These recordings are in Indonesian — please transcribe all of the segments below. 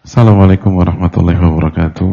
Assalamualaikum warahmatullahi wabarakatuh.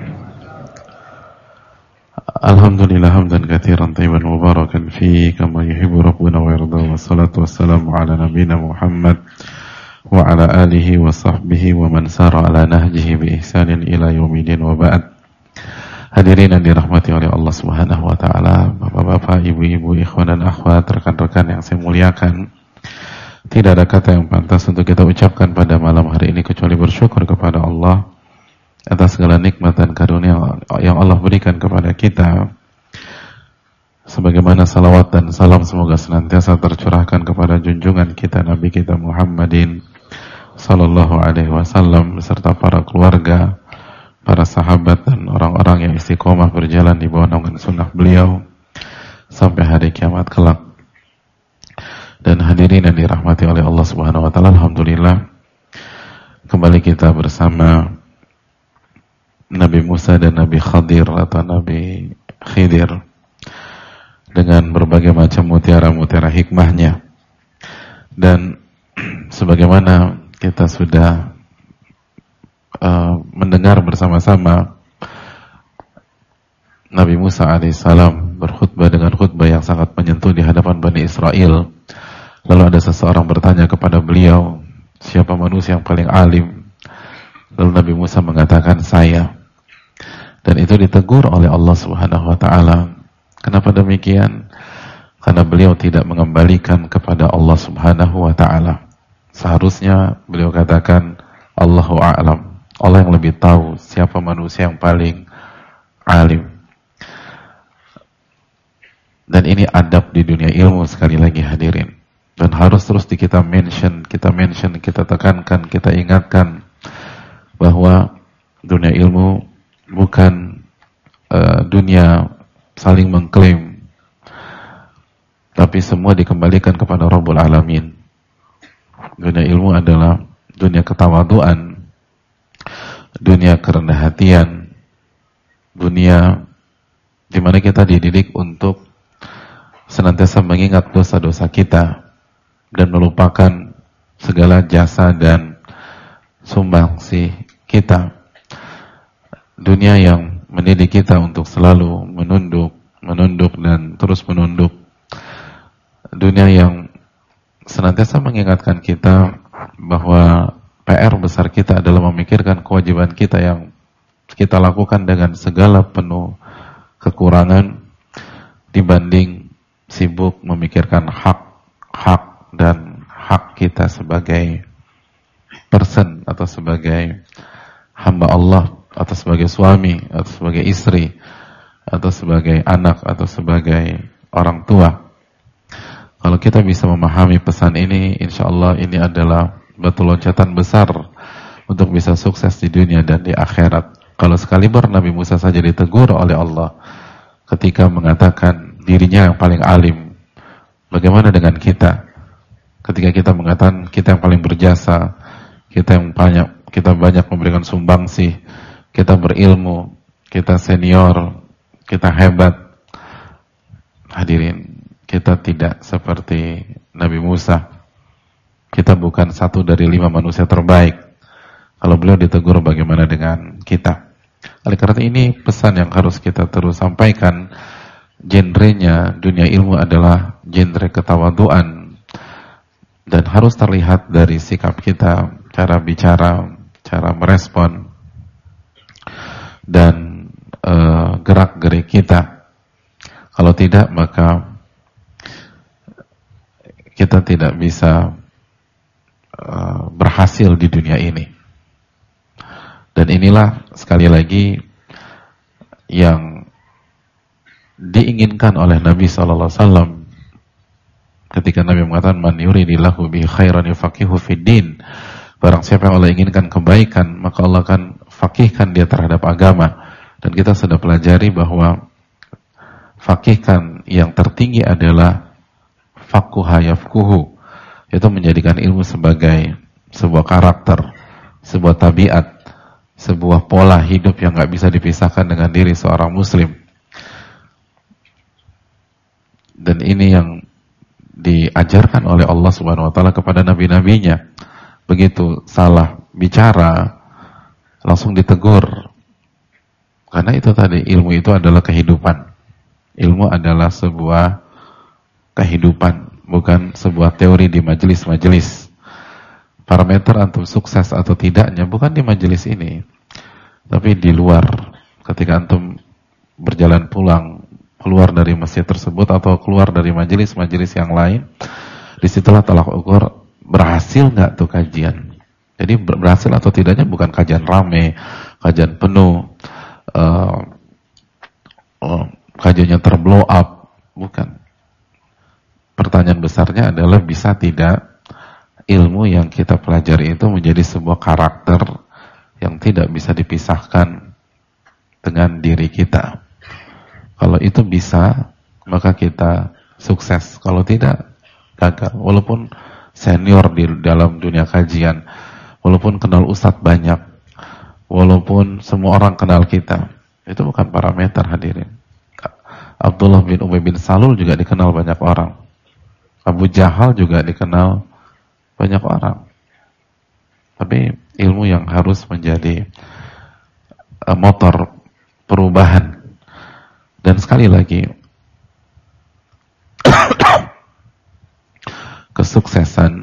Alhamdulillah hamdan katsiran tayyiban mubarakan fi kama yuhibbu rabbuna wa yarda, wassalatu wassalamu ala nabiyyina Muhammad wa ala alihi wa sahbihi wa man sara ala nahjihi bi ihsanin ila yaumidin wa ba'd. Hadirin yang dirahmati oleh Allah Subhanahu wa taala, Bapak-bapak, ibu-ibu, ikhwan dan akhwat, rekan-rekan yang saya muliakan. Tidak ada kata yang pantas untuk kita ucapkan pada malam hari ini kecuali bersyukur kepada Allah atas segala nikmat dan karunia yang Allah berikan kepada kita. Sebagaimana salawat dan salam semoga senantiasa tercurahkan kepada junjungan kita Nabi kita Muhammadin sallallahu alaihi wasallam beserta para keluarga, para sahabat dan orang-orang yang istiqomah berjalan di bawah naungan sunnah beliau sampai hari kiamat kelak. Dan hadirin yang dirahmati oleh Allah Subhanahu wa taala, alhamdulillah kembali kita bersama Nabi Musa dan Nabi Khadir atau Nabi Khidir dengan berbagai macam mutiara-mutiara hikmahnya. Dan sebagaimana kita sudah mendengar bersama-sama, Nabi Musa alaihissalam berkhutbah dengan khutbah yang sangat menyentuh di hadapan Bani Israel. Lalu ada seseorang bertanya kepada beliau, siapa manusia yang paling alim? Lalu Nabi Musa mengatakan, saya. Dan itu ditegur oleh Allah Subhanahu wa taala. Kenapa demikian? Karena beliau tidak mengembalikan kepada Allah Subhanahu wa taala. Seharusnya beliau katakan, Allahu a'lam. Allah yang lebih tahu siapa manusia yang paling alim. Dan ini adab di dunia ilmu, sekali lagi hadirin. Dan harus terus kita mention, kita tekankan, kita ingatkan bahwa dunia ilmu bukan dunia saling mengklaim, tapi semua dikembalikan kepada Rabbul Alamin. Dunia ilmu adalah dunia ketawaduan, dunia kerendah hatian, dunia di mana kita dididik untuk senantiasa mengingat dosa-dosa kita dan melupakan segala jasa dan sumbangsi kita. Dunia yang mendidik kita untuk selalu menunduk dan terus menunduk. Dunia yang senantiasa mengingatkan kita bahwa PR besar kita adalah memikirkan kewajiban kita yang kita lakukan dengan segala penuh kekurangan dibanding sibuk memikirkan hak dan hak kita sebagai person atau sebagai hamba Allah, atau sebagai suami, atau sebagai istri, atau sebagai anak, atau sebagai orang tua. Kalau kita bisa memahami pesan ini, insya Allah ini adalah batu loncatan besar untuk bisa sukses di dunia dan di akhirat. Kalau sekaliber Nabi Musa saja ditegur oleh Allah ketika mengatakan dirinya yang paling alim, bagaimana dengan kita? Ketika kita mengatakan kita yang paling berjasa, kita banyak memberikan sumbangsi, kita berilmu, kita senior, kita hebat. Hadirin, kita tidak seperti Nabi Musa. Kita bukan satu dari 5 manusia terbaik. Kalau beliau ditegur, bagaimana dengan kita? Oleh karena ini pesan yang harus kita terus sampaikan. Genrenya dunia ilmu adalah genre ketawaduan. Dan harus terlihat dari sikap kita, cara bicara, cara merespon, dan gerak-gerik kita. Kalau tidak, maka kita tidak bisa berhasil di dunia ini. Dan inilah sekali lagi yang diinginkan oleh Nabi SAW. Ketika Nabi mengatakan man yuridillahu bihi khairan yufaqihu fid din, barang siapa yang Allah inginkan kebaikan maka Allah akan faqihkan dia terhadap agama. Dan kita sudah pelajari bahwa faqihkan yang tertinggi adalah faqquha yafquhu, itu menjadikan ilmu sebagai sebuah karakter, sebuah tabiat, sebuah pola hidup yang gak bisa dipisahkan dengan diri seorang muslim. Dan ini yang diajarkan oleh Allah Subhanahu wa taala kepada nabi-nabinya. Begitu salah bicara, langsung ditegur. Karena itu tadi, ilmu itu adalah kehidupan. Ilmu adalah sebuah kehidupan, bukan sebuah teori di majelis-majelis. Parameter antum sukses atau tidaknya bukan di majelis ini, tapi di luar. Ketika antum berjalan pulang, keluar dari masjid tersebut atau keluar dari majelis-majelis yang lain, disitulah tolak ukur berhasil nggak tuh kajian. Jadi berhasil atau tidaknya bukan kajian rame, kajian penuh, kajiannya terblow up, bukan. Pertanyaan besarnya adalah bisa tidak ilmu yang kita pelajari itu menjadi sebuah karakter yang tidak bisa dipisahkan dengan diri kita. Kalau itu bisa, maka kita sukses. Kalau tidak, gagal. Walaupun senior di dalam dunia kajian, walaupun kenal ustadz banyak, walaupun semua orang kenal kita, itu bukan parameter, hadirin. Abdullah bin Ubay bin Salul juga dikenal banyak orang. Abu Jahal juga dikenal banyak orang. Tapi ilmu yang harus menjadi motor perubahan. Dan sekali lagi, kesuksesan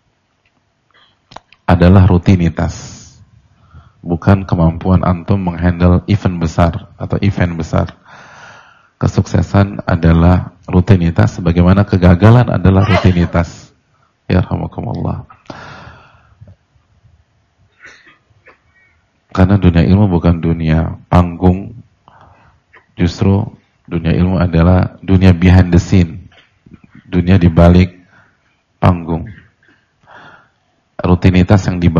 adalah rutinitas, bukan kemampuan antum menghandle event besar atau event besar. Kesuksesan adalah rutinitas, sebagaimana kegagalan adalah rutinitas. Ya rahmatullah. Karena dunia ilmu bukan dunia panggung, justru dunia ilmu adalah dunia behind the scene, dunia di balik panggung. Rutinitas yang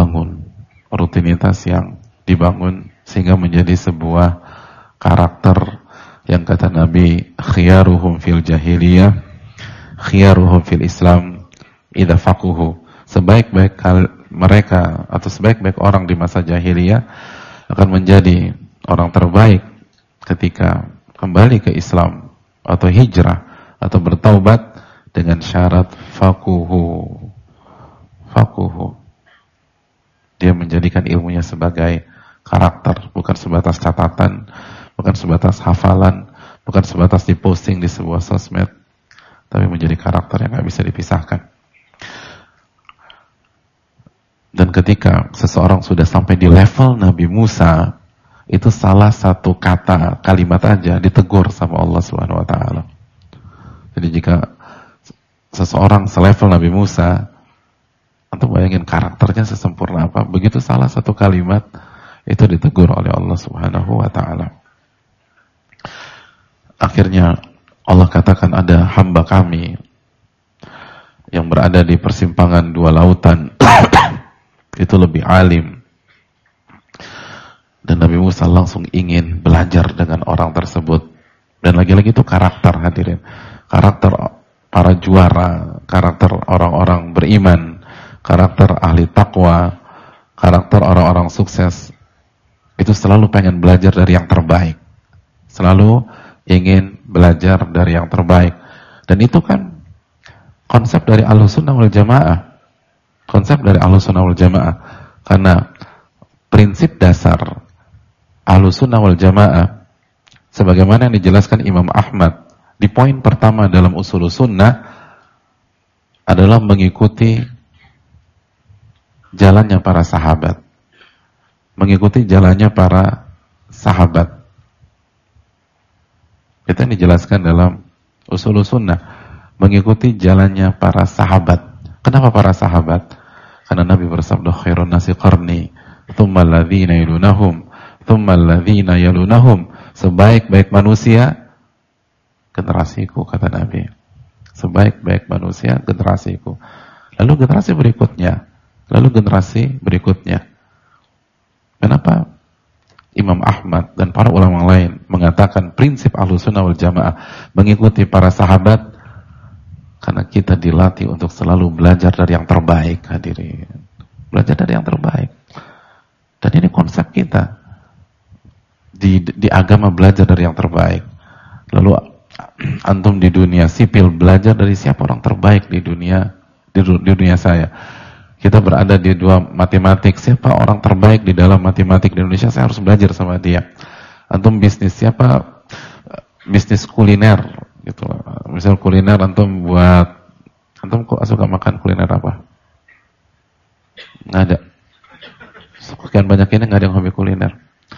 dibangun sehingga menjadi sebuah karakter yang kata Nabi, khiyaruhum fil jahiliyah, khiyaruhum fil Islam idza faquhu. Sebaik-baik mereka atau sebaik-baik orang di masa jahiliyah akan menjadi orang terbaik ketika kembali ke Islam atau hijrah atau bertaubat dengan syarat faquhu. Dia menjadikan ilmunya sebagai karakter, bukan sebatas catatan, bukan sebatas hafalan, bukan sebatas diposting di sebuah sosmed, tapi menjadi karakter yang gak bisa dipisahkan. Dan ketika seseorang sudah sampai di level Nabi Musa, itu salah satu kalimat aja ditegur sama Allah Subhanahu wa taala. Jadi jika seseorang selevel Nabi Musa, antum bayangin karakternya sesempurna apa, begitu salah satu kalimat itu ditegur oleh Allah Subhanahu wa taala. Akhirnya Allah katakan, ada hamba kami yang berada di persimpangan dua lautan itu lebih alim. Dan Nabi Musa langsung ingin belajar dengan orang tersebut. Dan lagi-lagi itu karakter, hadirin. Karakter para juara, karakter orang-orang beriman, karakter ahli takwa, karakter orang-orang sukses. Itu selalu pengen belajar dari yang terbaik. Selalu ingin belajar dari yang terbaik. Dan itu kan konsep dari Ahlussunnah wal Jamaah. Konsep dari Ahlussunnah wal Jamaah. Karena prinsip dasar Ahlussunnah wal Jamaah, sebagaimana yang dijelaskan Imam Ahmad di poin pertama dalam Ushulus Sunnah, adalah mengikuti jalannya para sahabat. Mengikuti jalannya para sahabat. Itu yang dijelaskan dalam Ushulus Sunnah, mengikuti jalannya para sahabat. Kenapa para sahabat? Karena Nabi bersabda, khairun nasi qarni, thumma alladhina yalunahum, thumma alladhina yalunahum. Sebaik-baik manusia generasiku, kata Nabi. Sebaik-baik manusia generasiku. Lalu generasi berikutnya, lalu generasi berikutnya. Kenapa Imam Ahmad dan para ulama lain mengatakan prinsip Ahlussunnah wal Jamaah mengikuti para sahabat? Karena kita dilatih untuk selalu belajar dari yang terbaik, hadirin. Belajar dari yang terbaik. Dan ini konsep kita. Di agama belajar dari yang terbaik. Lalu antum di dunia sipil belajar dari siapa orang terbaik di dunia saya. Kita berada di dua matematik. Siapa orang terbaik di dalam matematik di Indonesia? Saya harus belajar sama dia. Antum bisnis siapa? Bisnis kuliner gitu. Misal kuliner antum kok suka makan kuliner apa? Nggak ada. Sekian banyak ini nggak ada yang hobi kuliner.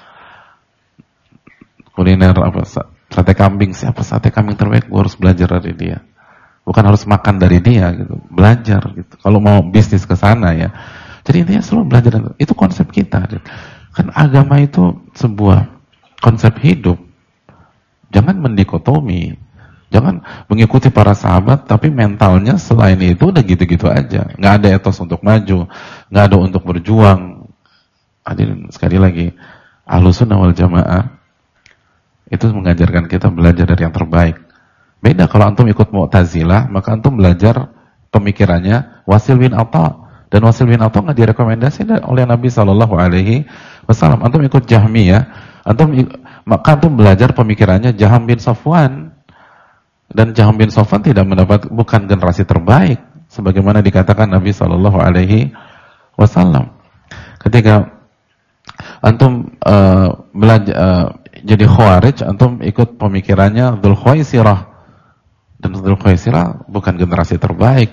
Kuliner apa? Sate kambing. Siapa sate kambing terbaik? Gue harus belajar dari dia. Bukan harus makan dari dia gitu. Belajar gitu. Kalau mau bisnis ke sana ya. Jadi intinya selalu belajar. Itu konsep kita. Kan agama itu sebuah konsep hidup. Jangan mendikotomi. Jangan mengikuti para sahabat tapi mentalnya selain itu udah gitu-gitu aja. Nggak ada etos untuk maju, nggak ada untuk berjuang. Hadirin sekali lagi, Ahlussunnah wal Jamaah itu mengajarkan kita belajar dari yang terbaik. Beda kalau antum ikut Mu'tazilah, maka antum belajar pemikirannya Wasil bin Atha, dan Wasil bin Atha nggak direkomendasi oleh Nabi Shallallahu Alaihi Wasallam. Antum ikut Jahmiyah, maka antum belajar pemikirannya Jaham bin Safwan, dan Jaham bin Safwan bukan generasi terbaik, sebagaimana dikatakan Nabi Shallallahu Alaihi Wasallam. Ketika antum belajar jadi Khawarij, antum ikut pemikirannya Dzul Khuwaisirah, dan Dzul Khuwaisirah bukan generasi terbaik.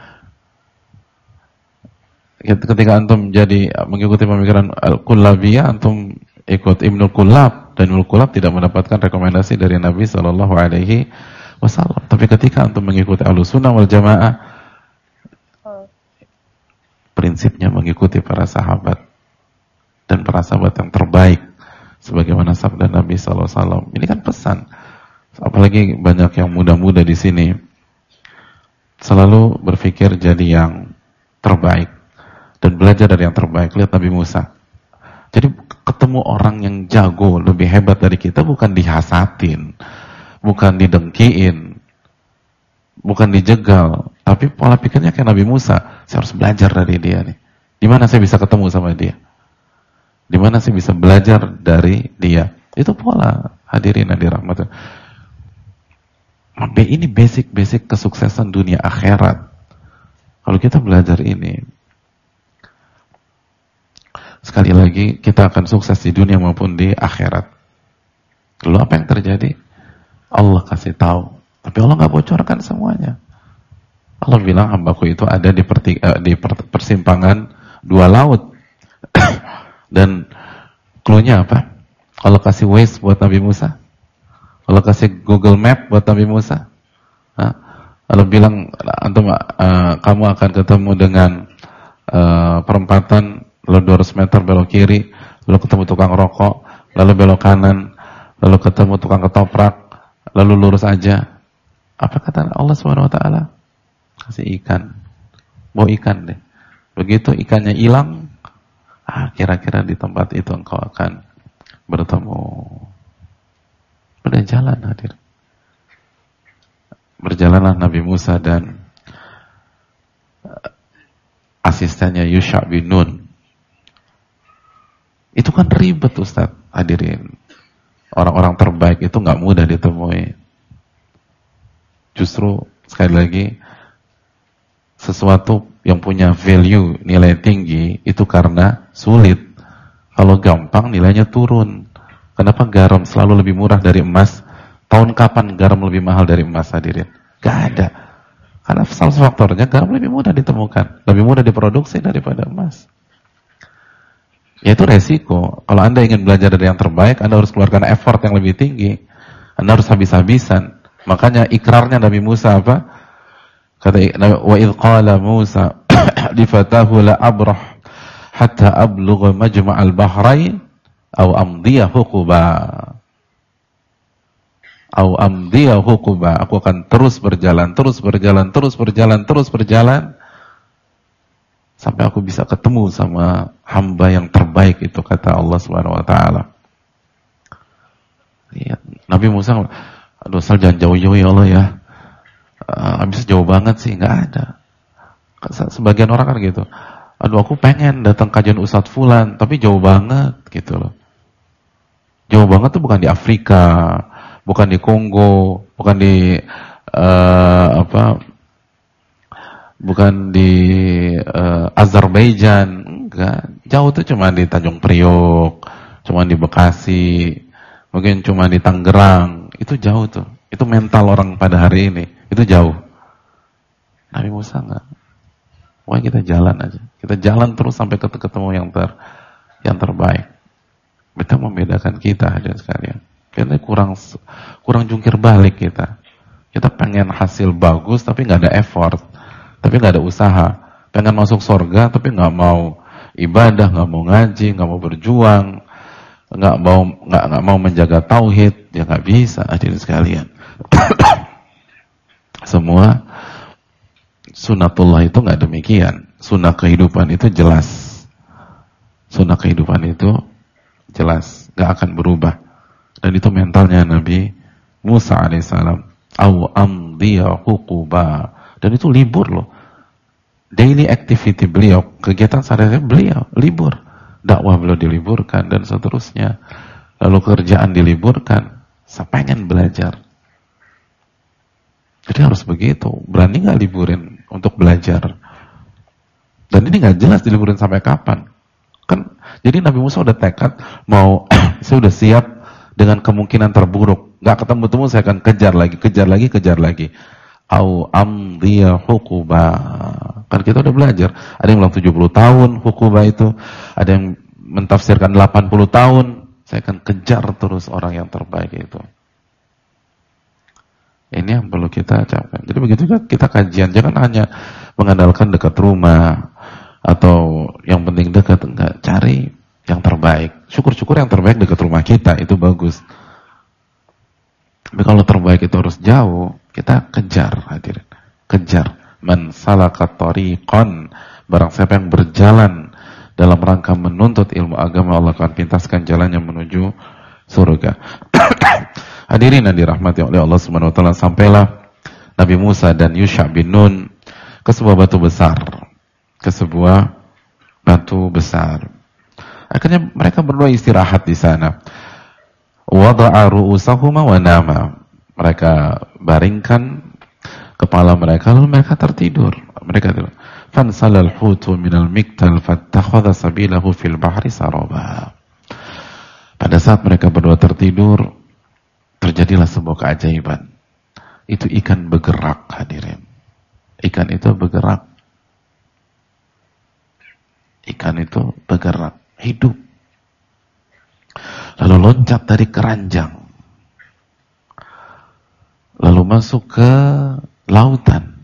Ketika antum mengikuti pemikiran Al-Kullabiyah, antum ikut Ibnul Kullab, dan Ibnul Kullab tidak mendapatkan rekomendasi dari Nabi Shallallahu Alaihi Wasallam. Tapi ketika antum mengikuti Ahlussunnah wal Jamaah, prinsipnya mengikuti para sahabat, dan para sahabat yang terbaik, sebagaimana sabda Nabi SAW. Ini kan pesan. Apalagi banyak yang muda-muda di sini selalu berpikir jadi yang terbaik dan belajar dari yang terbaik. Lihat Nabi Musa. Jadi ketemu orang yang jago, lebih hebat dari kita, bukan dihasatin, bukan didengkiin, bukan dijegal, tapi pola pikirnya kayak Nabi Musa. Saya harus belajar dari dia nih. Di mana saya bisa ketemu sama dia? Di mana sih bisa belajar dari dia? Itu pola, hadirin yang dirahmati. Ini basic kesuksesan dunia akhirat. Kalau kita belajar ini, sekali lagi kita akan sukses di dunia maupun di akhirat. Lalu apa yang terjadi? Allah kasih tahu, tapi Allah nggak bocorkan semuanya. Allah bilang hambaku itu ada di persimpangan dua laut. Dan clue-nya apa? Kalau kasih Waze buat Nabi Musa, kalau kasih Google Map buat Nabi Musa, kalau bilang kamu akan ketemu dengan perempatan, lalu 200 meter belok kiri, lalu ketemu tukang rokok, lalu belok kanan, lalu ketemu tukang ketoprak, lalu lurus aja. Apa kata Allah Subhanahu Wa Taala? Kasih ikan, bawa ikan deh. Begitu ikannya hilang, kira-kira di tempat itu engkau akan bertemu. Udah jalan, hadir. Berjalanlah Nabi Musa dan asistennya Yusha bin Nun. Itu kan ribet, Ustaz, hadirin. Orang-orang terbaik itu nggak mudah ditemui. Justru sekali lagi, sesuatu yang punya value, nilai tinggi, itu karena sulit. Kalau gampang, nilainya turun. Kenapa garam selalu lebih murah dari emas? Tahun kapan garam lebih mahal dari emas, hadirin? Gak ada. Karena salah satu faktornya, garam lebih mudah ditemukan, lebih mudah diproduksi daripada emas. Yaitu resiko. Kalau Anda ingin belajar dari yang terbaik, Anda harus keluarkan effort yang lebih tinggi. Anda harus habis-habisan. Makanya ikrarnya Nabi Musa apa? Kata wa idh qala Musa li fatahu la abrah hatta ablugha majma'al bahrain aw amdiya huquba. Aku akan terus berjalan sampai aku bisa ketemu sama hamba yang terbaik itu, kata Allah Subhanahu wa taala. Lihat Nabi Musa, aduh asal jangan jauh-jauh ya Allah ya. Habis jauh banget sih, nggak ada. Sebagian orang kan gitu. Aduh aku pengen datang kajian Ustadz Fulan, tapi jauh banget gitu loh. Jauh banget tuh bukan di Afrika, bukan di Kongo, bukan di bukan di Azerbaijan, enggak. Jauh tuh cuma di Tanjung Priok, cuma di Bekasi, mungkin cuma di Tangerang. Itu jauh tuh. Itu mental orang pada hari ini. Itu jauh. Nabi Musa enggak. Pokoknya kita jalan aja. Kita jalan terus sampai ketemu yang terbaik. Itu membedakan kita hadirin sekalian. Kita kurang jungkir balik kita. Kita pengen hasil bagus tapi nggak ada effort, tapi nggak ada usaha. Pengen masuk surga tapi nggak mau ibadah, nggak mau ngaji, nggak mau berjuang, nggak mau menjaga tauhid, ya nggak bisa hadirin sekalian. Semua sunatullah itu nggak demikian. Sunnah kehidupan itu jelas. Sunnah kehidupan itu jelas, nggak akan berubah. Dan itu mentalnya Nabi Musa alaihissalam. Au amdiya huquba. Dan itu libur loh. Daily activity beliau, kegiatan sehari-hari beliau libur. Dakwah beliau diliburkan dan seterusnya. Lalu kerjaan diliburkan. Saya pengen belajar. Jadi harus begitu. Berani nggak liburin untuk belajar? Dan ini nggak jelas diliburin sampai kapan. Kan jadi Nabi Musa udah tekad mau saya udah siap dengan kemungkinan terburuk. Nggak ketemu-temu saya akan kejar lagi. Au amdiya hukuba. Kan kita udah belajar. Ada yang bilang 70 tahun hukuba itu. Ada yang mentafsirkan 80 tahun. Saya akan kejar terus orang yang terbaik itu. Ini yang perlu kita capai. Jadi begitu kita kajian. Jangan hanya mengandalkan dekat rumah. Atau yang penting dekat. Enggak. Cari yang terbaik. Syukur-syukur yang terbaik dekat rumah kita. Itu bagus. Tapi kalau terbaik itu harus jauh, kita kejar hadirin. Kejar. Man salaka tariqan, barang siapa yang berjalan dalam rangka menuntut ilmu agama, Allah akan pintaskan jalannya menuju surga. Hadirin yang dirahmati oleh Allah Subhanahu wa taala, sampailah Nabi Musa dan Yusha bin Nun ke sebuah batu besar. Akhirnya mereka berdua istirahat di sana. Wada'a ru'usahuma wa nama. Mereka baringkan kepala mereka lalu mereka tertidur. Fansalal hutu minal miktal fattakhadha sabilahu fil bahri saraba. Pada saat mereka berdua tertidur, terjadilah sebuah keajaiban. Itu ikan bergerak hadirin. Ikan itu bergerak. Ikan itu bergerak, hidup. Lalu loncat dari keranjang. Lalu masuk ke lautan.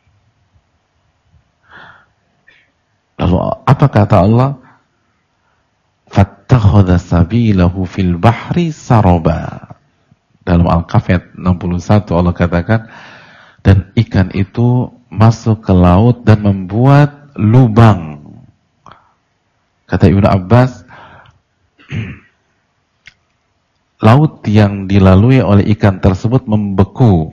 Lalu apa kata Allah? Fattakhadha sabilahu fil bahri saraba. Dalam Al-Kahf 61 Allah katakan, dan ikan itu masuk ke laut dan membuat lubang. Kata Ibnu Abbas, laut yang dilalui oleh ikan tersebut membeku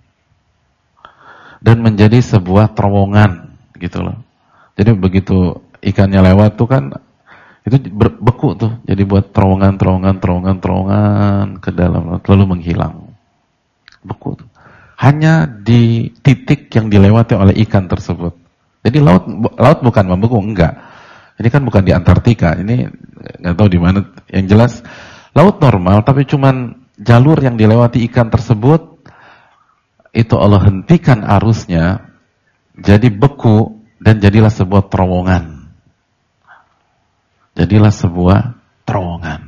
dan menjadi sebuah terowongan gitu loh. Jadi begitu ikannya lewat tuh kan itu beku tuh, jadi buat terowongan ke dalam laut lalu menghilang. Beku tuh. Hanya di titik yang dilewati oleh ikan tersebut. Jadi laut bukan membeku, enggak. Ini kan bukan di Antartika, ini nggak tahu di mana. Yang jelas laut normal, tapi cuman jalur yang dilewati ikan tersebut itu Allah hentikan arusnya, jadi beku dan jadilah sebuah terowongan. Jadilah sebuah terowongan.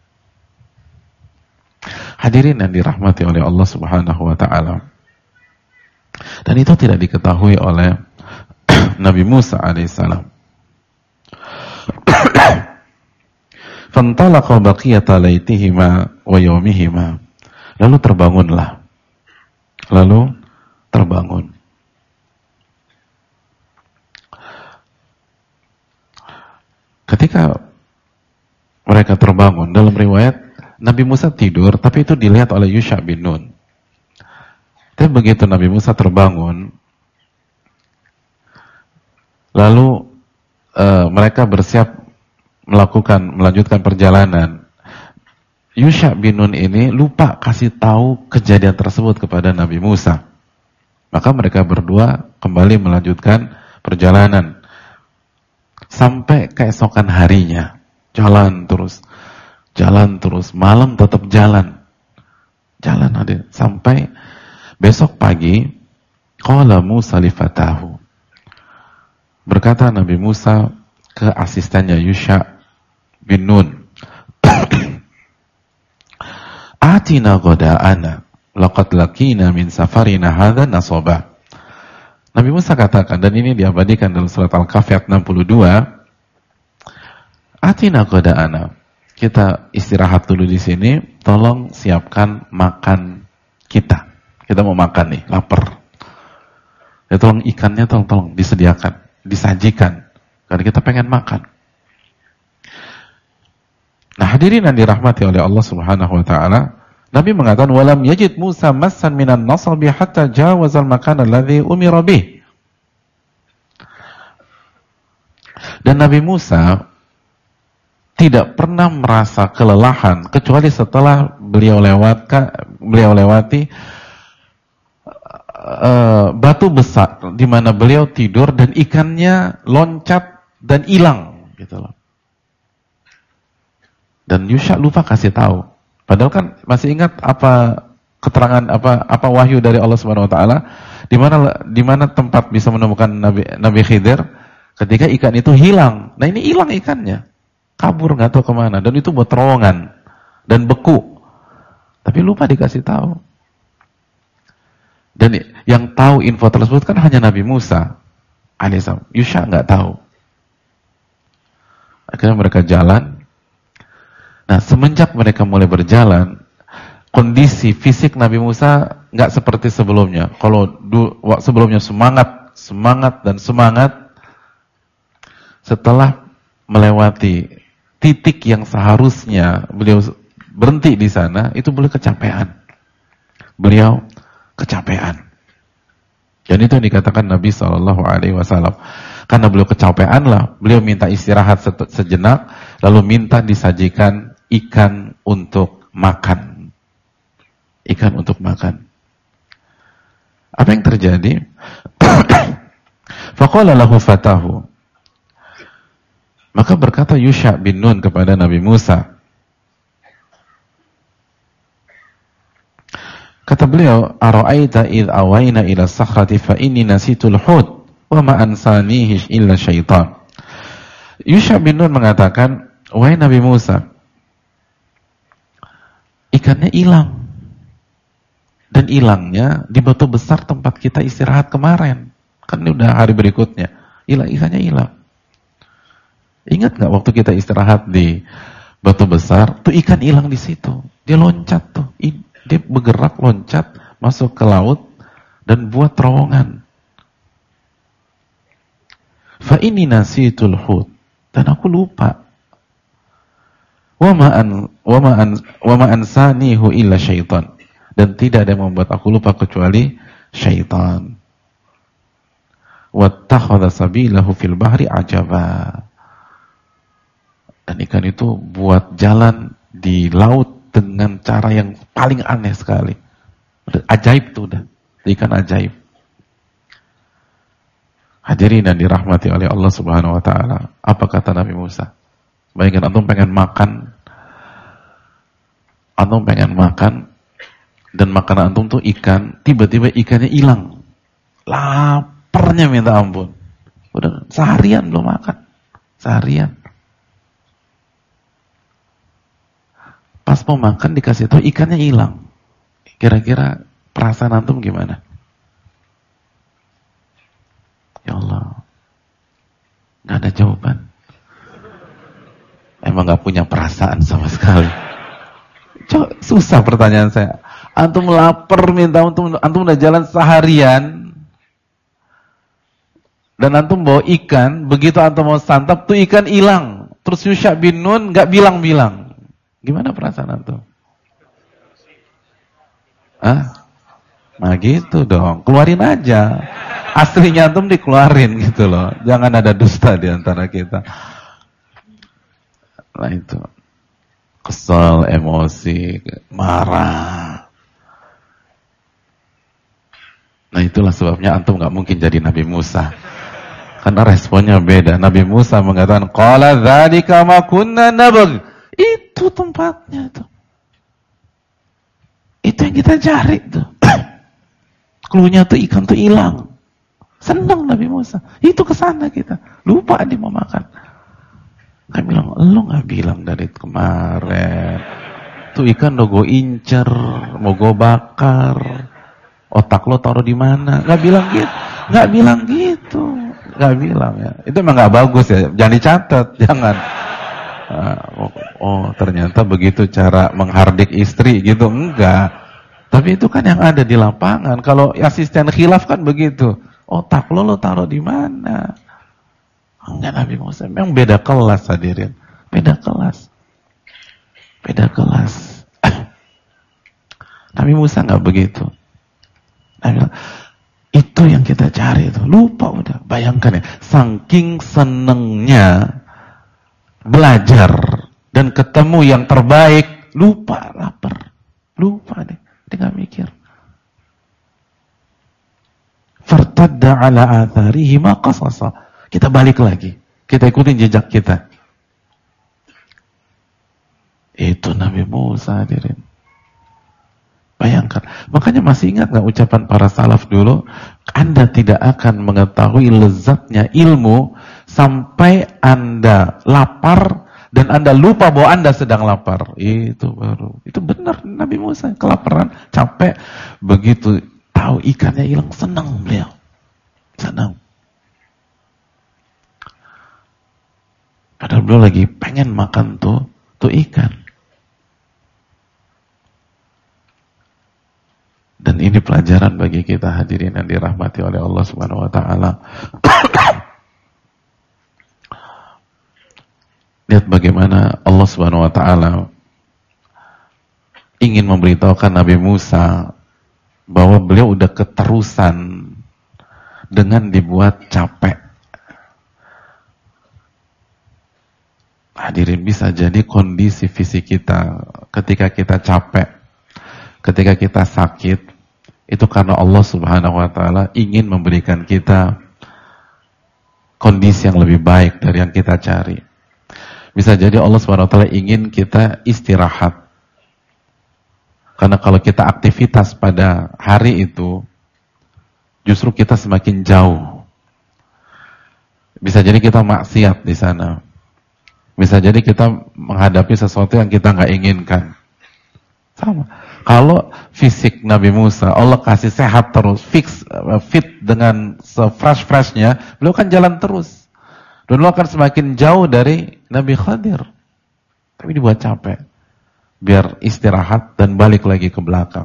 Hadirin yang dirahmati oleh Allah Subhanahu wa taala. Dan itu tidak diketahui oleh Nabi Musa alaihissalam. Fantalaqa baqiyata laitihima wa yawmihima. Lalu terbangun. Ketika mereka terbangun, dalam riwayat Nabi Musa tidur, tapi itu dilihat oleh Yusha bin Nun. Tapi begitu Nabi Musa terbangun, lalu mereka bersiap melanjutkan perjalanan. Yusha bin Nun ini lupa kasih tahu kejadian tersebut kepada Nabi Musa. Maka mereka berdua kembali melanjutkan perjalanan sampai keesokan harinya, jalan terus, malam tetap jalan hadir sampai besok pagi. Qala Musa li fatahu, berkata Nabi Musa ke asistennya Yusha bin Nun, atina ghoda'ana laqad laqina min safarina hadha nasaba. Nabi Musa katakan, dan ini diabadikan dalam surat Al-Kahfi ayat 62, atina ghoda'ana, kita istirahat dulu di sini, tolong siapkan makan kita. Kita mau makan nih, lapar. Ya tolong ikannya tolong disediakan, disajikan, karena kita pengen makan. Nah, hadirin yang dirahmati oleh Allah Subhanahu wa taala, Nabi mengatakan walam yajid Musa massan minan nasabi hatta jawazal makan alladhi umira bih. Dan Nabi Musa tidak pernah merasa kelelahan kecuali setelah beliau lewati batu besar di mana beliau tidur dan ikannya loncat dan hilang gitu loh. Dan Yusha lupa kasih tahu. Padahal kan masih ingat apa keterangan apa wahyu dari Allah Subhanahu wa taala di mana tempat bisa menemukan Nabi Khidir ketika ikan itu hilang. Nah, ini hilang ikannya. Kabur nggak tahu kemana, dan itu buat terowongan dan beku. Tapi lupa dikasih tahu. Dan yang tahu info tersebut kan hanya Nabi Musa alaihissalam. Yusha nggak tahu. Akhirnya mereka jalan. Nah, semenjak mereka mulai berjalan, kondisi fisik Nabi Musa nggak seperti sebelumnya. Kalau sebelumnya semangat, setelah melewati titik yang seharusnya beliau berhenti di sana, itu beliau kecapean. Dan itu yang dikatakan Nabi SAW. Karena beliau kecapean lah, beliau minta istirahat sejenak, lalu minta disajikan ikan untuk makan. Apa yang terjadi? Faqala lahu fatahu. Maka berkata Yusha bin Nun kepada Nabi Musa, kata beliau, ara'aita idh awayna ila sakhrati fa inni nasitul hud wa ma ansanihi illa syaitan. Yusha bin Nun mengatakan, wahai Nabi Musa, ikannya hilang. Dan hilangnya di batu besar tempat kita istirahat kemarin. Kan ini udah hari berikutnya. Ikannya hilang. Ingat nggak waktu kita istirahat di batu besar, tuh ikan hilang di situ. Dia loncat tuh. Dia bergerak loncat masuk ke laut dan buat terowongan. Fa inni nasitul hud, dan aku lupa. Wa ma ansanihu illa syaitan, dan tidak ada yang membuat aku lupa kecuali syaitan. Wattakhadha sabilahu fil bahri ajaba, dan ikan itu buat jalan di laut dengan cara yang paling aneh sekali. Ajaib tuh udah. Ikan ajaib. Hadirin dan dirahmati oleh Allah Subhanahu wa taala. Apa kata Nabi Musa? Bayangkan antum pengen makan dan makanan antum tuh ikan, tiba-tiba ikannya hilang. Laparnya minta ampun. Udah seharian belum makan. Seharian. Pas mau makan dikasih tahu ikannya hilang. Kira-kira perasaan antum gimana? Ya Allah, nggak ada jawaban. Emang nggak punya perasaan sama sekali. Susah pertanyaan saya. Antum lapar minta antum udah jalan seharian dan antum bawa ikan, begitu antum mau santap tuh ikan hilang. Terus Yusha bin Nun nggak bilang-bilang. Gimana perasaan antum? Nah gitu dong, keluarin aja. Aslinya antum dikeluarin gitu loh. Jangan ada dusta di antara kita. Nah itu. Kesel, emosi, marah. Nah itulah sebabnya antum gak mungkin jadi Nabi Musa Karena responnya beda. Nabi Musa mengatakan, qala dzalika ma kunna nabghi. Itu tempatnya tuh. Itu yang kita cari tuh. Klunya tuh ikan tuh hilang. Senang Nabi Musa. Itu kesana kita. Lupa dia mau makan. Kan bilang, lo gak bilang dari kemarin. Tuh ikan lo gue incer, mau gue bakar. Otak lo taruh di mana? Gak bilang gitu. Gak bilang gitu. Gak bilang ya. Itu emang gak bagus ya. Jangan dicatat. Jangan. Oh ternyata begitu cara menghardik istri gitu. Enggak. Tapi itu kan yang ada di lapangan. Kalau asisten khilaf kan begitu. Otak lo taruh di mana? Enggak, Nabi Musa. Memang beda kelas hadirin. Beda kelas. Beda kelas. Nabi Musa nggak begitu. Nabi bilang, itu yang kita cari itu. Lupa udah. Bayangkan ya. Saking senengnya belajar dan ketemu yang terbaik, lupa lapar. Lupa deh. Dia nggak mikir. Fartadda ala atharihi ma qasasa. Kita balik lagi. Kita ikutin jejak kita. Itu Nabi Musa hadirin. Bayangkan. Makanya masih ingat gak ucapan para salaf dulu? Anda tidak akan mengetahui lezatnya ilmu sampai Anda lapar dan Anda lupa bahwa Anda sedang lapar. Itu baru. Itu benar Nabi Musa. Kelaparan, capek. Begitu tahu ikannya hilang, senang beliau. Senang. Padahal beliau lagi pengen makan tuh ikan. Dan ini pelajaran bagi kita hadirin yang dirahmati oleh Allah Subhanahu wa taala. Lihat bagaimana Allah Subhanahu wa taala ingin memberitahukan Nabi Musa bahwa beliau udah keterusan dengan dibuat capek. Hadirin, bisa jadi kondisi fisik kita ketika kita capek, ketika kita sakit, itu karena Allah Subhanahu wa taala ingin memberikan kita kondisi yang lebih baik dari yang kita cari. Bisa jadi Allah Subhanahu wa taala ingin kita istirahat. Karena kalau kita aktivitas pada hari itu, justru kita semakin jauh. Bisa jadi kita maksiat di sana. Bisa jadi kita menghadapi sesuatu yang kita nggak inginkan. Sama. Kalau fisik Nabi Musa, Allah kasih sehat terus, fit dengan se-fresh-freshnya, beliau kan jalan terus. Dan beliau akan semakin jauh dari Nabi Khadir. Tapi dibuat capek. Biar istirahat dan balik lagi ke belakang.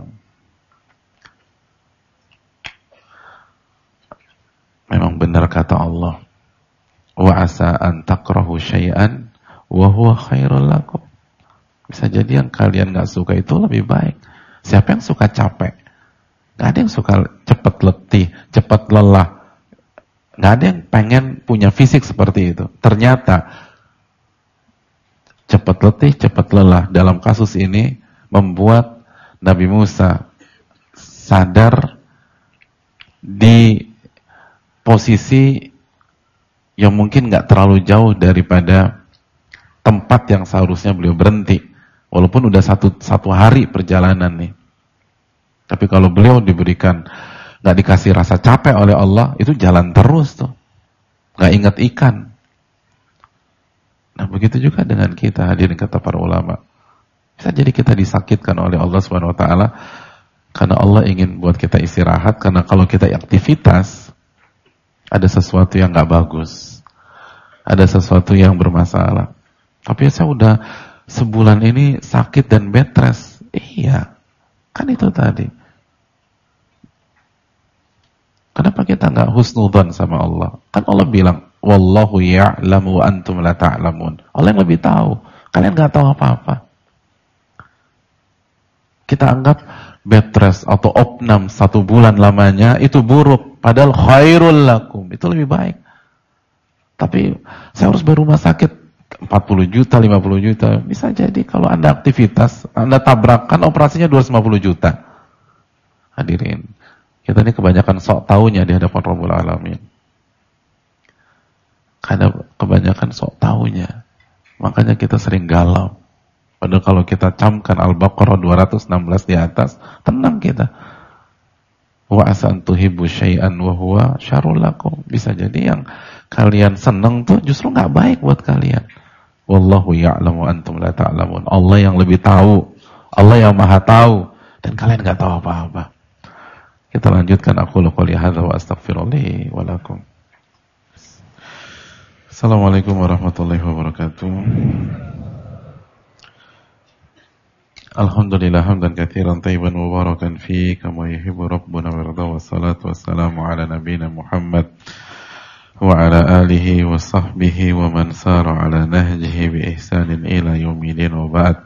Memang benar kata Allah. Wa asa an takrahu syai'an wa huwa khairul lakum. Bisa jadi yang kalian gak suka itu lebih baik. Siapa yang suka capek? Gak ada yang suka cepat letih, cepat lelah. Gak ada yang pengen punya fisik seperti itu. Ternyata cepat letih, cepat lelah dalam kasus ini membuat Nabi Musa sadar di posisi yang mungkin gak terlalu jauh daripada tempat yang seharusnya beliau berhenti. Walaupun udah satu hari perjalanan nih. Tapi kalau beliau diberikan, gak dikasih rasa capek oleh Allah, itu jalan terus tuh. Gak ingat ikan. Nah begitu juga dengan kita, hadirin kata para ulama. Bisa jadi kita disakitkan oleh Allah Subhanahu wa taala karena Allah ingin buat kita istirahat, karena kalau kita aktivitas ada sesuatu yang gak bagus. Ada sesuatu yang bermasalah. Tapi saya udah sebulan ini sakit dan bed rest. Iya, kan itu tadi. Kenapa kita nggak husnudzan sama Allah? Kan Allah bilang, wallahu ya'lamu wa antum la ta'lamun. Allah yang lebih tahu. Kalian nggak tahu apa-apa. Kita anggap bed rest atau opnam 1 bulan lamanya itu buruk. Padahal khairul lakum. Itu lebih baik. Tapi saya harus berumah sakit 40 juta, 50 juta. Bisa jadi kalau Anda aktivitas, Anda tabrakan, operasinya 250 juta. Hadirin, kita ini kebanyakan sok taunya di hadapan Rabbul Alamin. Karena kebanyakan sok taunya. Makanya kita sering galau. Padahal kalau kita camkan Al-Baqarah 216 di atas, tenang kita. Wa asan tuhibbu syai'an wa huwa syarrul lakum. Bisa jadi yang kalian senang tuh justru nggak baik buat kalian. Wallahu ya'lamu antum la ta'lamun. Allah yang lebih tahu. Allah yang maha tahu. Dan kalian nggak tahu apa-apa. Kita lanjutkan. Aku qouli hadza wa astaghfirullah wa lakum. Assalamualaikum warahmatullahi wabarakatuh. Alhamdulillah hamdan katsiran tayyiban mubarakan fi kama yuhibbu rabbuna wa yarda, wassalatu wassalamu ala nabiyyina Muhammad wa ala alihi wa sahbihi wa man sara ala nahjihi bi ihsanin ila yaumil wa ba'd.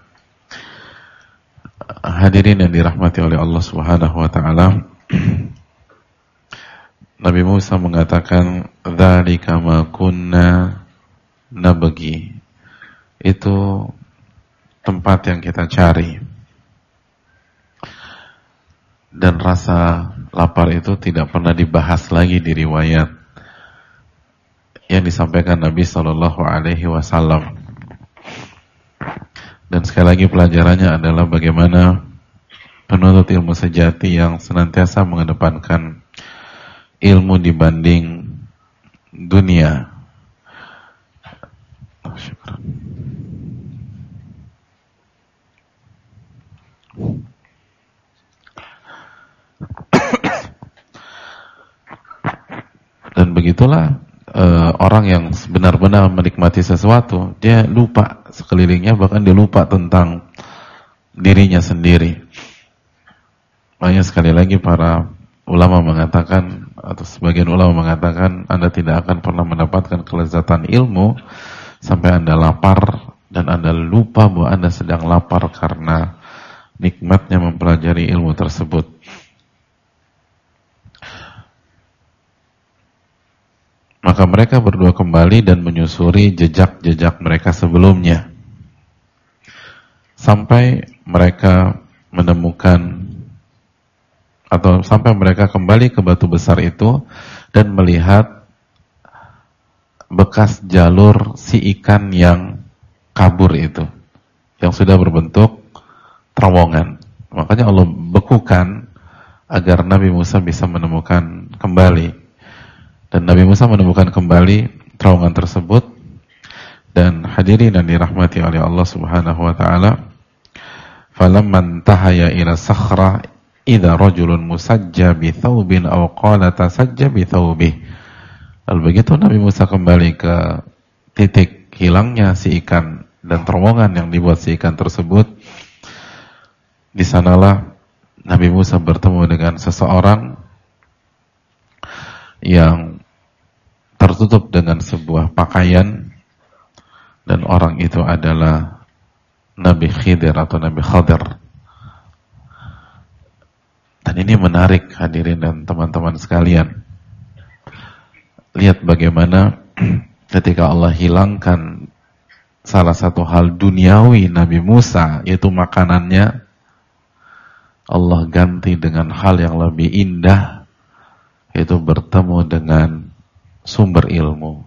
Hadirin yang dirahmati oleh Allah Subhanahu wa taala. Nabi Musa mengatakan, dzalika ma kunna nabghi. Itu tempat yang kita cari. Dan rasa lapar itu tidak pernah dibahas lagi di riwayat yang disampaikan Nabi Shallallahu Alaihi Wasallam. Dan sekali lagi pelajarannya adalah bagaimana penuntut ilmu sejati yang senantiasa mengedepankan ilmu dibanding dunia. Dan begitulah orang yang benar-benar menikmati sesuatu, dia lupa sekelilingnya, bahkan dia lupa tentang dirinya sendiri. Makanya sekali lagi para ulama mengatakan, atau sebagian ulama mengatakan, Anda tidak akan pernah mendapatkan kelezatan ilmu sampai Anda lapar dan Anda lupa bahwa Anda sedang lapar karena nikmatnya mempelajari ilmu tersebut. Maka mereka berdua kembali dan menyusuri jejak-jejak mereka sebelumnya. Sampai mereka menemukan, atau sampai mereka kembali ke batu besar itu dan melihat bekas jalur si ikan yang kabur itu, yang sudah berbentuk terowongan. Makanya Allah bekukan agar Nabi Musa bisa menemukan kembali. Dan Nabi Musa menemukan kembali terowongan tersebut. Dan hadirin yang dirahmati oleh Allah Subhanahu wa taala, falamman tahaya ila sakhrah idza rajulun musajja bi thawbin aw qala tasajja bi thawbih. Lalu begitu Nabi Musa kembali ke titik hilangnya si ikan dan terowongan yang dibuat si ikan tersebut, di sanalah Nabi Musa bertemu dengan seseorang yang tertutup dengan sebuah pakaian, dan orang itu adalah Nabi Khidir atau Nabi Khadir. Dan ini menarik hadirin dan teman-teman sekalian. Lihat bagaimana ketika Allah hilangkan salah satu hal duniawi Nabi Musa, yaitu makanannya, Allah ganti dengan hal yang lebih indah, yaitu bertemu dengan sumber ilmu.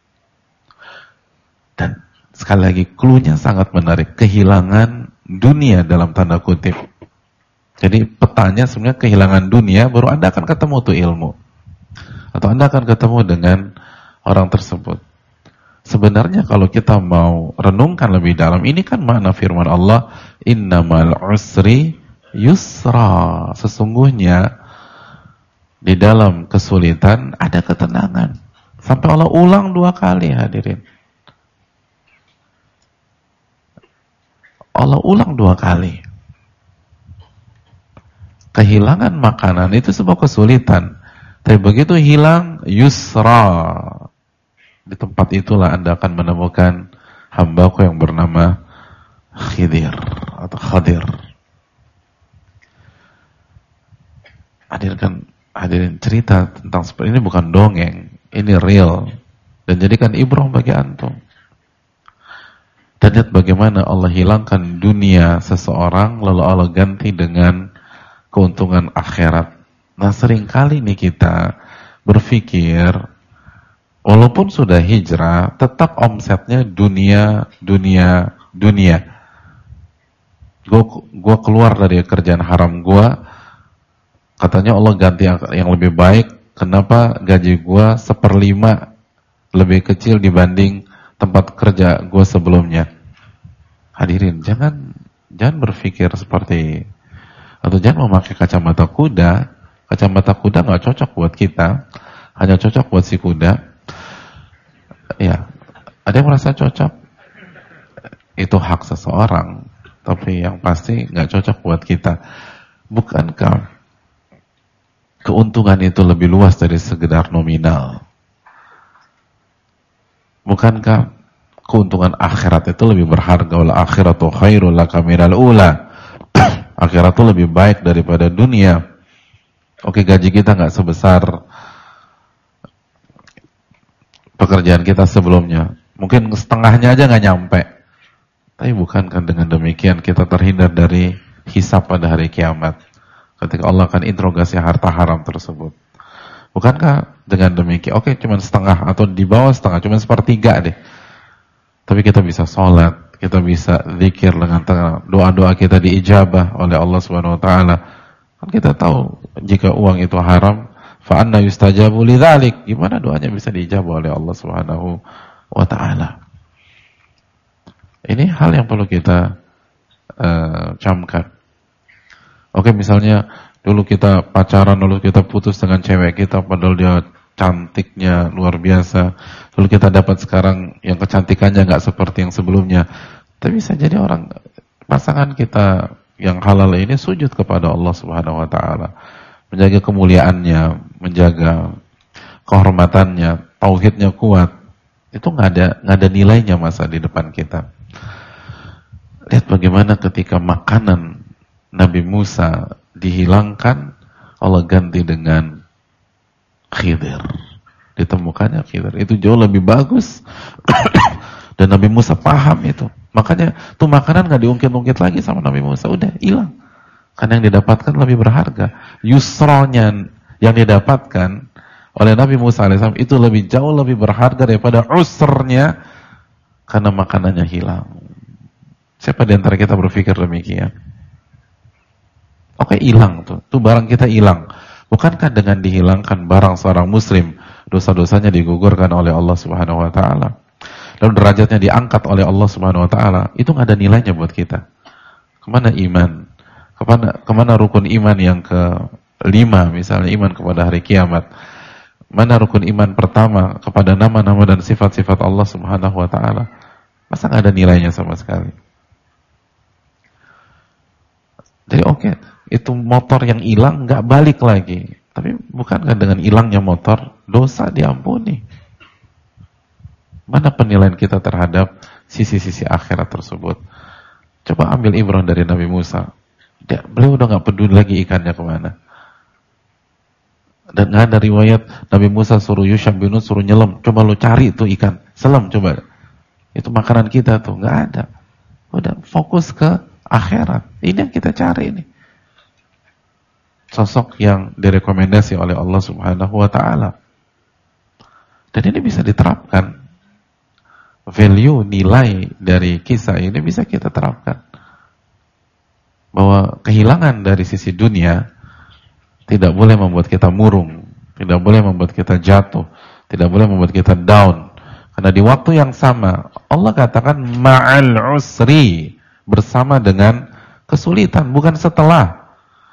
Dan sekali lagi cluenya sangat menarik, kehilangan dunia dalam tanda kutip. Jadi petanya sebenarnya kehilangan dunia, baru Anda akan ketemu tuh ilmu, atau Anda akan ketemu dengan orang tersebut. Sebenarnya kalau kita mau renungkan lebih dalam, ini kan makna firman Allah, innamal usri yusra. Sesungguhnya di dalam kesulitan ada ketenangan. Sampai Allah ulang 2 kali hadirin. Allah ulang 2 kali. Kehilangan makanan itu sebuah kesulitan. Tapi begitu hilang yusra, di tempat itulah Anda akan menemukan hambaku yang bernama Khidir atau Khadir. Hadirin, cerita tentang seperti ini bukan dongeng, ini real, dan jadikan ibrah bagi antum. Dan lihat bagaimana Allah hilangkan dunia seseorang, lalu Allah ganti dengan keuntungan akhirat. Nah, seringkali nih kita berpikir Walaupun sudah hijrah, tetap omsetnya dunia. Gua keluar dari kerjaan haram gua, katanya Allah ganti yang lebih baik. Kenapa gaji gua 1/5 lebih kecil dibanding tempat kerja gua sebelumnya? Hadirin, jangan berpikir seperti, atau jangan memakai kacamata kuda. Kacamata kuda nggak cocok buat kita, hanya cocok buat si kuda. Ya, ada yang merasa cocok, itu hak seseorang, tapi yang pasti nggak cocok buat kita. Bukankah keuntungan itu lebih luas dari sekedar nominal? Bukankah keuntungan akhirat itu lebih berharga? Wal akhiratu khairul laka minal ula. Akhirat itu lebih baik daripada dunia. Oke, gaji kita nggak sebesar pekerjaan kita sebelumnya, mungkin setengahnya aja nggak nyampe. Tapi bukankah dengan demikian kita terhindar dari hisab pada hari kiamat, ketika Allah akan interogasi harta haram tersebut? Bukankah dengan demikian, oke, cuma setengah atau di bawah setengah, cuma 1/3 deh, tapi kita bisa sholat, kita bisa zikir dengan tenang, doa-doa kita diijabah oleh Allah Subhanahu Wa Taala. Kan kita tahu jika uang itu haram, fa anna yustajabu lidzalik, gimana doanya bisa diijabah oleh Allah Subhanahu wa taala? Ini hal yang perlu kita camkan. Oke, misalnya dulu kita pacaran, lalu kita putus dengan cewek kita padahal dia cantiknya luar biasa, lalu kita dapat sekarang yang kecantikannya nggak seperti yang sebelumnya. Tapi bisa jadi orang, pasangan kita yang halal ini sujud kepada Allah Subhanahu wa taala, menjaga kemuliaannya, menjaga kehormatannya, tauhidnya kuat. Itu nggak ada nilainya masa di depan kita. Lihat bagaimana ketika makanan Nabi Musa dihilangkan, Allah ganti dengan Khidir. Ditemukannya Khidir. Itu jauh lebih bagus. Dan Nabi Musa paham itu. Makanya tuh makanan nggak diungkit-ungkit lagi sama Nabi Musa, udah hilang. Karena yang didapatkan lebih berharga. Yusronya yang didapatkan oleh Nabi Musa AS itu jauh lebih berharga daripada usrnya, karena makanannya hilang. Siapa di antara kita berpikir demikian? Oke, hilang tuh barang kita hilang. Bukankah dengan dihilangkan barang seorang muslim, dosa-dosanya digugurkan oleh Allah Subhanahu Wa Taala? Lalu derajatnya diangkat oleh Allah Subhanahu Wa Taala. Itu nggak ada nilainya buat kita. Kemana iman? Kemana rukun iman yang ke-5, misalnya iman kepada hari kiamat? Mana rukun iman pertama kepada nama-nama dan sifat-sifat Allah Subhanahu Wa Taala? Masa nggak ada nilainya sama sekali? Jadi oke, itu motor yang hilang nggak balik lagi. Tapi bukankah dengan hilangnya motor dosa diampuni? Mana penilaian kita terhadap sisi-sisi akhirat tersebut? Coba ambil ibrah dari Nabi Musa. Beliau udah nggak peduli lagi ikannya kemana. Dan nggak ada riwayat Nabi Musa suruh Yusham bin Nun suruh nyelam. Coba lo cari tuh ikan, selam coba. Itu makanan kita tuh, nggak ada. Udah fokus ke akhirat. Ini yang kita cari ini. Sosok yang direkomendasi oleh Allah Subhanahu Wa Taala. Dan ini bisa diterapkan. Value, nilai dari kisah ini bisa kita terapkan. Bahwa kehilangan dari sisi dunia tidak boleh membuat kita murung, tidak boleh membuat kita jatuh, tidak boleh membuat kita down. Karena di waktu yang sama Allah katakan ma'al usri, bersama dengan kesulitan, bukan setelah.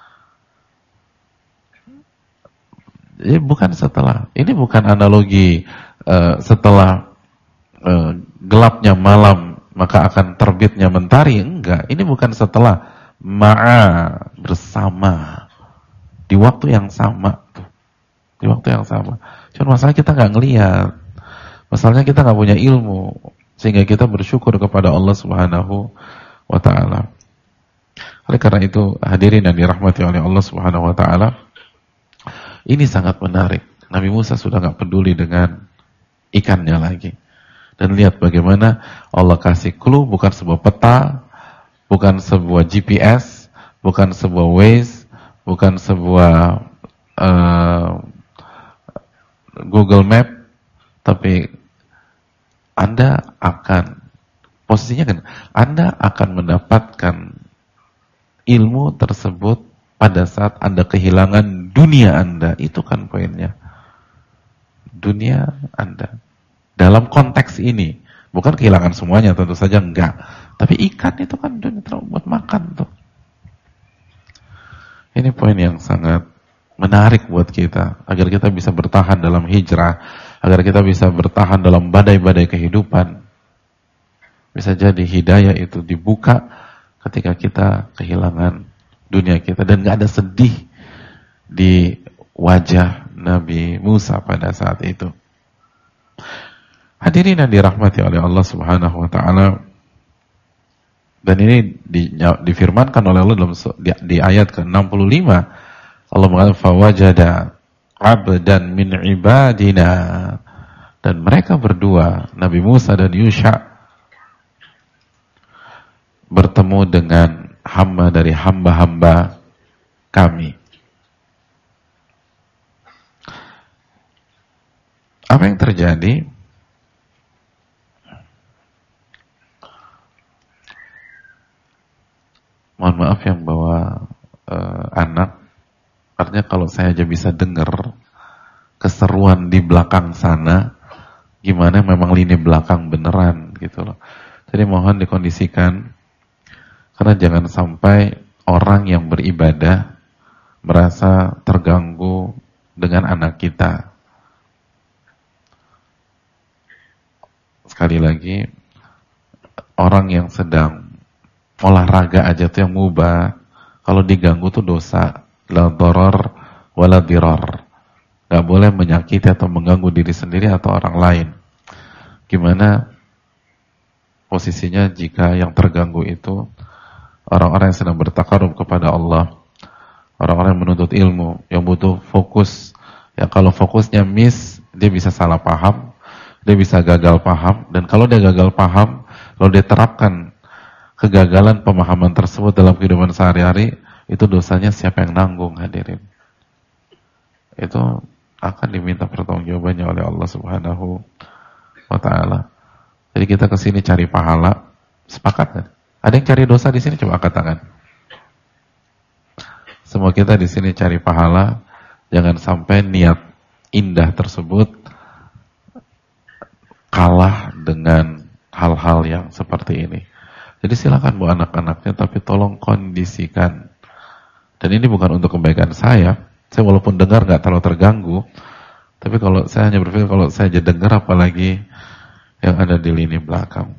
Jadi bukan setelah. Ini bukan analogi setelah gelapnya malam maka akan terbitnya mentari, enggak. Ini bukan setelah, ma'a, bersama, di waktu yang sama tuh. Di waktu yang sama. Cuma masalah kita nggak ngelihat, masalahnya kita nggak punya ilmu sehingga kita bersyukur kepada Allah Subhanahu Wa Taala. Oleh karena itu hadirin yang dirahmati oleh Allah Subhanahu Wa Taala, ini sangat menarik. Nabi Musa sudah nggak peduli dengan ikannya lagi. Dan lihat bagaimana Allah kasih clue, bukan sebuah peta, bukan sebuah GPS, bukan sebuah Waze, bukan sebuah Google Map, Tapi Anda akan, posisinya kan, Anda akan mendapatkan ilmu tersebut pada saat Anda kehilangan dunia Anda. Itu kan poinnya. Dunia Anda. Dalam konteks ini, bukan kehilangan semuanya, tentu saja enggak. Tapi ikan itu kan dunia buat makan tuh. Ini poin yang sangat menarik buat kita, agar kita bisa bertahan dalam hijrah, agar kita bisa bertahan dalam badai-badai kehidupan. Bisa jadi hidayah itu dibuka ketika kita kehilangan dunia kita, dan gak ada sedih di wajah Nabi Musa pada saat itu. Hadirin yang dirahmati oleh Allah Subhanahu wa taala, dan ini difirmankan oleh Allah dalam di ayat ke-65. Allah mengatakan fawajada 'abdan min ibadina, dan mereka berdua, Nabi Musa dan Yusha, bertemu dengan hamba dari hamba-hamba kami. Apa yang terjadi? Mohon maaf yang bawa anak, artinya kalau saya aja bisa dengar keseruan di belakang sana, gimana memang lini belakang beneran gitu loh. Jadi mohon dikondisikan, karena jangan sampai orang yang beribadah merasa terganggu dengan anak kita. Sekali lagi, orang yang sedang olahraga aja tuh yang mubah, kalau diganggu tuh dosa. La darar wala dirar. Gak boleh menyakiti atau mengganggu diri sendiri atau orang lain. Gimana posisinya jika yang terganggu itu orang-orang yang sedang bertakarub kepada Allah, orang-orang yang menuntut ilmu, yang butuh fokus. Ya kalau fokusnya miss, dia bisa salah paham, dia bisa gagal paham, dan kalau dia gagal paham, kalau dia terapkan kegagalan pemahaman tersebut dalam kehidupan sehari-hari, itu dosanya siapa yang nanggung, hadirin? Itu akan diminta pertanggungjawabannya oleh Allah Subhanahu wa taala. Jadi kita kesini cari pahala, sepakat kan? Ada yang cari dosa di sini, coba angkat tangan. Semua kita di sini cari pahala, jangan sampai niat indah tersebut kalah dengan hal-hal yang seperti ini. Jadi silakan bu anak-anaknya, tapi tolong kondisikan. Dan ini bukan untuk kebaikan saya. Saya walaupun dengar nggak terlalu terganggu, tapi kalau saya hanya berpikir kalau saya aja dengar, apalagi yang ada di lini belakang.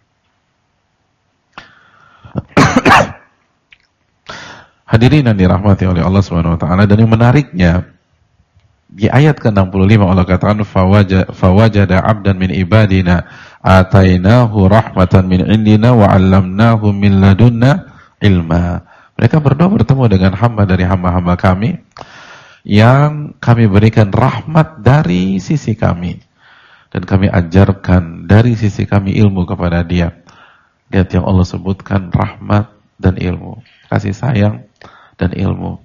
Hadirin yang dirahmati oleh Allah Subhanahu wa taala, dan yang menariknya di ayat ke-65 Allah katakan fawajada 'abdan min ibadina atainahu rahmatan min indina wa 'allamnahu min ladunna ilma. Mereka berdua bertemu dengan hamba dari hamba-hamba kami yang kami berikan rahmat dari sisi kami, dan kami ajarkan dari sisi kami ilmu kepada dia. Lihat yang Allah sebutkan, rahmat dan ilmu, kasih sayang dan ilmu.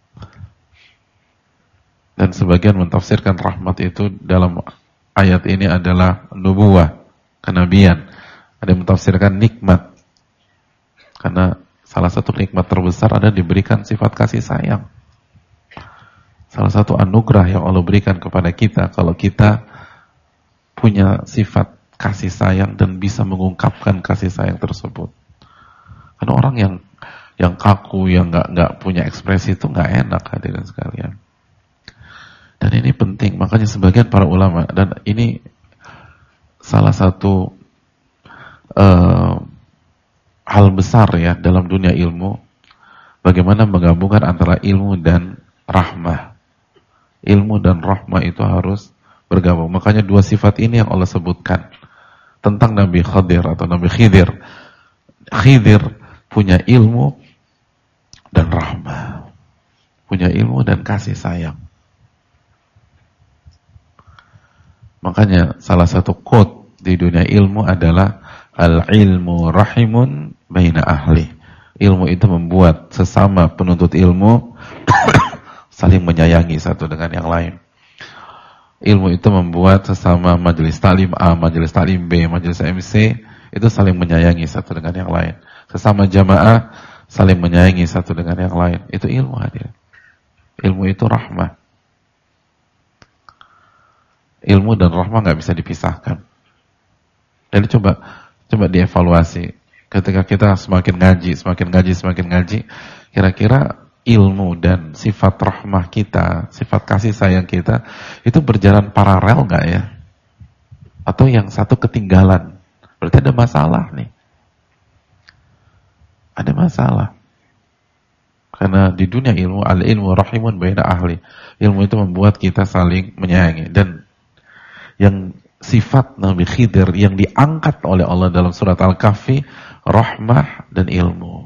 Dan sebagian mentafsirkan rahmat itu dalam ayat ini adalah nubuwah, kenabian. Ada yang mentafsirkan nikmat, karena salah satu nikmat terbesar ada diberikan sifat kasih sayang. Salah satu anugerah yang Allah berikan kepada kita, kalau kita punya sifat kasih sayang dan bisa mengungkapkan kasih sayang tersebut. Karena orang yang kaku, yang nggak punya ekspresi itu nggak enak, hadirin sekalian. Dan ini penting, makanya sebagian para ulama, dan ini salah satu hal besar ya dalam dunia ilmu, bagaimana menggabungkan antara ilmu dan rahmah. Ilmu dan rahmah itu harus bergabung. Makanya dua sifat ini yang Allah sebutkan tentang Nabi Khadir atau Nabi Khidir. Khidir punya ilmu dan rahmah, punya ilmu dan kasih sayang. Makanya salah satu quote di dunia ilmu adalah al-ilmu rahimun baina ahli. Ilmu itu membuat sesama penuntut ilmu saling menyayangi satu dengan yang lain. Ilmu itu membuat sesama majelis taklim A, majelis taklim B, majelis MC itu saling menyayangi satu dengan yang lain. Sesama jamaah saling menyayangi satu dengan yang lain. Itu ilmu hadir. Ilmu itu rahmah. Ilmu dan rahmah nggak bisa dipisahkan. Jadi coba dievaluasi. Ketika kita semakin ngaji, kira-kira ilmu dan sifat rahmah kita, sifat kasih sayang kita, itu berjalan paralel nggak ya? Atau yang satu ketinggalan? Berarti ada masalah nih. Ada masalah. Karena di dunia ilmu, al-ilmu rahimun baina ahli. Ilmu itu membuat kita saling menyayangi. Dan yang sifat Nabi Khidir yang diangkat oleh Allah dalam surat Al-Kahfi, rahmah dan ilmu.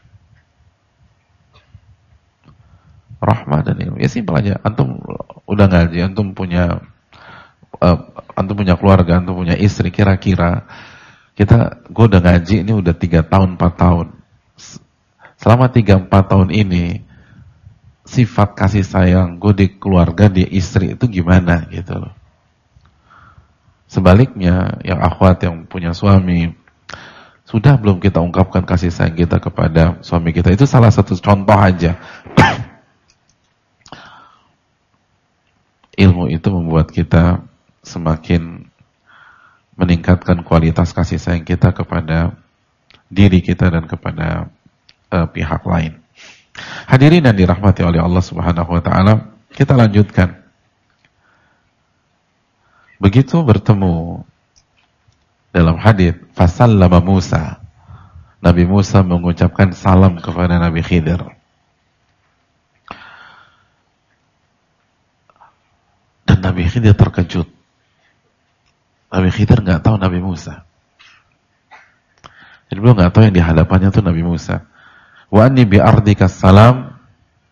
Rahmah dan ilmu. Ya simpel aja. Antum udah ngaji, antum punya keluarga, antum punya istri, kira-kira gue udah ngaji ini udah 3 tahun, 4 tahun. Selama 3-4 tahun ini sifat kasih sayang gue di keluarga, di istri itu gimana gitu loh. Sebaliknya, yang akhwat yang punya suami, sudah belum kita ungkapkan kasih sayang kita kepada suami kita? Itu salah satu contoh aja. Ilmu itu membuat kita semakin meningkatkan kualitas kasih sayang kita kepada diri kita dan kepada pihak lain. Hadirin yang dirahmati oleh Allah Subhanahu wa taala, kita lanjutkan. Begitu bertemu dalam hadits, fasallama Musa. Nabi Musa mengucapkan salam kepada Nabi Khidir. Dan Nabi Khidir terkejut. Nabi Khidir nggak tahu Nabi Musa. Jadi beliau nggak tahu yang di hadapannya itu Nabi Musa. Wa anni bi ardika salam.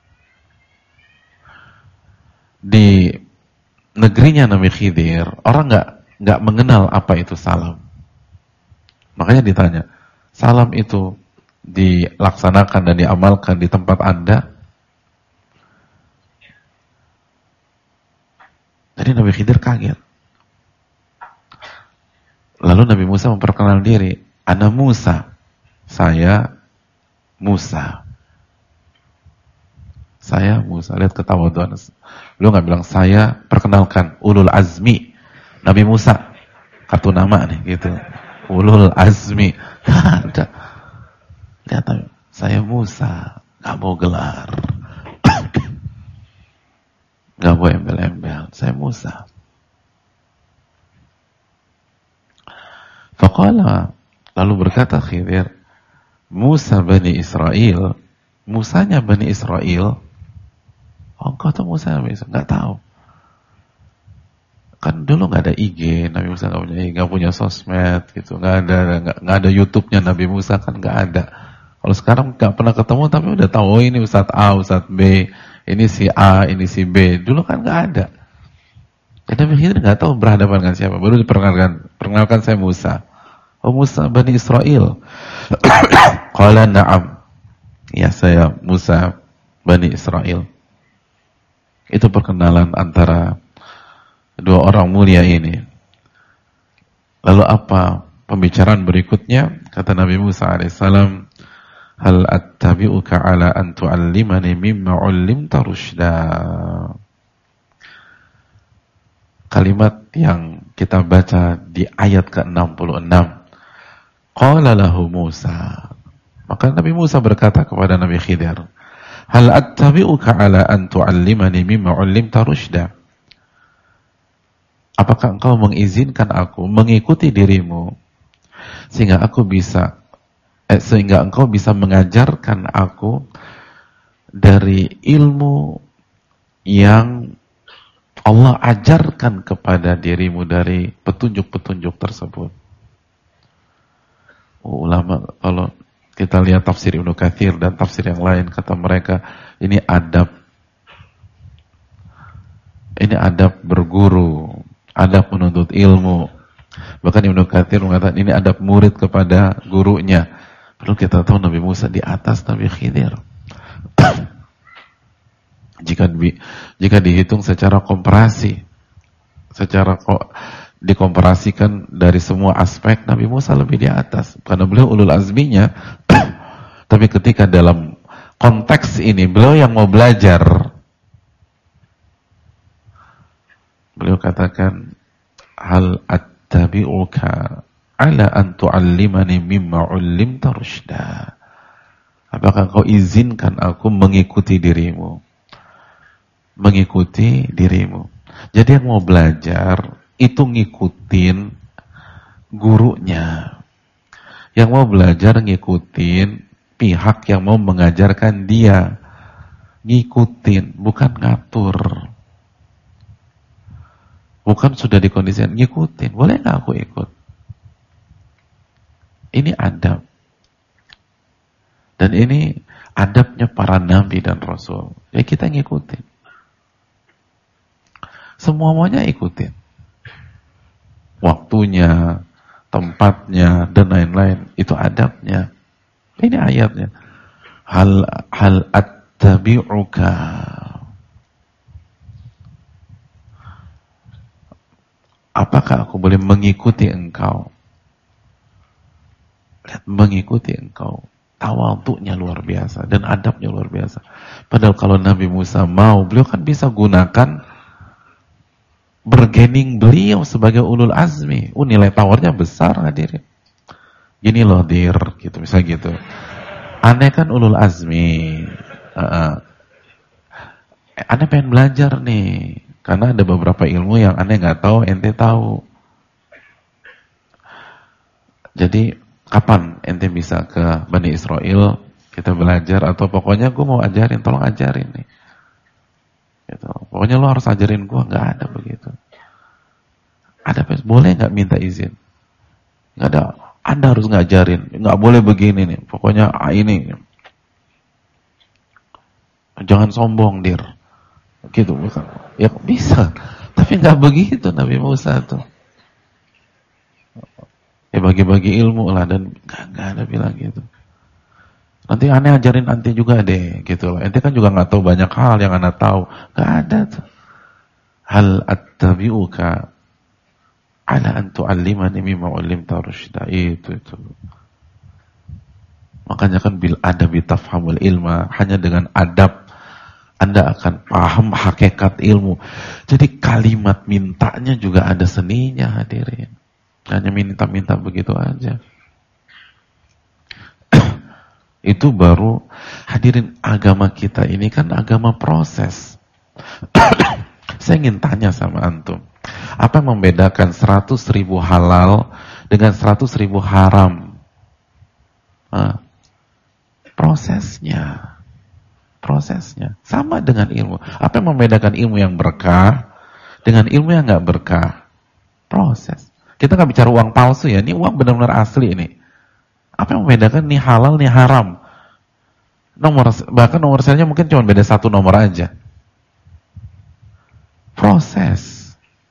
Di negerinya Nabi Khidir, orang nggak mengenal apa itu salam. Makanya ditanya, salam itu dilaksanakan dan diamalkan di tempat Anda? Jadi Nabi Khidir kaget. Lalu Nabi Musa memperkenalkan diri, ana Musa, saya Musa. Saya Musa, lihat ketawaduan. Beliau nggak bilang saya, perkenalkan ulul azmi Nabi Musa, kartu nama nih gitu, ulul azmi. Ada, lihat saya Musa, nggak mau gelar, nggak mau embel-embel, saya Musa. Faqala, lalu berkata Khidir, Musa Bani Israel, Musanya Bani Israel. Oh, engkau tuh Musa Bani Israel? Nggak tahu. Kan dulu nggak ada IG, Nabi Musa nggak punya sosmed gitu, nggak ada YouTube-nya Nabi Musa, kan nggak ada. Kalau sekarang nggak pernah ketemu tapi udah tahu, oh ini Ustadz A, Ustadz B, ini si A, ini si B. Dulu kan nggak ada. Jadi Nabi Khidir nggak tahu berhadapan dengan siapa. Baru perkenalkan saya Musa. Oh Musa Bani Israel. Qala na'am. Ya saya Musa Bani Israel. Itu perkenalan antara dua orang mulia ini. Lalu apa pembicaraan berikutnya? Kata Nabi Musa alaihissalam, hal attabi'uka ala an tu'allimani mimma 'ullimta rusyda. Kalimat yang kita baca di ayat ke-66. Qala lahu Musa. Maka Nabi Musa berkata kepada Nabi Khidir, hal attabi'uka ala an tu'allimani mimma 'ullimta rusyda. Apakah engkau mengizinkan aku mengikuti dirimu sehingga engkau bisa mengajarkan aku dari ilmu yang Allah ajarkan kepada dirimu dari petunjuk-petunjuk tersebut. Ulama kalau kita lihat tafsir Ibnu Katsir dan tafsir yang lain, kata mereka ini adab berguru, adab menuntut ilmu. Bahkan Ibnu Katsir mengatakan ini adab murid kepada gurunya. Perlu kita tahu Nabi Musa di atas Nabi Khidir. Jika dihitung secara komparasi, Secara kok dikomparasikan dari semua aspek, Nabi Musa lebih di atas karena beliau ulul azminya. Tapi ketika dalam konteks ini beliau yang mau belajar, beliau katakan, hal attabi'uka ala an tu'allimani mimma 'ullimta rusyda. Apakah kau izinkan aku mengikuti dirimu? Mengikuti dirimu. Jadi yang mau belajar itu ngikutin gurunya. Yang mau belajar ngikutin pihak yang mau mengajarkan dia. Ngikutin, bukan ngatur. Bukan sudah dikondisikan, ngikutin. Boleh nggak aku ikut? Ini adab. Dan ini adabnya para nabi dan rasul. Ya kita ngikutin. Semuanya ikutin. Waktunya, tempatnya, dan lain-lain. Itu adabnya. Ini ayatnya. Hal attabi'uka. Apakah aku boleh mengikuti engkau? Lihat, mengikuti engkau. Tawadhu'nya luar biasa dan adabnya luar biasa. Padahal kalau Nabi Musa mau, beliau kan bisa gunakan bergening beliau sebagai ulul azmi. Nilai tawarnya besar, hadirin. Gini loh, dir, gitu, misalnya gitu. Aneh kan ulul azmi. Aneh pengen belajar nih, karena ada beberapa ilmu yang aneh nggak tahu, ente tahu. Jadi kapan ente bisa ke Bani Israel, kita belajar, atau pokoknya gue mau ajarin, tolong ajarin nih. Gitu. Pokoknya lo harus ajarin gue, nggak ada begitu. Ada boleh nggak minta izin? Nggak ada. Anda harus ngajarin, nggak boleh begini nih. Pokoknya ini, jangan sombong, dir. Gitu bukan? Ya bisa, tapi nggak begitu Nabi Musa tuh. Ya bagi-bagi ilmu lah, dan nggak ada bilang gitu. Nanti aneh ajarin anti juga deh, gitu loh. Ente kan juga nggak tahu banyak hal yang aneh tahu, nggak ada tuh. Hal attabi'uka ala an tu'allimani mimma 'ullimta rusyda. Itu. Makanya kan bil adabi tafhamul ilma, hanya dengan adab Anda akan paham hakikat ilmu. Jadi kalimat mintanya juga ada seninya, hadirin. Hanya minta-minta begitu aja. Itu baru, hadirin, agama kita ini kan agama proses. Saya ingin tanya sama antum, apa yang membedakan 100.000 halal dengan 100.000 haram? Prosesnya sama dengan ilmu. Apa yang membedakan ilmu yang berkah dengan ilmu yang nggak berkah? Proses. Kita nggak bicara uang palsu ya, ini uang benar-benar asli ini. Apa yang membedakan nih halal nih haram? Bahkan nomor serinya mungkin cuma beda satu nomor aja. Proses.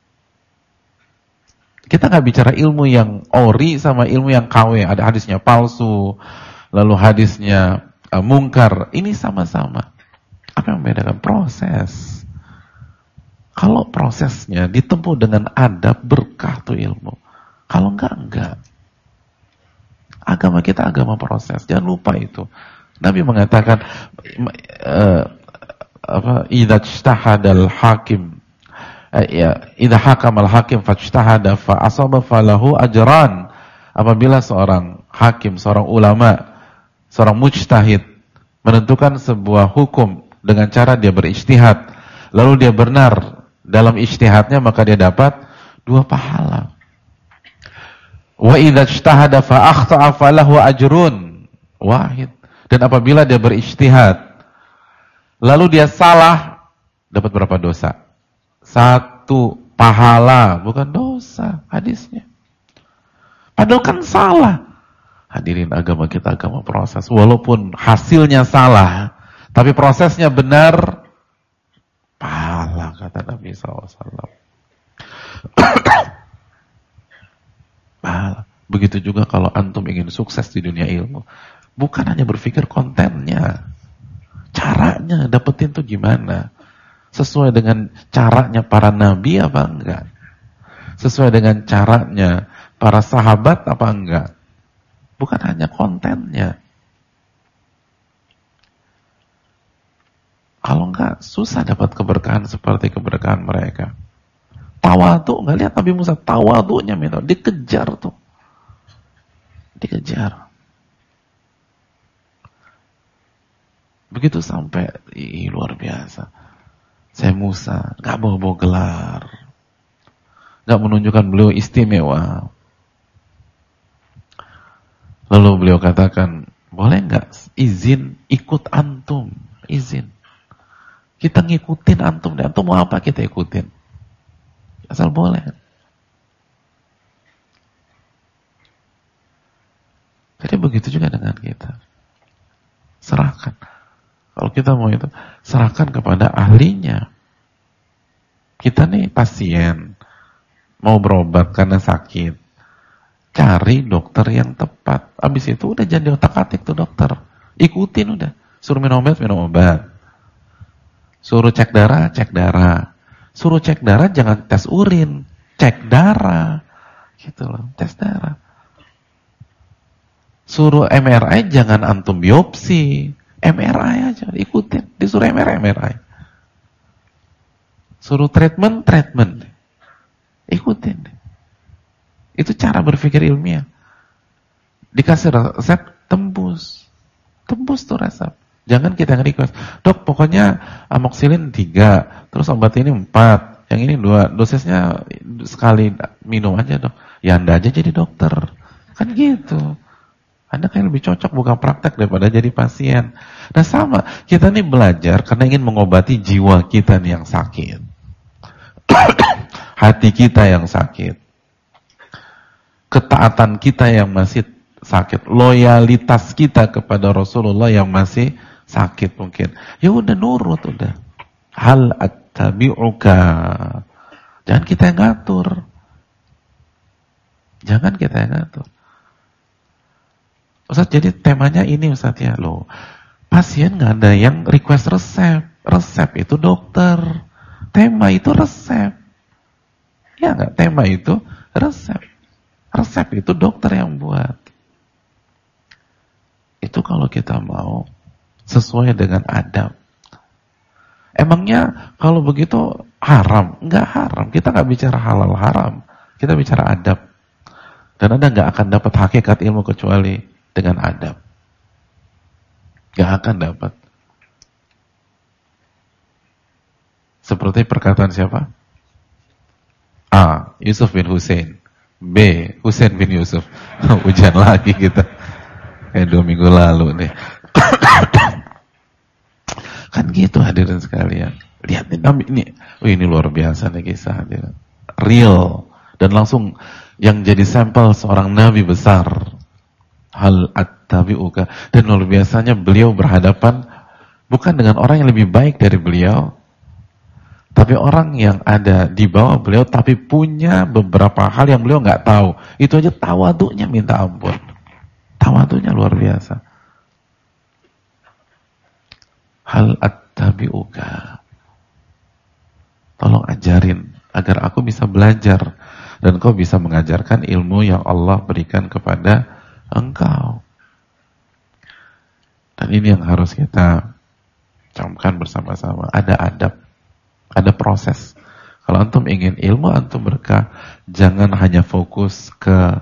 Kita nggak bicara ilmu yang ori sama ilmu yang KW. Ada hadisnya palsu, lalu hadisnya mungkar. Ini sama-sama. Apa yang membedakan? Proses. Kalau prosesnya ditempuh dengan adab, berkah tuh ilmu. Kalau enggak. Agama kita agama proses. Jangan lupa itu. Nabi mengatakan, idza ijtahadal hakim, idza hakamal hakim fajtahada fa asaba falahu ajran. Apabila seorang hakim, seorang ulama, seorang mujtahid menentukan sebuah hukum dengan cara dia berijtihad, lalu dia benar dalam ijtihadnya, maka dia dapat 2 pahala. Wa idza ijtahada fa akhta'a falahu ajrun wahid. Dan apabila dia berijtihad lalu dia salah, dapat berapa dosa? 1 pahala, bukan dosa hadisnya. Padahal kan salah. Hadirin, agama kita agama proses. Walaupun hasilnya salah, tapi prosesnya benar, pahala, kata Nabi SAW. Pahala. Begitu juga kalau antum ingin sukses di dunia ilmu. Bukan hanya berpikir kontennya. Caranya dapetin tuh gimana? Sesuai dengan caranya para nabi apa enggak? sesuai dengan caranya para sahabat apa enggak? Bukan hanya kontennya. Kalau enggak, susah dapat keberkahan seperti keberkahan mereka. Tawadhu, enggak lihat Nabi Musa, tawadhunya minta, dikejar tuh. Dikejar. Begitu sampai, luar biasa. Saya Musa, enggak bawa-bawa gelar. Enggak menunjukkan beliau istimewa. Lalu beliau katakan, boleh enggak izin ikut antum? Izin. Kita ngikutin antum, dan antum mau apa kita ikutin? Asal boleh. Jadi begitu juga dengan kita. Serahkan. Kalau kita mau itu, serahkan kepada ahlinya. Kita nih pasien, mau berobat karena sakit. Cari dokter yang tepat. Habis itu udah jangan diotak-atik tuh dokter. Ikutin udah. Suruh minum obat. Suruh cek darah, cek darah. Suruh cek darah jangan tes urin, cek darah. Gitu loh, tes darah. Suruh MRI jangan antum biopsi, MRI aja, ikutin. Disuruh MRI. Suruh treatment, ikutin. Itu cara berpikir ilmiah. Dikasih resep, tembus tuh resep. Jangan kita nge-request, dok pokoknya amoxicillin 3, terus obat ini 4, yang ini 2, dosisnya sekali minum aja dok. Ya Anda aja jadi dokter. Kan gitu. Anda kayak lebih cocok buka praktek daripada jadi pasien. Nah sama, kita nih belajar karena ingin mengobati jiwa kita nih yang sakit. Hati kita yang sakit. Ketaatan kita yang masih sakit. Loyalitas kita kepada Rasulullah yang masih sakit mungkin. Ya udah nurut udah. Hal attabi'uka. Jangan kita yang ngatur. Ustaz, jadi temanya ini Ustaz ya. Loh, pasien nggak ada yang request resep. Resep itu dokter. Tema itu resep. Ya nggak? Tema itu resep. Resep itu dokter yang buat. Itu kalau kita mau sesuai dengan adab. Emangnya kalau begitu haram? Enggak haram. Kita nggak bicara halal haram. Kita bicara adab. Dan Anda nggak akan dapat hakikat ilmu kecuali dengan adab. Nggak akan dapat. Seperti perkataan siapa? A. Yusuf bin Husain. B. Husain bin Yusuf. Hujan lagi kita. Kayak 2 minggu lalu nih. Kan gitu hadirin sekalian. Lihat nih Nabi ini luar biasa nih kisah hadirin. Real. Dan langsung yang jadi sampel seorang Nabi besar. Hal attabi'uka. Dan luar biasanya beliau berhadapan bukan dengan orang yang lebih baik dari beliau. Tapi orang yang ada di bawah beliau tapi punya beberapa hal yang beliau nggak tahu. Itu aja tawadhunya minta ampun. Tawadhunya luar biasa. Hal attabi'uka. Tolong ajarin agar aku bisa belajar dan kau bisa mengajarkan ilmu yang Allah berikan kepada engkau. Dan ini yang harus kita camkan bersama-sama. Ada adab, ada proses. Kalau antum ingin ilmu antum berkah, jangan hanya fokus ke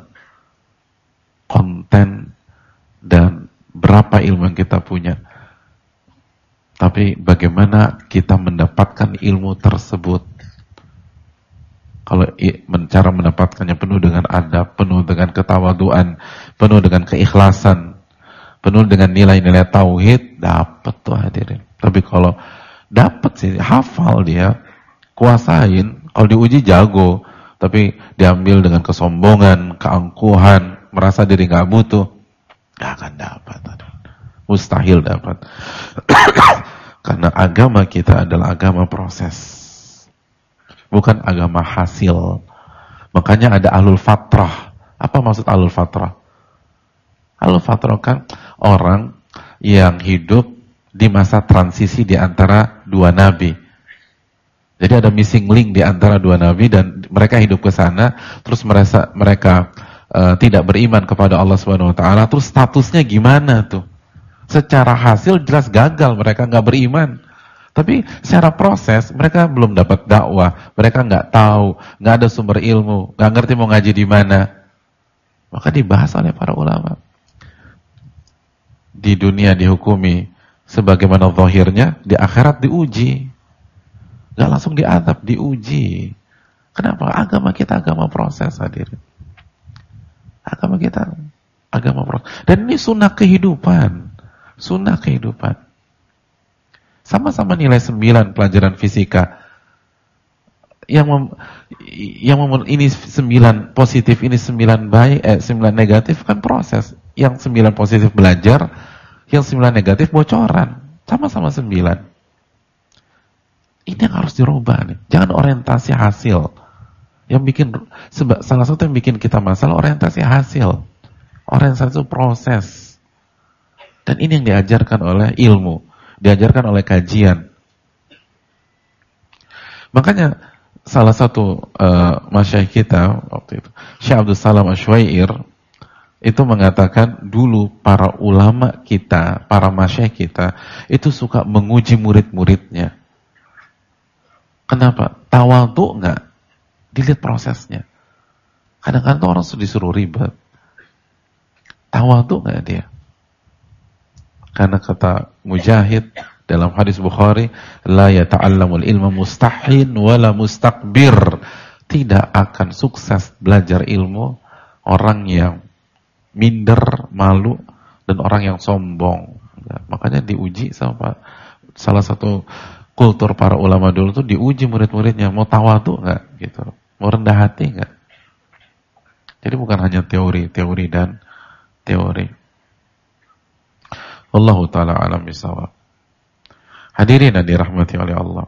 konten dan berapa ilmu yang kita punya. Tapi bagaimana kita mendapatkan ilmu tersebut. Kalau cara mendapatkannya penuh dengan adab, penuh dengan ketawaduan, penuh dengan keikhlasan, penuh dengan nilai-nilai tauhid, dapat tuh hadirin. Tapi kalau dapat sih, hafal dia, kuasain, kalau diuji jago, tapi diambil dengan kesombongan, keangkuhan, merasa diri gak butuh, gak akan dapat. Mustahil dapat. Karena agama kita adalah agama proses. Bukan agama hasil. Makanya ada ahlul fatrah. Apa maksud ahlul fatrah? Ahlul fatrah kan orang yang hidup di masa transisi di antara dua nabi. Jadi ada missing link di antara dua nabi dan mereka hidup ke sana, terus mereka tidak beriman kepada Allah Subhanahu wa taala, terus statusnya gimana tuh? Secara hasil jelas gagal, mereka nggak beriman. Tapi secara proses mereka belum dapat dakwah, mereka nggak tahu, nggak ada sumber ilmu, nggak ngerti mau ngaji di mana. Maka dibahas oleh para ulama. Di dunia dihukumi sebagaimana zahirnya, di akhirat diuji. Nggak langsung diadab, diuji. Kenapa? Agama kita agama proses, hadirin. Agama kita agama proses. Dan ini sunnah kehidupan. Sunnah kehidupan. Sama-sama nilai 9 pelajaran fisika. Ini 9 positif, ini 9 baik, 9 negatif kan proses. Yang 9 positif belajar, yang 9 negatif bocoran. Sama-sama 9. Ini yang harus dirubah nih. Jangan orientasi hasil. Yang bikin salah satu yang bikin kita masalah orientasi hasil. Orientasi itu proses. Dan ini yang diajarkan oleh ilmu, diajarkan oleh kajian. Makanya salah satu masyayikh kita waktu itu, Syekh Abdul Salam Asywair, itu mengatakan dulu para ulama kita, para masyayikh kita itu suka menguji murid-muridnya. Kenapa? Tawadhu enggak? Dilihat prosesnya. Kadang-kadang tuh orang disuruh ribet. Tawadhu enggak dia? Karena kata Mujahid dalam hadis Bukhari, la yata'allamul ilma mustahin wala mustakbir. Tidak akan sukses belajar ilmu orang yang minder, malu, dan orang yang sombong. Ya, makanya diuji sama salah satu kultur para ulama dulu tuh, diuji murid-muridnya, mau tawadhu enggak gitu, mau rendah hati enggak. Jadi bukan hanya teori dan teori. Wallahu ta'ala alam bisawab. Hadirin yang dirahmati oleh Allah.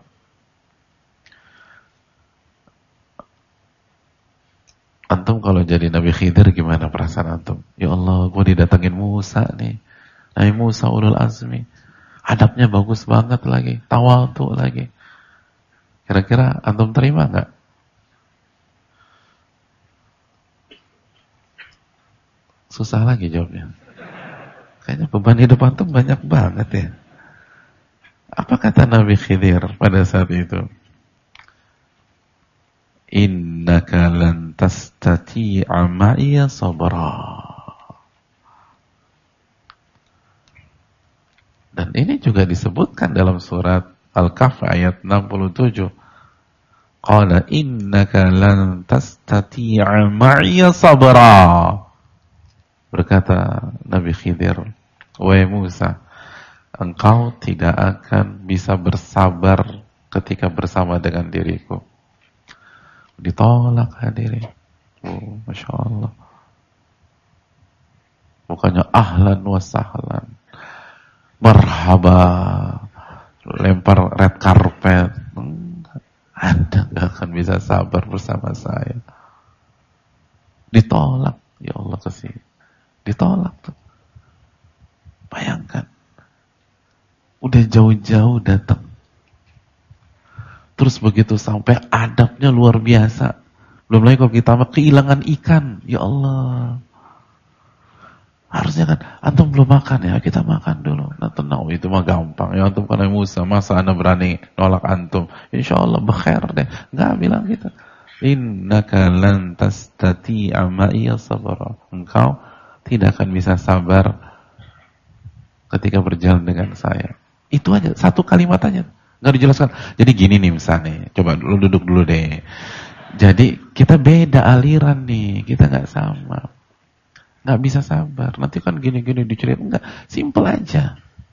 Antum kalau jadi Nabi Khidir gimana perasaan antum? Ya Allah, gue didatengin Musa nih. Nabi Musa ulul azmi. Adabnya bagus banget lagi. Tawadhu lagi. Kira-kira antum terima gak? Susah lagi jawabnya. Kayaknya beban hidup antum banyak banget ya. Apa kata Nabi Khidir pada saat itu? Innaka lan tastati'a ma'iya sabra. Dan ini juga disebutkan dalam surat Al-Kahf ayat 67. Qala innaka lan tastati'a ma'iya sabra. Berkata Nabi Khidir, wahai Musa, engkau tidak akan bisa bersabar ketika bersama dengan diriku. Ditolak hadirin. Masya Allah. Bukannya ahlan wa sahlan, marhaba, lempar red carpet. Anda gak akan bisa sabar bersama saya. Ditolak. Ya Allah kesini. Ditolak tuh. Bayangkan. Udah jauh-jauh datang. Terus begitu sampai adabnya luar biasa. Belum lagi kalau kita kehilangan ikan. Ya Allah. Harusnya kan, antum belum makan ya, kita makan dulu. Nah tenang, itu mah gampang. Ya antum karena Musa, masa anda berani nolak antum? Insya Allah bekhair deh. Enggak bilang gitu. Innaka lan tastati'a ma'iya sabra. Engkau tidak akan bisa sabar ketika berjalan dengan saya. Itu aja, satu kalimat aja. Nggak dijelaskan. Jadi gini nih misalnya, coba lu duduk dulu deh. Jadi kita beda aliran nih, kita nggak sama. Nggak bisa sabar. Nanti kan gini-gini diceritain. Enggak, simple aja.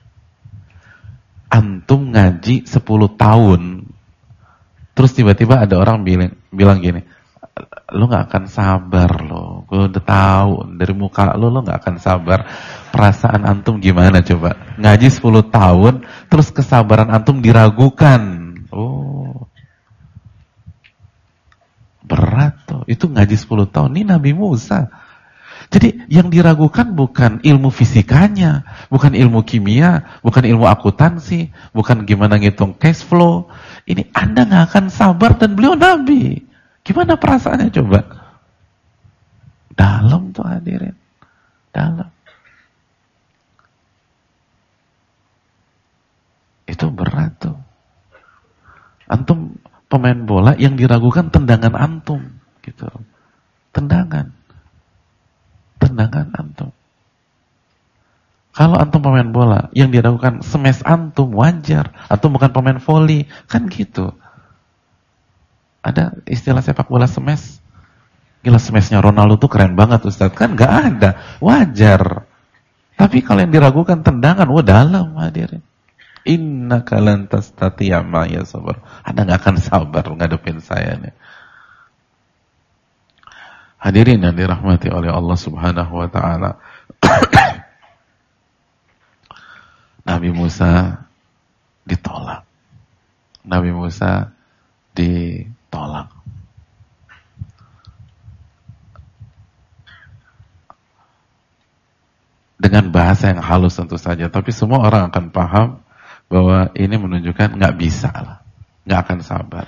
Antum ngaji 10 tahun, terus tiba-tiba ada orang bilang gini, lu gak akan sabar lo, gue udah tahu dari muka lo gak akan sabar. Perasaan antum gimana coba? Ngaji 10 tahun, terus kesabaran antum diragukan. Oh, berat tuh. Itu ngaji 10 tahun. Ini Nabi Musa. Jadi yang diragukan bukan ilmu fisikanya, bukan ilmu kimia, bukan ilmu akuntansi, bukan gimana ngitung cash flow. Ini Anda nggak akan sabar dan beliau Nabi. Gimana perasaannya coba? Dalam tuh hadirin. Dalam. Itu berat tuh. Antum pemain bola yang diragukan tendangan antum. Gitu. Tendangan antum. Kalau antum pemain bola, yang diragukan smash antum, wajar. Antum bukan pemain voli, kan gitu. Ada istilah sepak bola smash? Gila, smashnya Ronaldo tuh keren banget Ustaz. Kan gak ada, wajar. Tapi kalau yang diragukan tendangan, wah dalam hadirin. Innaka lan tastati'a ma'iya sabar. Anda gak akan sabar ngadepin saya nih. Hadirin yang dirahmati oleh Allah Subhanahu wa taala. Nabi Musa ditolak. Nabi Musa ditolak. Dengan bahasa yang halus tentu saja, tapi semua orang akan paham bahwa ini menunjukkan nggak bisa lah, nggak akan sabar.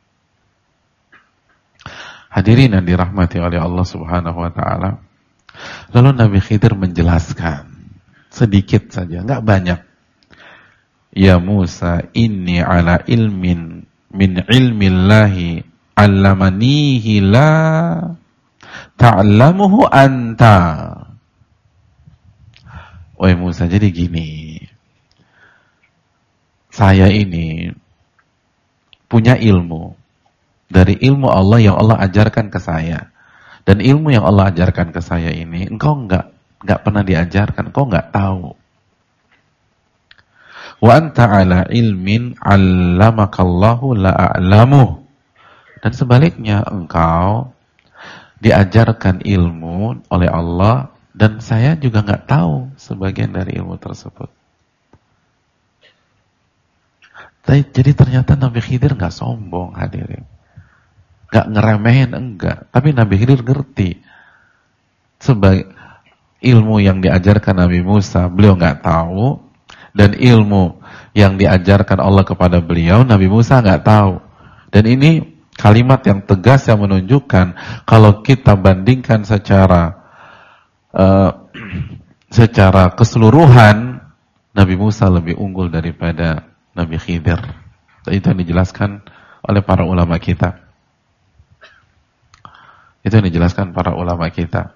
Hadirin yang dirahmati oleh Allah Subhanahu wa taala. Lalu Nabi Khidir menjelaskan sedikit saja, nggak banyak. Ya Musa, inni ala ilmin min ilmillahi 'allamanihi la ta'lamuhu anta. Wahai Musa, jadi gini. Saya ini punya ilmu dari ilmu Allah yang Allah ajarkan ke saya. Dan ilmu yang Allah ajarkan ke saya ini, engkau enggak pernah diajarkan, engkau enggak tahu. Wa anta ala ilmin 'allamakallahu la a'lamu. Dan sebaliknya, engkau diajarkan ilmu oleh Allah dan saya juga enggak tahu sebagian dari ilmu tersebut. Jadi ternyata Nabi Khidir enggak sombong hadirin. Gak ngeremehin, enggak. Tapi Nabi Khidir ngerti. Sebagai ilmu yang diajarkan Nabi Musa, beliau gak tahu. Dan ilmu yang diajarkan Allah kepada beliau, Nabi Musa gak tahu. Dan ini kalimat yang tegas yang menunjukkan kalau kita bandingkan secara keseluruhan, Nabi Musa lebih unggul daripada Nabi Khidir. Itu yang dijelaskan oleh para ulama kita. Itu yang dijelaskan para ulama kita.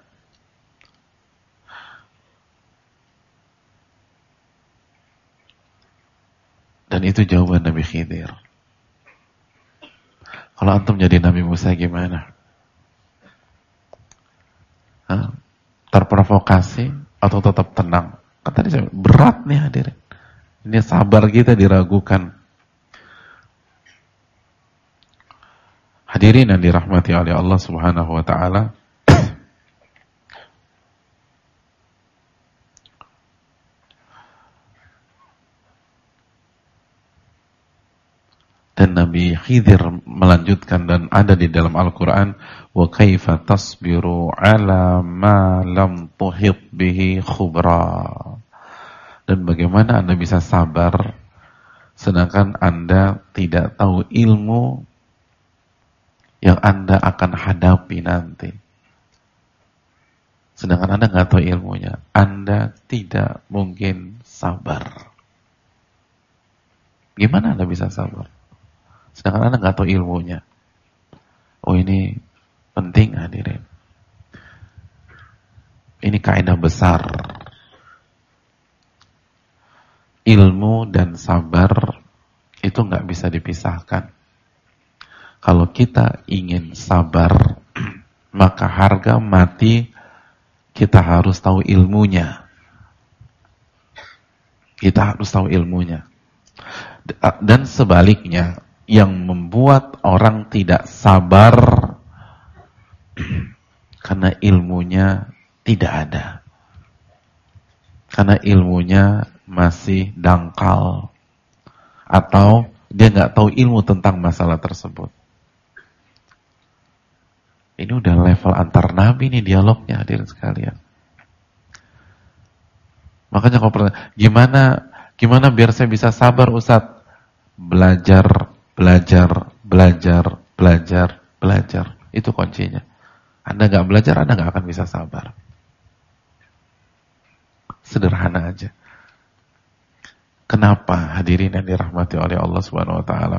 Dan itu jawaban Nabi Khidir. Kalau antum jadi Nabi Musa gimana? Hah? Terprovokasi atau tetap tenang? Kan tadi saya berat nih hadirin. Ini sabar kita diragukan. Hadirin yang dirahmati oleh Allah Subhanahu wa taala. Dan Nabi Khidir melanjutkan dan ada di dalam Al-Qur'an, wa kaifa tasbiru ala ma lam tuhit bihi khubra. Dan bagaimana Anda bisa sabar sedangkan Anda tidak tahu ilmu yang Anda akan hadapi nanti. Sedangkan Anda nggak tahu ilmunya, Anda tidak mungkin sabar. Gimana Anda bisa sabar? Sedangkan Anda nggak tahu ilmunya. Oh, ini penting hadirin. Ini kaidah besar. Ilmu dan sabar itu nggak bisa dipisahkan. Kalau kita ingin sabar, maka harga mati kita harus tahu ilmunya. Kita harus tahu ilmunya. Dan sebaliknya, yang membuat orang tidak sabar karena ilmunya tidak ada. Karena ilmunya masih dangkal. Atau dia nggak tahu ilmu tentang masalah tersebut. Ini udah level antar nabi nih dialognya, hadirin sekalian. Makanya kalau gimana biar saya bisa sabar Ustadz? Belajar. Itu kuncinya. Anda nggak belajar, Anda nggak akan bisa sabar. Sederhana aja. Kenapa hadirin yang dirahmati oleh Allah Subhanahu wa taala?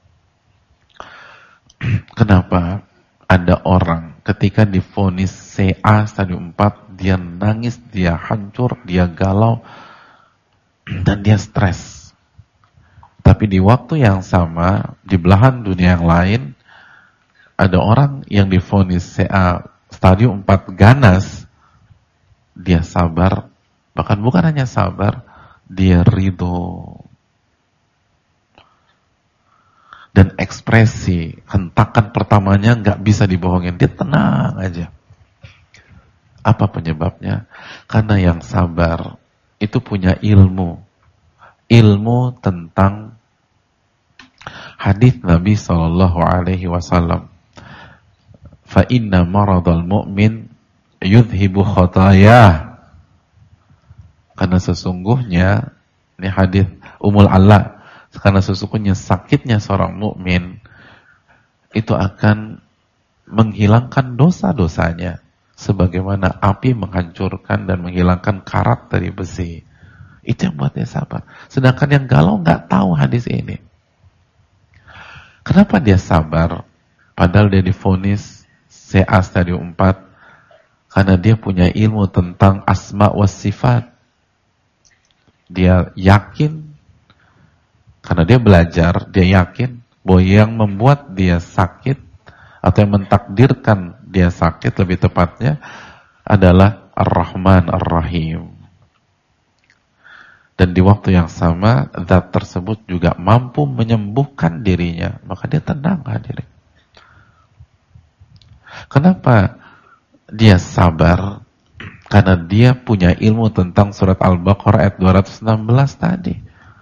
Kenapa ada orang ketika divonis CA stadium 4 dia nangis, dia hancur, dia galau dan dia stres. Tapi di waktu yang sama di belahan dunia yang lain ada orang yang divonis CA stadium 4 ganas, dia sabar, bahkan bukan hanya sabar, dia ridho. Dan ekspresi, hentakan pertamanya nggak bisa dibohongin, dia tenang aja. Apa penyebabnya? Karena yang sabar itu punya ilmu tentang hadis Nabi SAW. Fa inna maradul mu'min yudhibu khatayah. Karena sesungguhnya ini hadis Ummul Ala, karena sesungguhnya sakitnya seorang mukmin itu akan menghilangkan dosa-dosanya sebagaimana api menghancurkan dan menghilangkan karat dari besi. Itu yang buat dia sabar. Sedangkan yang galau nggak tahu hadis ini. Kenapa dia sabar? Padahal dia divonis CA stadium 4 karena dia punya ilmu tentang asma was sifat. Dia yakin, karena dia belajar, dia yakin bahwa yang membuat dia sakit atau yang mentakdirkan dia sakit lebih tepatnya adalah Ar-Rahman Ar-Rahim. Dan di waktu yang sama zat tersebut juga mampu menyembuhkan dirinya, maka dia tenang hadirin. Kenapa dia sabar? Karena dia punya ilmu tentang surat Al-Baqarah ayat 216 tadi.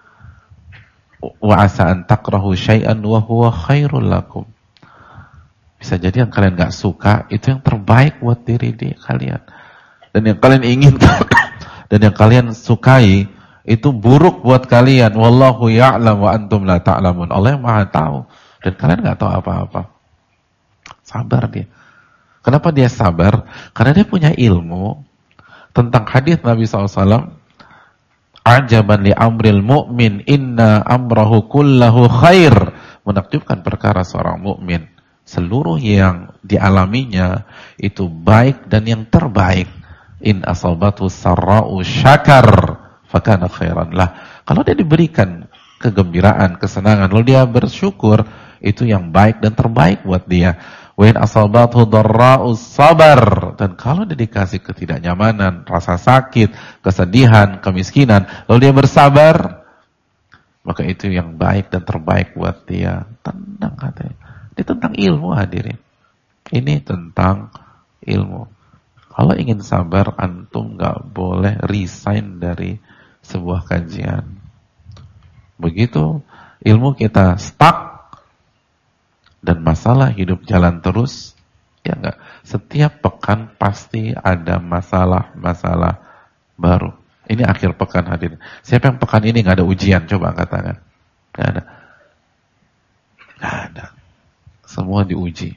Wa asa an takrahu syai'an wa huwa khairul lakum. Bisa jadi yang kalian gak suka itu yang terbaik buat diri kalian. Dan yang kalian inginkan dan yang kalian sukai itu buruk buat kalian. Wallahu ya'lam wa antum la ta'lamun. Allah yang Maha tahu dan kalian gak tahu apa-apa. Sabar dia. Kenapa dia sabar? Karena dia punya ilmu tentang hadis Nabi SAW. Ajaban li amril mu'min inna amrahu kullahu khair. Menakjubkan perkara seorang mukmin, seluruh yang dialaminya itu baik dan yang terbaik. In asabatu sarra'u syakar fakana khairan lah. Kalau dia diberikan kegembiraan, kesenangan, lalu dia bersyukur, itu yang baik dan terbaik buat dia. Wa in asabathu dharra'u sabar. Dan kalau dia dikasih ketidaknyamanan, rasa sakit, kesedihan, kemiskinan, lalu dia bersabar, maka itu yang baik dan terbaik buat dia. Tenang katanya. Ini tentang ilmu hadirin. Ini tentang ilmu. Kalau ingin sabar, antum gak boleh resign dari sebuah kajian. Begitu ilmu kita stuck dan masalah hidup jalan terus, ya enggak? Setiap pekan pasti ada masalah-masalah baru. Ini akhir pekan hadirin. Siapa yang pekan ini nggak ada ujian? Coba angkat tangan. Nggak ada. Nggak ada. Semua diuji.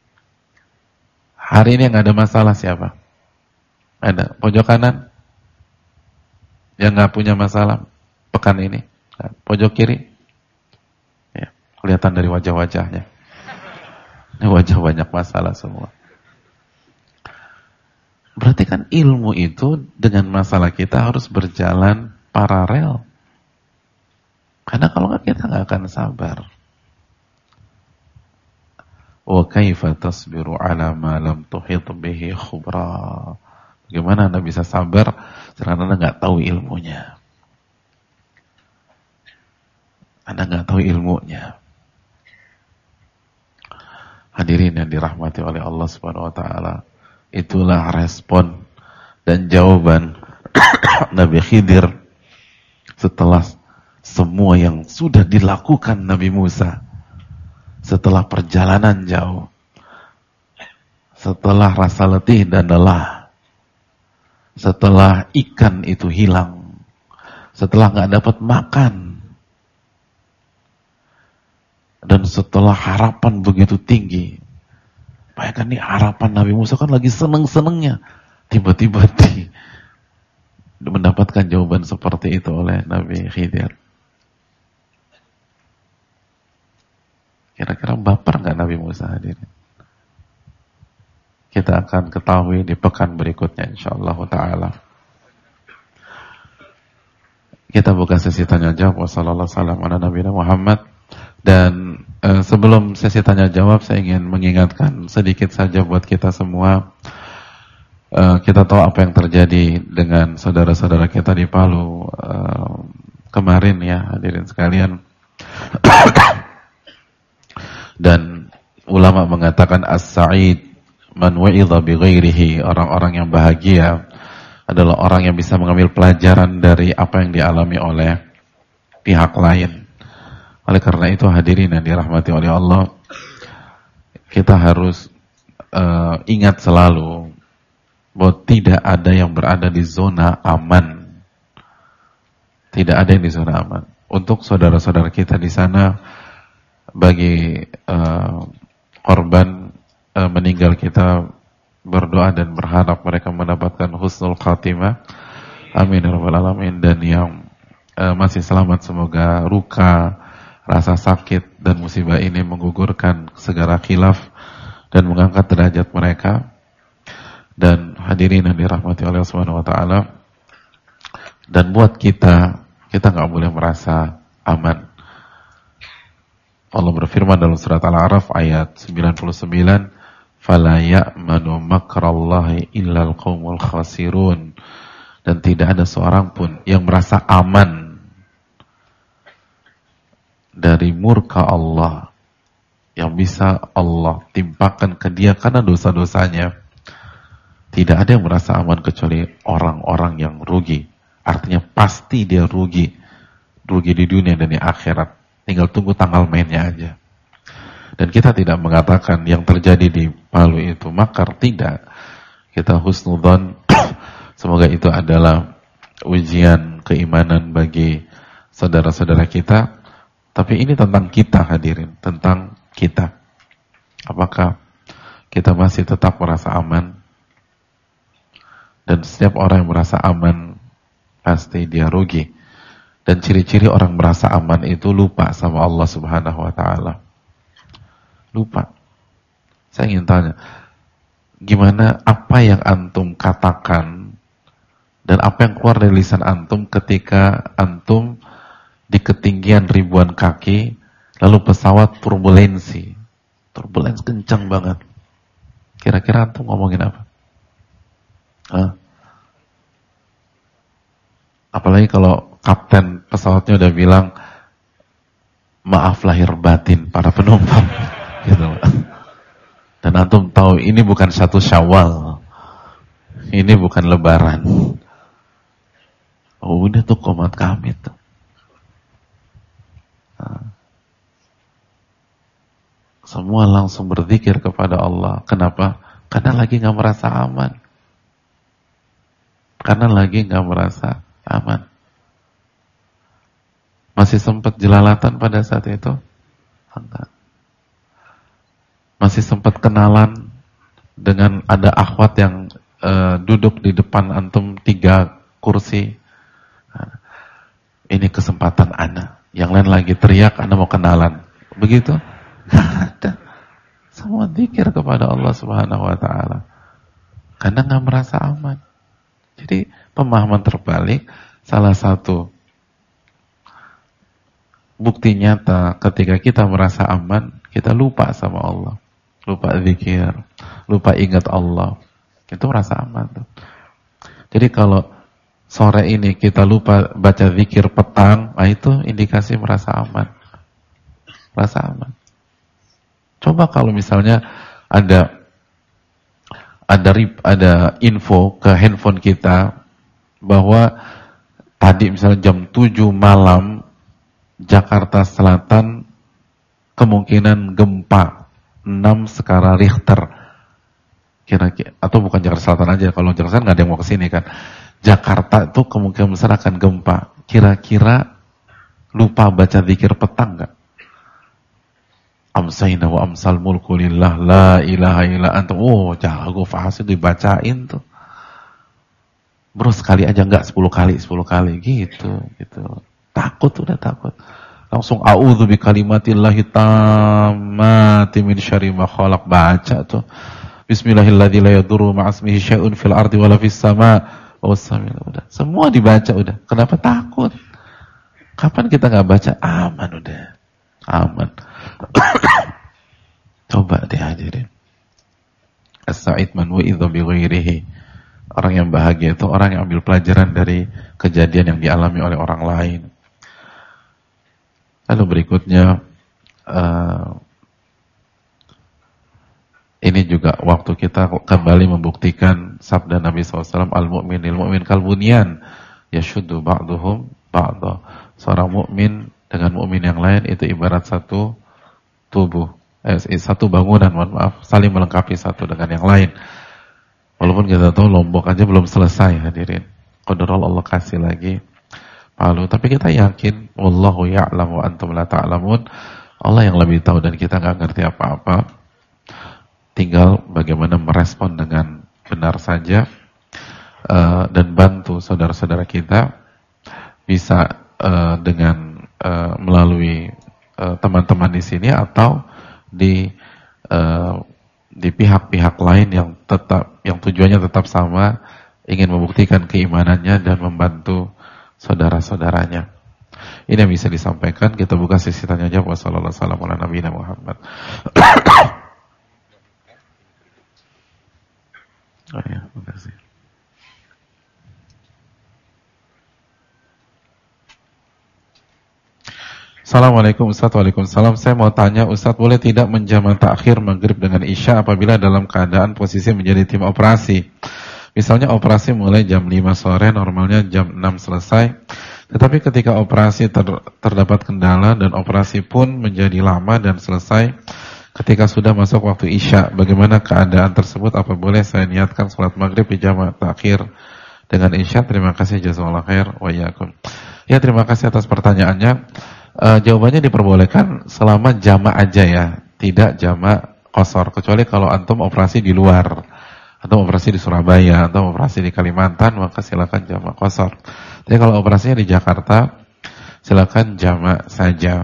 Hari ini yang nggak ada masalah siapa? Ada. Pojok kanan? Yang nggak punya masalah pekan ini? Pojok kiri? Ya, kelihatan dari wajah-wajahnya. Ini wajah banyak masalah semua. Berarti kan ilmu itu dengan masalah kita harus berjalan paralel. Karena kalau nggak kita nggak akan sabar. Wa kaifa tasbiru ala ma lam tuhit bihi khubra. Bagaimana Anda bisa sabar karena Anda nggak tahu ilmunya. Anda nggak tahu ilmunya. Hadirin yang dirahmati oleh Allah Subhanahu wa taala, itulah respon dan jawaban Nabi Khidir setelah semua yang sudah dilakukan Nabi Musa setelah perjalanan jauh. setelah rasa letih dan lelah, setelah ikan itu hilang, setelah nggak dapat makan, dan setelah harapan begitu tinggi. Bayangkan nih, harapan Nabi Musa kan lagi seneng-senengnya, tiba-tiba mendapatkan jawaban seperti itu oleh Nabi Khidir. Kira-kira baper nggak Nabi Musa hadirin? Kita akan ketahui di pekan berikutnya insyaallah ta'ala. Kita buka sesi tanya jawab. Wassalamualaikum warahmatullahi Muhammad. Dan sebelum sesi tanya jawab, saya ingin mengingatkan sedikit saja buat kita semua. Kita tahu apa yang terjadi dengan saudara-saudara kita di Palu kemarin ya, hadirin sekalian. Dan ulama mengatakan as-sa'id man wa'idha bi ghairihi, orang-orang yang bahagia adalah orang yang bisa mengambil pelajaran dari apa yang dialami oleh pihak lain. Oleh karena itu hadirin yang dirahmati oleh Allah, kita harus ingat selalu bahwa tidak ada yang berada di zona aman. Tidak ada yang di zona aman. Untuk saudara-saudara kita di sana, bagi korban meninggal, kita berdoa dan berharap mereka mendapatkan husnul khatimah, amin ya rabbal alamin. Dan yang masih selamat, semoga luka, rasa sakit dan musibah ini menggugurkan segala khilaf dan mengangkat derajat mereka. Dan hadirin yang dirahmati oleh Allah Subhanahu wa taala, dan buat kita nggak boleh merasa aman. Allah berfirman dalam surat Al-A'raf ayat 99, "Fala ya'manu makrallahi illal qaumul khasirun." Dan tidak ada seorang pun yang merasa aman dari murka Allah yang bisa Allah timpakan ke dia karena dosa-dosanya. Tidak ada yang merasa aman kecuali orang-orang yang rugi. Artinya pasti dia rugi di dunia dan di akhirat. Tinggal tunggu tanggal mainnya aja. Dan kita tidak mengatakan yang terjadi di Palu itu makar, tidak. Kita husnudzon, semoga itu adalah ujian keimanan bagi saudara-saudara kita. Tapi ini tentang kita hadirin, tentang kita. Apakah kita masih tetap merasa aman? Dan setiap orang yang merasa aman, pasti dia rugi. Dan ciri-ciri orang merasa aman itu lupa sama Allah Subhanahu wa ta'ala. Lupa. Saya ingin tanya, gimana, apa yang antum katakan dan apa yang keluar dari lisan antum ketika antum di ketinggian ribuan kaki lalu pesawat turbulensi kencang banget. Kira-kira antum ngomongin apa? Hah? Apalagi kalau kapten pesawatnya udah bilang maaf lahir batin para penumpang gitu. Dan antum tahu ini bukan 1 Syawal, ini bukan Lebaran. Oh, udah tuh komat kami tuh. Semua langsung berzikir kepada Allah. Kenapa? Karena lagi nggak merasa aman. Masih sempat jelalatan pada saat itu? Enggak. Masih sempat kenalan dengan ada akhwat yang duduk di depan antum 3 kursi. Ini kesempatan ana. Yang lain lagi teriak, ana mau kenalan. Begitu? Enggak ada. Semua zikir kepada Allah Subhanahu wa ta'ala. Karena nggak merasa aman. Jadi pemahaman terbalik, salah satu bukti nyata ketika kita merasa aman, kita lupa sama Allah, lupa zikir, lupa ingat Allah, itu merasa aman tuh. Jadi kalau sore ini kita lupa baca zikir petang, nah itu indikasi merasa aman. Coba kalau misalnya ada info ke handphone kita bahwa tadi misalnya jam 7 malam Jakarta Selatan kemungkinan gempa 6 skala Richter. Kira-kira, atau bukan Jakarta Selatan aja, kalau Jakarta Selatan nggak ada yang mau kesini kan. Jakarta tuh kemungkinan besar akan gempa. Kira-kira lupa baca zikir petang nggak? Amsayna wa amsal mulku lillah la ilaha illa anta. Oh, jago fasih dibacain tuh. Bro, sekali aja enggak 10 kali gitu. Takut, udah takut. Langsung a'udzu bikalimatillahi tammati min syarri ma khalaq, baca tuh. Bismillahilladzi la yadurru ma'asmihi syai'un fil ardi wala fis sama'. Udah. Semua dibaca udah. Kenapa takut? Kapan kita nggak baca? Aman udah. Aman. Coba deh hadirin. As-sa'id man wa'idha bi ghairihi. Orang yang bahagia itu orang yang ambil pelajaran dari kejadian yang dialami oleh orang lain. Lalu berikutnya, ini juga waktu kita kembali membuktikan sabda Nabi SAW, al-mu'minil mu'min kalbunyan yashuddu ba'duhum ba'da. Seorang mukmin dengan mukmin yang lain itu ibarat satu tubuh, satu bangunan, saling melengkapi satu dengan yang lain. Walaupun kita tahu Lombok aja belum selesai hadirin. Qadarul Allah kasih lagi Palu, tapi kita yakin wallahu ya'lamu wa antum la ta'lamun. Allah yang lebih tahu dan kita nggak ngerti apa-apa. Tinggal bagaimana merespon dengan benar saja, dan bantu saudara-saudara kita bisa dengan melalui teman-teman di sini atau di pihak-pihak lain yang tujuannya tetap sama, ingin membuktikan keimanannya dan membantu saudara-saudaranya. Ini yang bisa disampaikan. Kita buka sesi tanya jawab. Wassalamualaikum warahmatullahi wabarakatuh. Oh ya, makasih. Assalamualaikum Ustaz. Waalaikumsalam. Saya mau tanya Ustaz, boleh tidak menjamak takhir maghrib dengan isya apabila dalam keadaan posisi menjadi tim operasi? Misalnya operasi mulai jam 5 sore, normalnya jam 6 selesai. Tetapi ketika operasi terdapat kendala dan operasi pun menjadi lama dan selesai ketika sudah masuk waktu isya, bagaimana keadaan tersebut? Apa boleh saya niatkan sholat maghrib di jamak takhir dengan isya? Terima kasih, jazakallahu khair wa iyyakum. Ya, terima kasih atas pertanyaannya. Jawabannya diperbolehkan selama jamak aja ya, tidak jamak qasar. Kecuali kalau antum operasi di luar, atau operasi di Surabaya, atau operasi di Kalimantan, maka silakan jamak qasar. Tapi kalau operasinya di Jakarta, silakan jamak saja.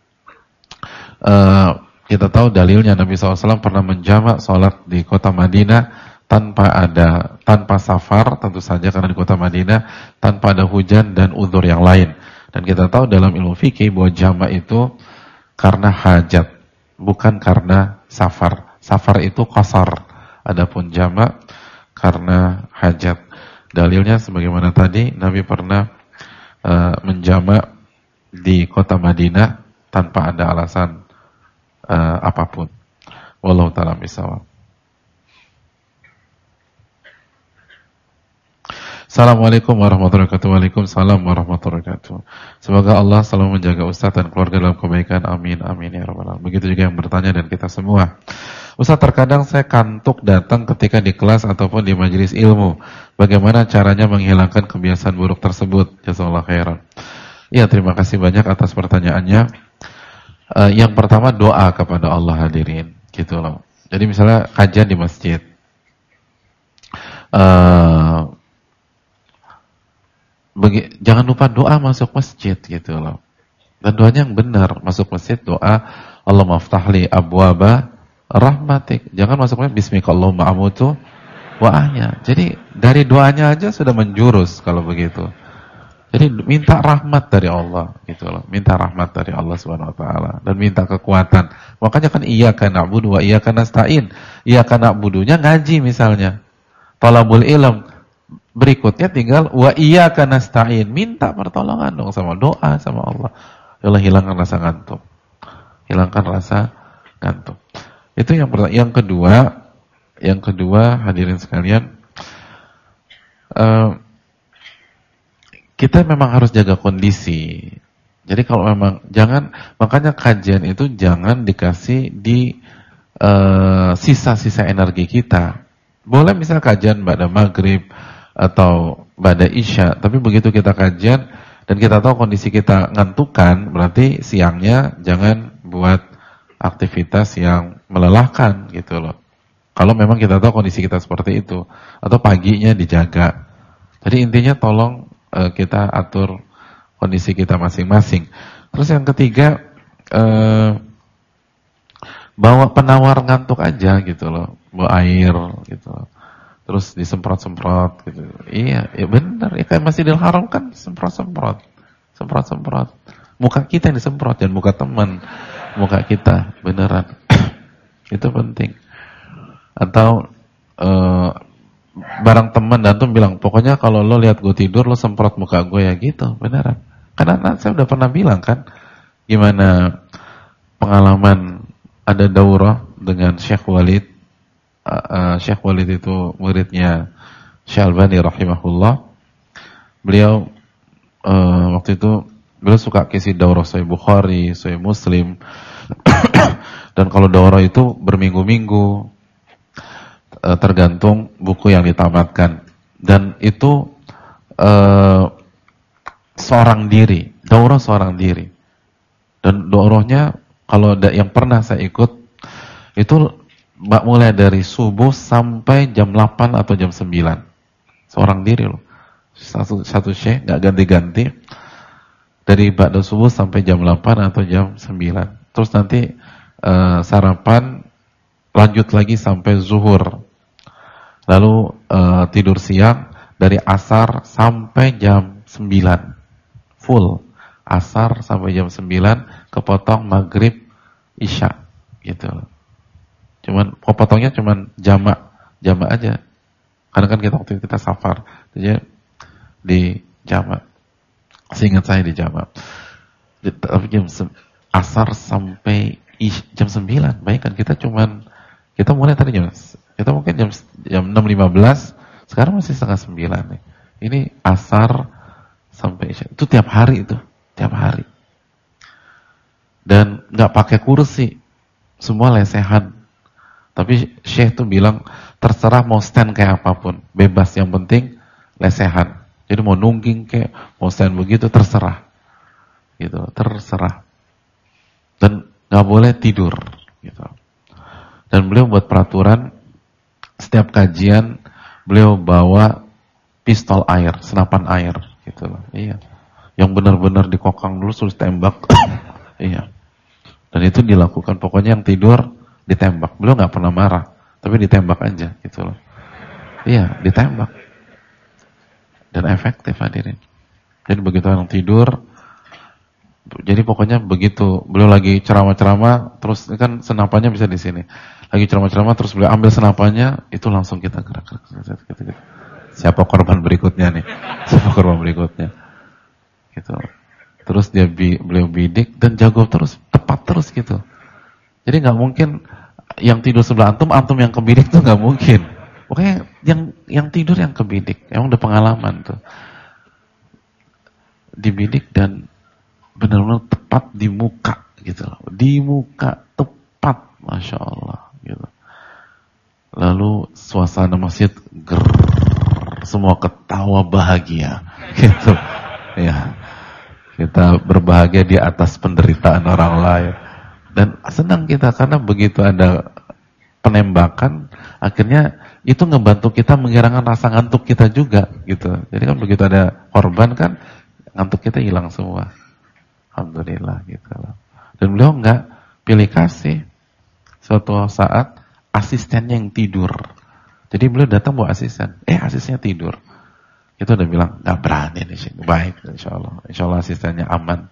Kita tahu dalilnya Nabi SAW pernah menjamak sholat di kota Madinah tanpa safar, tentu saja karena di kota Madinah, tanpa ada hujan dan uzur yang lain. Dan kita tahu dalam ilmu fikih bahwa jamak itu karena hajat, bukan karena safar. Safar itu qasar, adapun jamak karena hajat. Dalilnya sebagaimana tadi, Nabi pernah menjamak di kota Madinah tanpa ada alasan apapun. Wallahu ta'ala bisawab. Assalamualaikum warahmatullahi wabarakatuh. Waalaikumsalam warahmatullahi wabarakatuh. Semoga Allah selalu menjaga Ustaz dan keluarga dalam kebaikan. Amin, amin ya rabbal alamin. Begitu juga yang bertanya dan kita semua. Ustaz, terkadang saya kantuk datang ketika di kelas ataupun di majelis ilmu. Bagaimana caranya menghilangkan kebiasaan buruk tersebut? Jazakallahu khairan. Ya, terima kasih banyak atas pertanyaannya. Yang pertama, doa kepada Allah hadirin, gitu loh. Jadi misalnya kajian di masjid, jangan lupa doa masuk masjid, gitu loh. Dan doanya yang benar, masuk masjid doa Allahumma aftahli abwaba rahmatik. Jangan masuk masjid bismika Allahumma amutu wa ahya. Jadi dari doanya aja sudah menjurus kalau begitu. Jadi minta rahmat dari Allah, gitu loh. Minta rahmat dari Allah Subhanahu wa taala dan minta kekuatan. Makanya kan iyyaka na'budu wa iyyaka nasta'in. Iyyaka na'budunya ngaji misalnya. Talabul ilm. Berikutnya tinggal wa iyyaka nasta'in. Minta pertolongan dong sama doa sama Allah. Ya Allah, hilangkan rasa ngantuk. Hilangkan rasa ngantuk. Itu yang pertama. Yang kedua hadirin sekalian, kita memang harus jaga kondisi. Jadi kalau memang makanya kajian itu jangan dikasih di sisa-sisa energi kita. Boleh misal kajian pada maghrib atau pada isya, tapi begitu kita kajian dan kita tahu kondisi kita ngantukan, berarti siangnya jangan buat aktivitas yang melelahkan gitu loh. Kalau memang kita tahu kondisi kita seperti itu, atau paginya dijaga. Jadi intinya tolong kita atur kondisi kita masing-masing. Terus yang ketiga, bawa penawar ngantuk aja gitu loh, bawa air gitu loh. Terus disemprot-semprot gitu. Iya, ya benar. Ya kayak Masjidil Haram kan semprot-semprot. Semprot-semprot. Muka kita yang disemprot, dan muka teman. Muka kita, beneran. Itu penting. Atau barang teman dan tuh bilang, pokoknya kalau lo lihat gue tidur, lo semprot muka gue ya gitu, beneran. Karena saya udah pernah bilang kan, gimana pengalaman ada daurah dengan Syekh Walid. Syekh Walid itu muridnya Syekh Albani rahimahullah. Beliau waktu itu beliau suka kisi daurah Sahih Bukhari, Sahih Muslim. Dan kalau daurah itu berminggu-minggu, tergantung buku yang ditamatkan. Dan itu seorang diri, daurah seorang diri. Dan daurahnya kalau yang pernah saya ikut itu mulai dari subuh sampai jam 8 atau jam 9. Seorang diri loh. Satu syekh, gak ganti-ganti. Dari ba'da subuh sampai jam 8 atau jam 9. Terus nanti sarapan, lanjut lagi sampai zuhur. Lalu tidur siang dari asar sampai jam 9. Full. Asar sampai jam 9, kepotong maghrib, isya. Gitu. Potongnya cuman jamak aja. Karena kan waktu itu kita safar, jadi di jamak. Seingat saya di jamak. Tapi jam asar sampai jam 9. Bayangkan kita mulai tadi kita mungkin jam 6.15, sekarang masih setengah 9 nih. Ini asar sampai isya. Itu tiap hari itu, tiap hari. Dan nggak pakai kursi, semua lesehan. Tapi Syekh tuh bilang, terserah mau stand kayak apapun, bebas, yang penting lesehan. Jadi mau nungging kayak, mau stand begitu, terserah. Gitu, terserah. Dan nggak boleh tidur. Gitu. Dan beliau buat peraturan, setiap kajian beliau bawa pistol air, senapan air. Gitu loh. Iya. Yang benar-benar dikokang dulu, terus tembak. Iya. Dan itu dilakukan, pokoknya yang tidur ditembak. Beliau nggak pernah marah, tapi ditembak aja gitu loh. Iya, ditembak. Dan efektif hadirin. Jadi begitu orang tidur, jadi pokoknya begitu beliau lagi ceramah-ceramah, terus kan senapannya bisa di sini. Lagi ceramah-ceramah, terus beliau ambil senapannya, itu langsung kita gerak-gerak. Siapa korban berikutnya nih? Siapa korban berikutnya? Gitu. Terus beliau bidik dan jago terus, tepat terus gitu. Jadi nggak mungkin yang tidur sebelah antum yang kebidik tuh nggak mungkin. Pokoknya yang tidur yang kebidik, emang udah pengalaman tuh. Dibidik dan benar-benar tepat di muka gitu loh. Di muka tepat, Masya Allah gitu. Lalu suasana masjid semua ketawa bahagia gitu. Ya. Kita berbahagia di atas penderitaan orang lain. Dan senang kita karena begitu ada penembakan, akhirnya itu ngebantu kita menghilangkan rasa ngantuk kita juga gitu. Jadi kan begitu ada korban kan, ngantuk kita hilang semua. Alhamdulillah gitu. Dan beliau enggak pilih kasih. Suatu saat asistennya yang tidur. Jadi beliau datang bawa asisten. Asistennya tidur. Itu udah bilang nggak berani nih sih. Baik, insya Allah asistennya aman.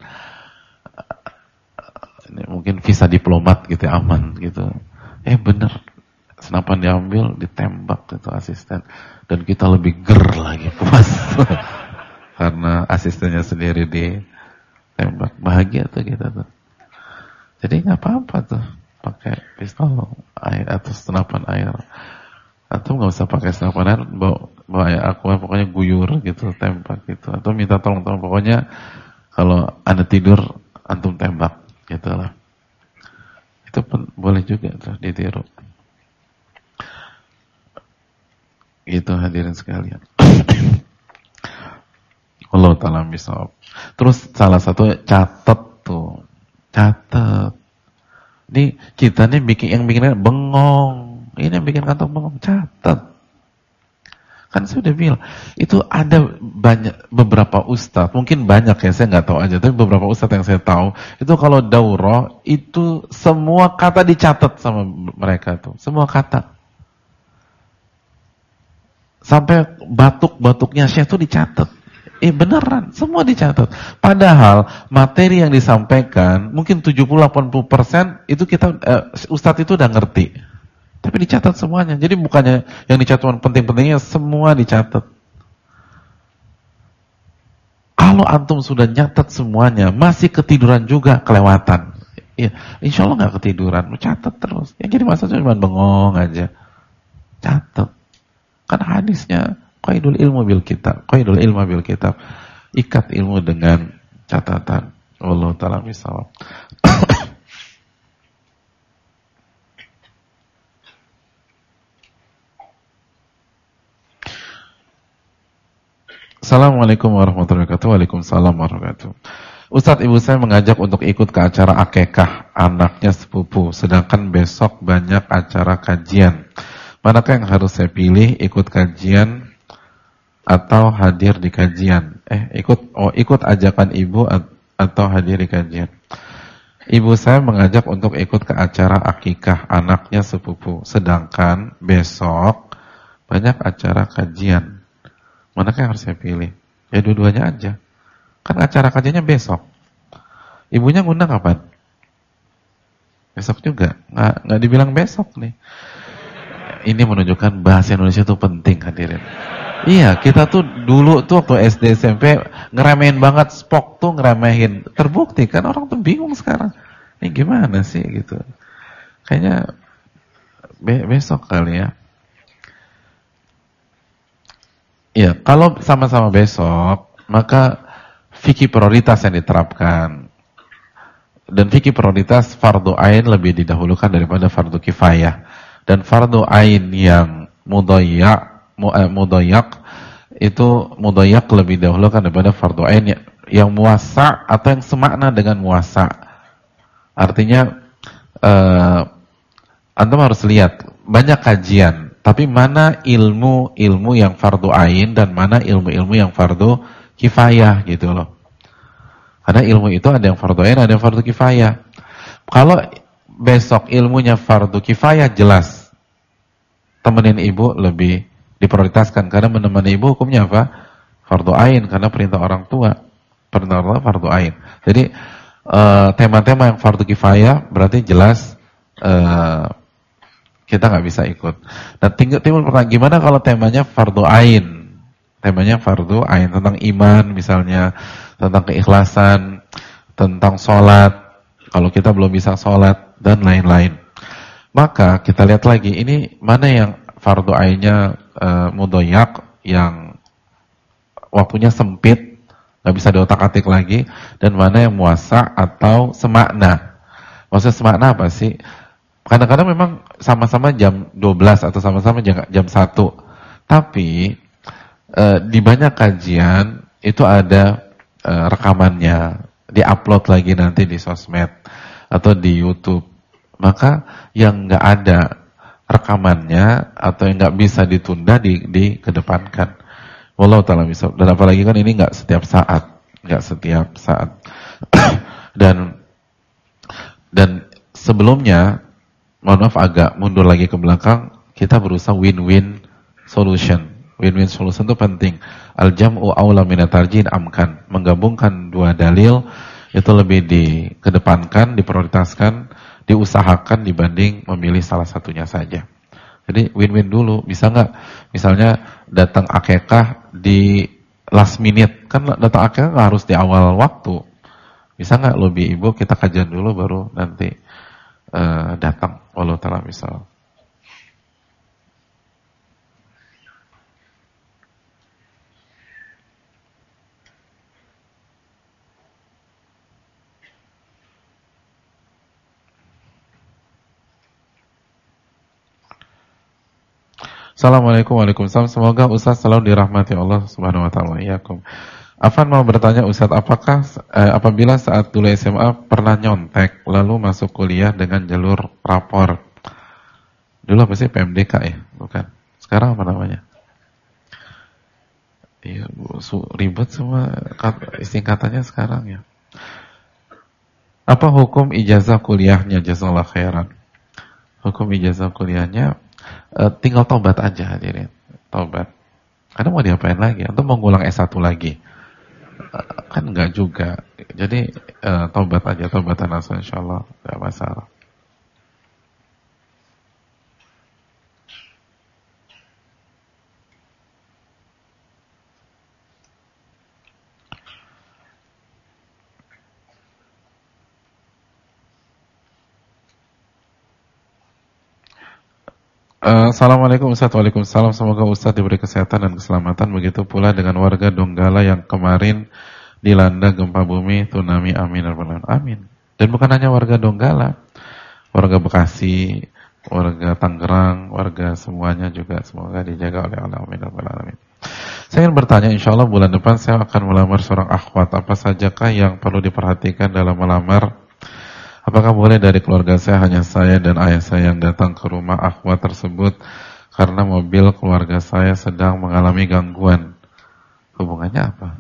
Ini mungkin visa diplomat gitu aman gitu. Bener, senapan diambil, ditembak gitu asisten, dan kita lebih lagi puas karena asistennya sendiri ditembak. Bahagia tuh kita tuh. Jadi nggak apa-apa tuh pakai pistol air atau senapan air, atau nggak usah pakai senapan air, bawa air aqua, pokoknya guyur gitu, tembak gitu, atau minta tolong pokoknya kalau Anda tidur antum tembak gitu lah. Itu pun boleh juga tuh ditiru. Gitu hadirin sekalian. Allah ta'ala bisawab. Terus salah satu catat tuh. Catat. Ini kita nih yang bikinnya bengong. Ini yang bikin kantor bengong. Catat. Kan saya udah bilang, itu ada banyak beberapa ustadz, mungkin banyak ya, saya nggak tahu aja, tapi beberapa ustadz yang saya tahu, itu kalau daurah, itu semua kata dicatat sama mereka tuh, semua kata. Sampai batuk-batuknya Syekh itu dicatat. Beneran, semua dicatat. Padahal materi yang disampaikan mungkin 70-80% itu kita ustadz itu udah ngerti. Tapi dicatat semuanya. Jadi bukannya yang dicatat penting-pentingnya, semua dicatat. Kalau antum sudah nyatat semuanya, masih ketiduran juga, kelewatan. Ya, insya Allah nggak ketiduran, catat terus. Yang jadi masalah cuma bengong aja. Catat. Kan hadisnya qaidul ilmu bil kitab, qaidul ilmu bil kitab. Ikat ilmu dengan catatan. Wallahu ta'ala bisawab. Assalamualaikum warahmatullahi wabarakatuh. Waalaikumsalam warahmatullahi wabarakatuh. Ustadz, ibu saya mengajak untuk ikut ke acara akekah anaknya sepupu, sedangkan besok banyak acara kajian. Manakah yang harus saya pilih, ikut kajian atau hadir di kajian? Ikut ajakan ibu atau hadir di kajian? Ibu saya mengajak untuk ikut ke acara akikah anaknya sepupu, sedangkan besok banyak acara kajian. Manakah yang harus saya pilih? Ya dua-duanya aja. Kan acara kajiannya besok. Ibunya ngundang kapan? Besok juga. Nggak dibilang besok nih. Ini menunjukkan bahasa Indonesia itu penting, hadirin. Iya, kita tuh dulu tuh waktu SD SMP ngeremehin banget, spok tuh ngeremehin. Terbukti kan, orang tuh bingung sekarang. Ini gimana sih gitu. Kayaknya besok kali ya. Iya, kalau sama-sama besok, maka fikih prioritas yang diterapkan. Dan fikih prioritas fardu ain lebih didahulukan daripada fardu kifayah. Dan fardu ain yang mudayyak itu mudayyak lebih didahulukan daripada fardu ain yang muwassa atau yang semakna dengan muwassa. Artinya antum harus lihat banyak kajian, tapi mana ilmu yang fardu ain dan mana ilmu yang fardu kifayah gitu loh. Karena ilmu itu ada yang fardu ain, ada yang fardu kifayah. Kalau besok ilmunya fardu kifayah, jelas temenin ibu lebih diprioritaskan, karena menemani ibu hukumnya apa? Fardu ain, karena perintah orang tua. Perintah orang tua fardu ain. Jadi tema-tema yang fardu kifayah berarti jelas kita nggak bisa ikut. Dan timbul pertanyaan, gimana kalau temanya fardu ain? Temanya fardu ain tentang iman misalnya, tentang keikhlasan, tentang sholat. Kalau kita belum bisa sholat dan lain-lain, maka kita lihat lagi ini mana yang fardu ainnya mudhoyak, yang waktunya sempit, nggak bisa diotak-atik lagi, dan mana yang muasa atau semakna. Maksudnya semakna apa sih? Kadang-kadang memang sama-sama jam 12 atau sama-sama jam 1. Tapi di banyak kajian itu ada rekamannya, di-upload lagi nanti di sosmed atau di YouTube. Maka yang nggak ada rekamannya atau yang nggak bisa ditunda dikedepankan. Wallahu ta'ala bisa. Dan apalagi kan ini nggak setiap saat, dan sebelumnya, mohon maaf agak mundur lagi ke belakang, kita berusaha win-win solution. Win-win solution itu penting. Al-jam'u aula minat tarjih amkan. Menggabungkan dua dalil itu lebih dikedepankan, diprioritaskan, diusahakan dibanding memilih salah satunya saja. Jadi win-win dulu. Bisa nggak? Misalnya datang akekah di last minute. Kan datang akekah nggak harus di awal waktu. Bisa nggak lobby ibu kita kajian dulu baru nanti datang. Wallahu ta'ala misal. Assalamualaikum Waalaikumsalam. Semoga Ustaz selalu dirahmati Allah Subhanahu wa taala. Iyakum. Afan mau bertanya Ustaz, apakah apabila saat dulu SMA pernah nyontek lalu masuk kuliah dengan jalur rapor? Dulu apa sih, PMDK ya? Bukan. Sekarang apa namanya? Iya, ribet semua singkatannya sekarang ya. Apa hukum ijazah kuliahnya? Jazakallahu khairan. Hukum ijazah kuliahnya tinggal tobat aja hadirin. Tobat. Karena mau diapain lagi? Atau mau ngulang S1 lagi? Kan enggak juga. Jadi tobat aja, tobatan nasuh insyaallah enggak masalah. Assalamualaikum Ustaz. Waalaikumsalam. Semoga Ustaz diberi kesehatan dan keselamatan. Begitu pula dengan warga Donggala yang kemarin dilanda gempa bumi, tsunami. Amin. Amin. Dan bukan hanya warga Donggala, warga Bekasi, warga Tangerang, warga semuanya juga semoga dijaga oleh Allah. Amin. Saya ingin bertanya, insya Allah bulan depan saya akan melamar seorang akhwat. Apa sajakah yang perlu diperhatikan dalam melamar? Apakah boleh dari keluarga saya hanya saya dan ayah saya yang datang ke rumah akhwat tersebut karena mobil keluarga saya sedang mengalami gangguan? Hubungannya apa?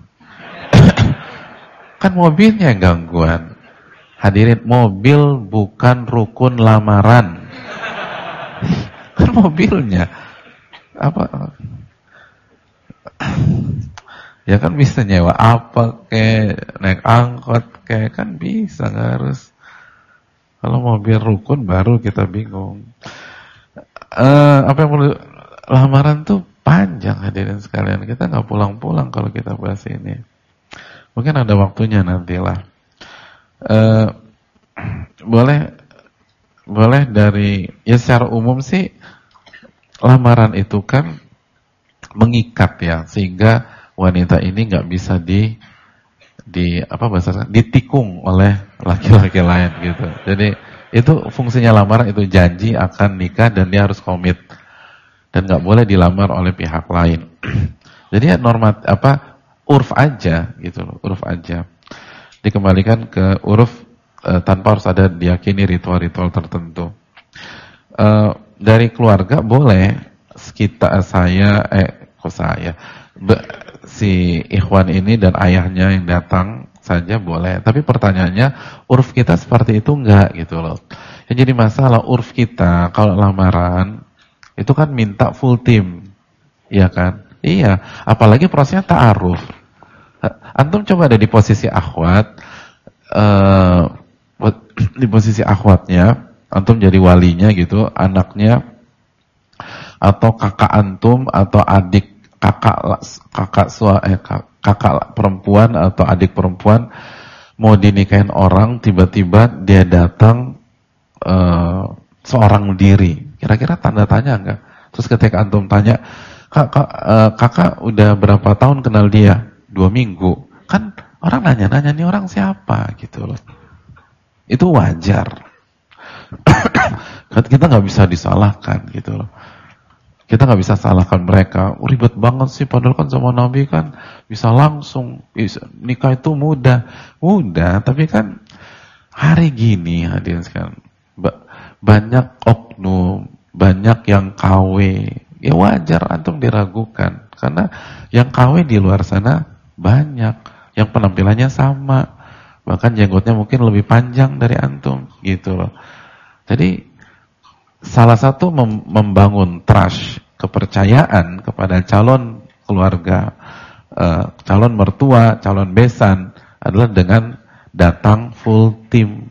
Kan mobilnya gangguan. Hadirin, mobil bukan rukun lamaran. Kan mobilnya. Apa? Ya kan bisa nyewa apa kayak naik angkot kayak kan bisa, nggak harus. Kalau mobil rukun baru kita bingung. Apa yang perlu, lamaran tuh panjang hadirin sekalian. Kita nggak pulang-pulang kalau kita bahas ini. Mungkin ada waktunya nantilah. Boleh dari, ya secara umum sih lamaran itu kan mengikat ya, sehingga wanita ini nggak bisa ditikung oleh laki-laki lain gitu. Jadi itu fungsinya lamaran, itu janji akan nikah dan dia harus komit dan nggak boleh dilamar oleh pihak lain. Jadi ya urf aja gitu loh, urf aja. Dikembalikan ke urf tanpa harus ada diyakini ritual-ritual tertentu. Dari keluarga boleh si ikhwan ini dan ayahnya yang datang saja boleh. Tapi pertanyaannya, urf kita seperti itu enggak gitu loh. Yang jadi masalah urf kita kalau lamaran itu kan minta full tim, iya kan? Iya, apalagi prosesnya ta'aruf. Antum coba ada di posisi akhwat, di posisi akhwatnya, antum jadi walinya gitu, anaknya atau kakak antum atau adik kakak perempuan atau adik perempuan mau dinikahin orang, tiba-tiba dia datang seorang diri. Kira-kira tanda tanya enggak? Terus ketika antum tanya, kakak udah berapa tahun kenal dia? 2 minggu. Kan orang nanya-nanya, nih orang siapa gitu loh. Itu wajar. Kita nggak bisa disalahkan gitu loh. Kita nggak bisa salahkan mereka. Ribet banget sih, padahal kan zaman Nabi kan bisa langsung nikah itu mudah, tapi kan hari gini hadirin sekalian banyak oknum, banyak yang KW. Ya wajar antum diragukan karena yang KW di luar sana banyak, yang penampilannya sama, bahkan jenggotnya mungkin lebih panjang dari antum gitu loh. Jadi salah satu membangun trust, kepercayaan kepada calon keluarga, calon mertua, calon besan adalah dengan datang full tim.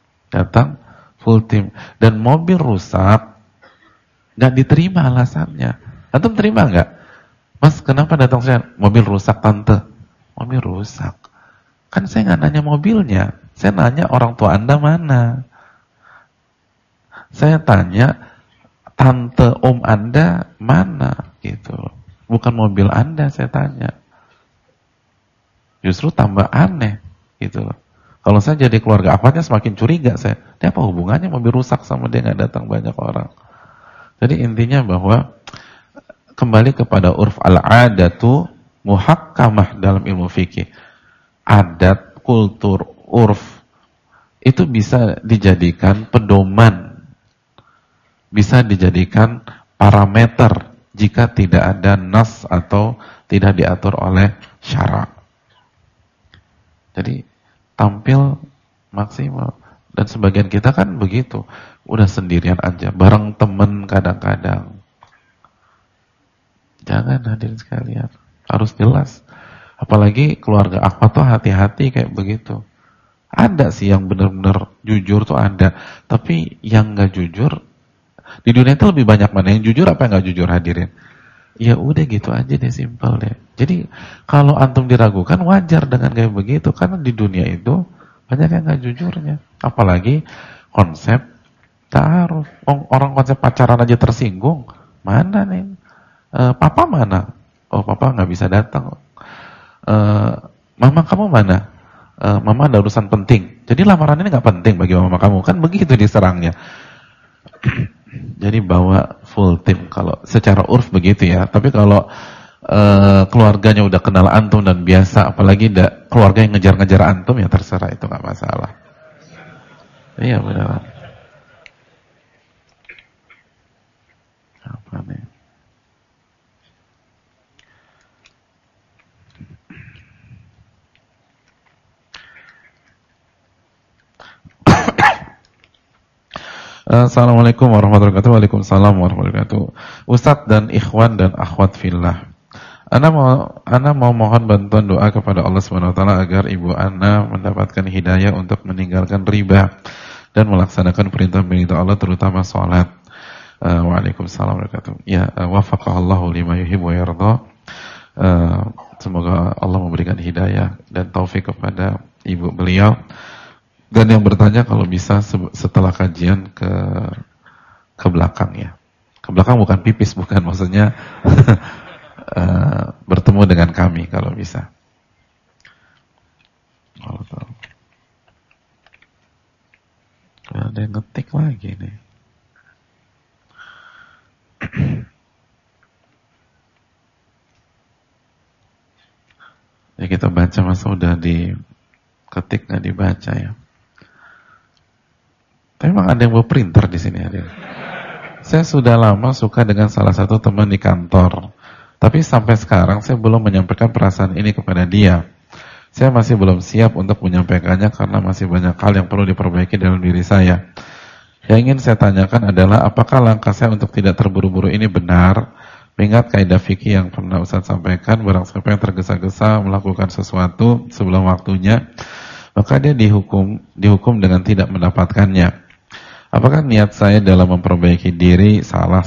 Dan mobil rusak nggak diterima alasannya. Antum terima nggak? Mas, kenapa datang saya? Mobil rusak tante. Mobil rusak. Kan saya nggak nanya mobilnya, saya nanya orang tua Anda mana. Saya tanya tante om Anda mana gitu. Bukan mobil Anda saya tanya. Justru tambah aneh gitu loh. Kalau saya jadi keluarga akhwatnya semakin curiga saya. Dia apa hubungannya mobil rusak sama dia nggak datang banyak orang. Jadi intinya bahwa kembali kepada urf. Al-adatu muhakkamah dalam ilmu fikih. Adat, kultur, urf itu bisa dijadikan pedoman, bisa dijadikan parameter jika tidak ada nas atau tidak diatur oleh syara. Jadi tampil maksimal. Dan sebagian kita kan begitu, udah sendirian aja, bareng temen kadang-kadang. Jangan, hadirin sekalian, harus jelas. Apalagi keluarga akhwat tuh hati-hati kayak begitu. Ada sih yang benar-benar jujur tuh ada, tapi yang nggak jujur di dunia itu lebih banyak mana yang jujur apa yang nggak jujur, hadirin. Ya udah gitu aja deh, simpel deh. Jadi kalau antum diragukan wajar dengan kayak begitu, karena di dunia itu banyak yang nggak jujurnya. Apalagi konsep ta'aruf. Orang konsep pacaran aja tersinggung. Mana nih? Papa mana? Oh, papa nggak bisa datang. Mama kamu mana? Mama ada urusan penting. Jadi lamaran ini nggak penting bagi mama kamu. Kan begitu diserangnya. Jadi bawa full tim kalau secara urf begitu ya. Tapi kalau keluarganya udah kenal antum dan biasa, apalagi keluarga yang ngejar-ngejar antum, ya terserah, itu nggak masalah. Iya benar. Apa nih? Assalamualaikum warahmatullahi wabarakatuh. Waalaikumsalam warahmatullahi wabarakatuh. Ustadz dan ikhwan dan akhwat fillah, Ana mau mohon bantuan doa kepada Allah Subhanahu wa taala agar ibu Ana mendapatkan hidayah untuk meninggalkan riba dan melaksanakan perintah-perintah Allah, terutama salat. Waalaikumsalam warahmatullahi wabarakatuh. Ya, wafaqahallahu lima yuhibbu wa yarda. Semoga Allah memberikan hidayah dan taufik kepada ibu beliau. Dan yang bertanya kalau bisa setelah kajian ke belakang ya. Ke belakang bukan pipis, bukan, maksudnya bertemu dengan kami kalau bisa. Allah tahu. Ada yang ngetik lagi nih. Ya kita baca, masa udah diketik nggak dibaca ya. Tapi memang ada yang bawa printer di sini, ada. Saya sudah lama suka dengan salah satu teman di kantor. Tapi sampai sekarang saya belum menyampaikan perasaan ini kepada dia. Saya masih belum siap untuk menyampaikannya karena masih banyak hal yang perlu diperbaiki dalam diri saya. Yang ingin saya tanyakan adalah apakah langkah saya untuk tidak terburu-buru ini benar? Mengingat kaidah fikih yang pernah Ustaz sampaikan, barang siapa yang tergesa-gesa melakukan sesuatu sebelum waktunya, maka dia dihukum dengan tidak mendapatkannya. Apakah niat saya dalam memperbaiki diri salah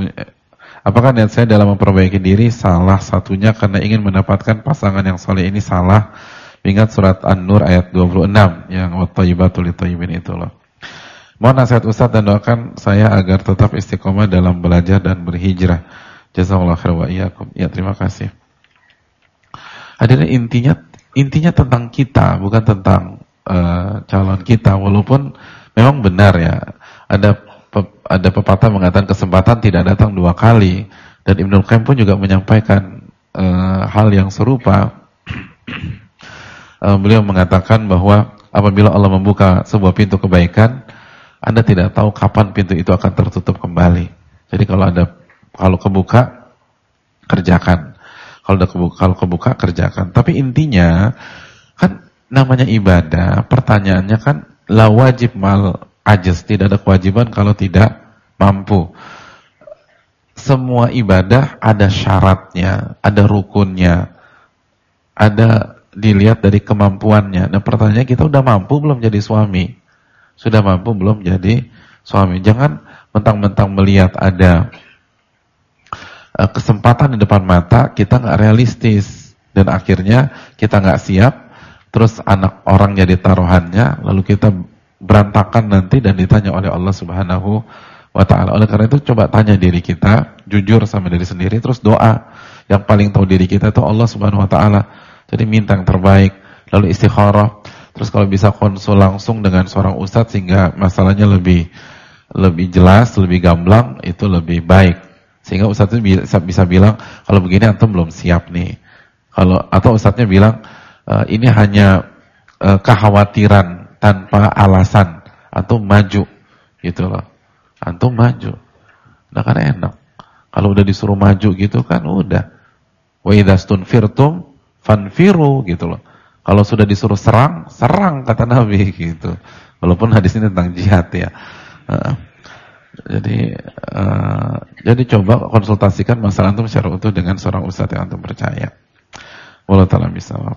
satunya karena ingin mendapatkan pasangan yang soleh ini salah? Ingat surat An-Nur ayat 26 yang wat-thayyibatul lit-thayyibin itu loh. Mohon nasihat Ustaz dan doakan saya agar tetap istiqomah dalam belajar dan berhijrah. Jazakallahu khairan wa iyyakum. Ya, terima kasih. Hadirin, intinya tentang kita, bukan tentang calon kita. Walaupun memang benar ya, ada pepatah mengatakan kesempatan tidak datang dua kali, dan Ibnu Qayyim pun juga menyampaikan hal yang serupa. Beliau mengatakan bahwa apabila Allah membuka sebuah pintu kebaikan, Anda tidak tahu kapan pintu itu akan tertutup kembali. Jadi kalau kebuka, kerjakan. Kalau kebuka, kerjakan. Tapi intinya kan namanya ibadah, pertanyaannya kan la wajib mal ajaz, tidak ada kewajiban kalau tidak mampu. Semua ibadah ada syaratnya, ada rukunnya, ada dilihat dari kemampuannya. Nah pertanyaannya, kita udah mampu belum jadi suami? Sudah mampu belum jadi suami? Jangan mentang-mentang melihat ada kesempatan di depan mata, kita nggak realistis dan akhirnya kita nggak siap, terus anak orang jadi taruhannya, lalu kita berantakan nanti dan ditanya oleh Allah Subhanahu wa ta'ala. Oleh karena itu coba tanya diri kita, jujur sama diri sendiri, terus doa. Yang paling tahu diri kita itu Allah Subhanahu wa ta'ala. Jadi minta yang terbaik, lalu istikharah. Terus kalau bisa konsul langsung dengan seorang ustadz sehingga masalahnya lebih jelas, lebih gamblang, itu lebih baik. Sehingga ustadz itu bisa bilang, kalau begini antum belum siap nih. Atau ustadznya bilang, ini hanya kekhawatiran tanpa alasan. Antum maju, gitu loh. Antum maju. Nah kan enak. Kalau udah disuruh maju gitu kan udah. Wa idza stunfirtum fanfiru gitu loh. Kalau sudah disuruh serang, serang kata Nabi gitu. Walaupun hadis ini tentang jihad ya. Jadi coba konsultasikan masalah antum secara utuh dengan seorang ustadz yang antum percaya. Wallahu ta'ala bishawab.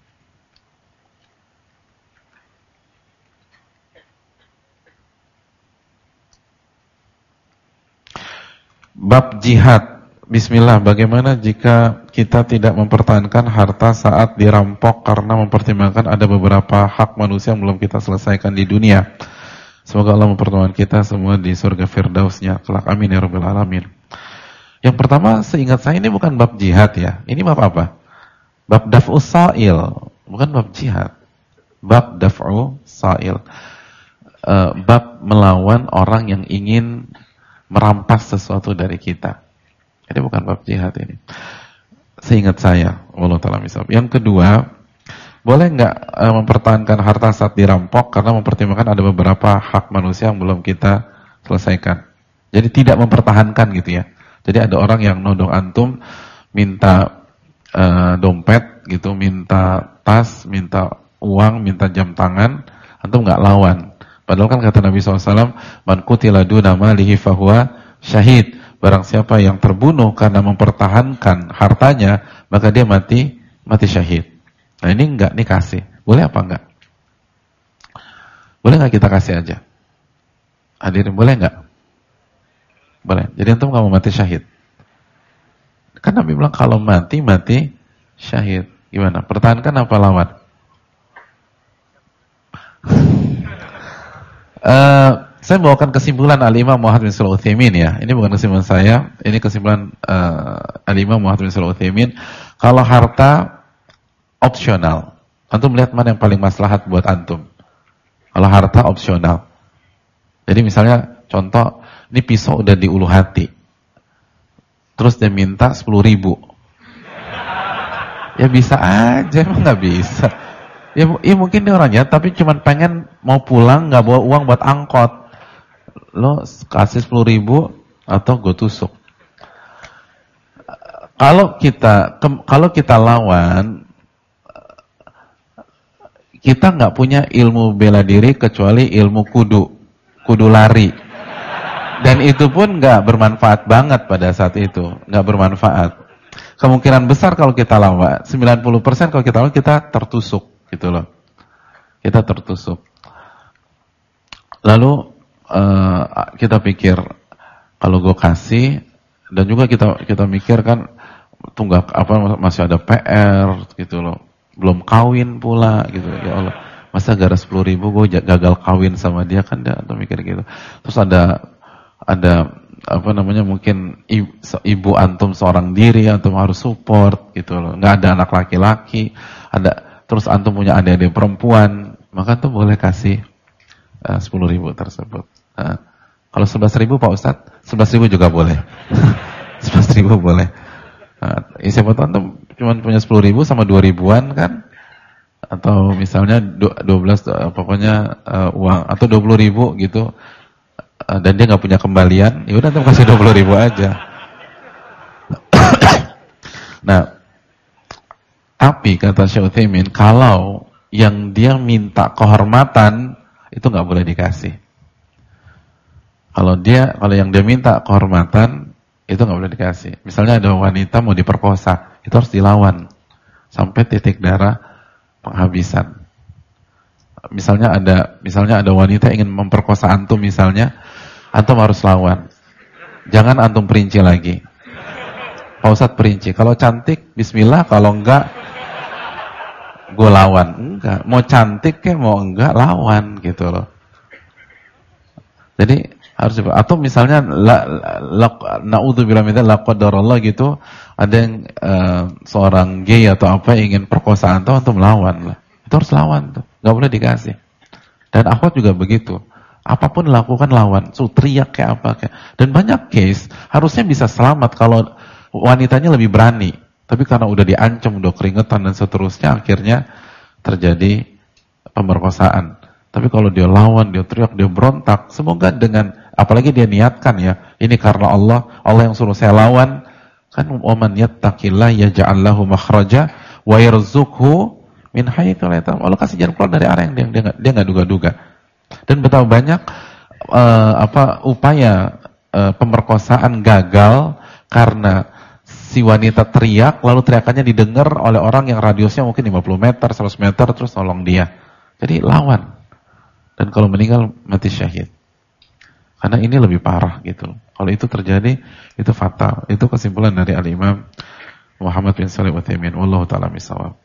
Bab jihad. Bismillah, bagaimana jika kita tidak mempertahankan harta saat dirampok karena mempertimbangkan ada beberapa hak manusia yang belum kita selesaikan di dunia. Semoga Allah mempertemukan kita semua di surga Firdausnya kelak, amin ya rabbal alamin. Yang pertama, seingat saya ini bukan bab jihad ya. Ini bab apa? Bab daf'u sa'il, bukan bab jihad. Bab daf'u sa'il. Bab melawan orang yang ingin merampas sesuatu dari kita. Ini bukan bab jihad ini. Seingat saya, wallahu ta'ala bishawab. Yang kedua, boleh nggak mempertahankan harta saat dirampok karena mempertimbangkan ada beberapa hak manusia yang belum kita selesaikan. Jadi tidak mempertahankan gitu ya. Jadi ada orang yang nodong antum minta dompet gitu, minta tas, minta uang, minta jam tangan, antum nggak lawan. Padahal kan kata Nabi SAW, man qutila duna malihi fahuwa syahid. Barang siapa yang terbunuh karena mempertahankan hartanya, maka dia mati syahid. Nah ini enggak, nih kasih. Boleh apa enggak? Boleh enggak kita kasih aja? Hadirin, boleh enggak? Boleh. Jadi antum enggak mau mati syahid. Kan Nabi bilang kalau mati syahid. Gimana? Pertahankan apa lawan? Saya bawakan kesimpulan Al-Imam Muhammad bin Shalih Al-Utsaimin ya. Ini bukan kesimpulan saya, ini kesimpulan Al-Imam Muhammad bin Shalih Al-Utsaimin. Kalau harta opsional, antum melihat mana yang paling maslahat buat antum? Kalau harta opsional. Jadi misalnya contoh, ini pisau udah di ulu hati. Terus dia minta 10.000. Ya bisa aja, emang nggak bisa. Ya mungkin dia orangnya, tapi cuma pengen mau pulang nggak bawa uang buat angkot. Lo kasih 10.000 atau gue tusuk. Kalau kita lawan, kita nggak punya ilmu bela diri kecuali ilmu kudu lari. Dan itu pun nggak bermanfaat banget pada saat itu, nggak bermanfaat. Kemungkinan besar kalau kita lawan, 90% kalau kita lawan kita tertusuk, gitu loh. Kita tertusuk. Lalu kita pikir kalau gue kasih, dan juga kita mikir kan tunggak apa masih ada PR gitu loh, belum kawin pula gitu, ya Allah masa gara 10.000 gue gagal kawin sama dia kan, dia atau mikir gitu. Terus ada apa namanya, mungkin ibu antum seorang diri, antum harus support gitu loh, nggak ada anak laki-laki, terus antum punya adik-adik perempuan, maka antum boleh kasih 10.000 tersebut. Kalau 11.000 Pak Ustadz, 11.000 juga boleh. 11.000 boleh. Siapa tahu antum cuma punya 10.000 sama 2.000-an kan? Atau misalnya 12 pokoknya uang atau 20.000 gitu. Dan dia nggak punya kembalian, ya udah antum kasih 20.000 aja. Nah, tapi kata Syekh Utsaimin, kalau yang dia minta kehormatan itu nggak boleh dikasih. Kalau yang dia minta kehormatan itu nggak boleh dikasih. Misalnya ada wanita mau diperkosa, itu harus dilawan sampai titik darah penghabisan. Misalnya ada wanita ingin memperkosa antum misalnya, antum harus lawan. Jangan antum perinci lagi. Pak Ustadz perinci. Kalau cantik, bismillah. Kalau enggak, gue lawan. Enggak. Mau cantik ke mau enggak, lawan gitu loh. Jadi harus, atau misalnya naudzubillah min dzalik, la qadarullah gitu, ada yang seorang gay atau apa ingin perkosa antum melawan lah. Itu harus lawan tuh. Enggak boleh dikasih. Dan akhwat juga begitu. Apapun lakukan lawan, teriak kayak apa kayak. Dan banyak case harusnya bisa selamat kalau wanitanya lebih berani. Tapi karena udah diancam, udah keringetan dan seterusnya, akhirnya terjadi pemerkosaan. Tapi kalau dia lawan, dia teriak, dia berontak, semoga dengan, apalagi dia niatkan ya, ini karena Allah yang suruh saya lawan, kan waman yattaqillah yaj'al lahu makhraja wa yarzuqhu min haitsu la yahtasib. Allah kasih jalan keluar dari arah yang dia enggak duga-duga. Dan betapa banyak upaya pemerkosaan gagal karena si wanita teriak, lalu teriakannya didengar oleh orang yang radiusnya mungkin 50 meter, 100 meter, terus tolong dia. Jadi lawan. Dan kalau meninggal mati syahid. Karena ini lebih parah gitu. Kalau itu terjadi, itu fatal. Itu kesimpulan dari Al-Imam Muhammad bin Shalih Al-Utsaimin. Wallahu ta'ala bishawab.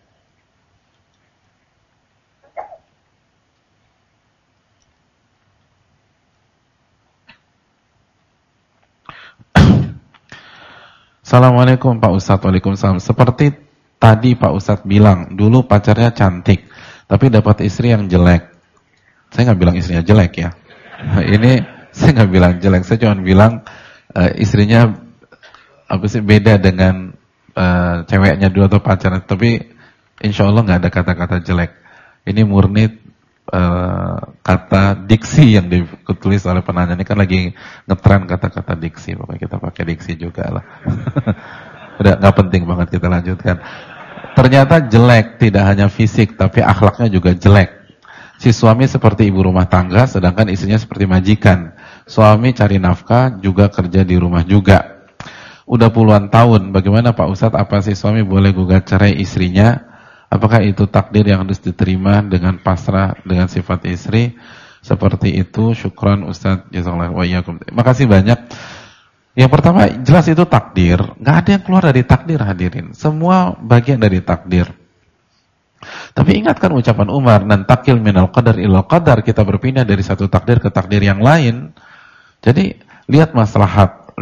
Assalamualaikum Pak Ustadz. Waalaikumsalam. Seperti tadi Pak Ustadz bilang, dulu pacarnya cantik, tapi dapat istri yang jelek. Saya nggak bilang istrinya jelek ya. Ini saya nggak bilang jelek, saya cuma bilang istrinya beda dengan ceweknya dulu atau pacarnya. Tapi insya Allah nggak ada kata-kata jelek. Ini murni kata diksi yang ditulis oleh penanya. Ini kan lagi ngetren kata-kata diksi, pokoknya kita pakai diksi juga lah. Udah nggak penting banget, kita lanjutkan. Ternyata jelek tidak hanya fisik, tapi akhlaknya juga jelek. Si suami seperti ibu rumah tangga, sedangkan istrinya seperti majikan. Suami cari nafkah, juga kerja di rumah juga. Udah puluhan tahun, bagaimana Pak Ustadz, apa si suami boleh gugat cerai istrinya? Apakah itu takdir yang harus diterima dengan pasrah dengan sifat istri? Seperti itu, syukran Ustadz. Jazakallahu wa iyyakum. Makasih banyak. Yang pertama, jelas itu takdir. Nggak ada yang keluar dari takdir, hadirin. Semua bagian dari takdir. Tapi ingatkan ucapan Umar, nantakil minal qadar ilal qadar, kita berpindah dari satu takdir ke takdir yang lain. Jadi lihat maslahat.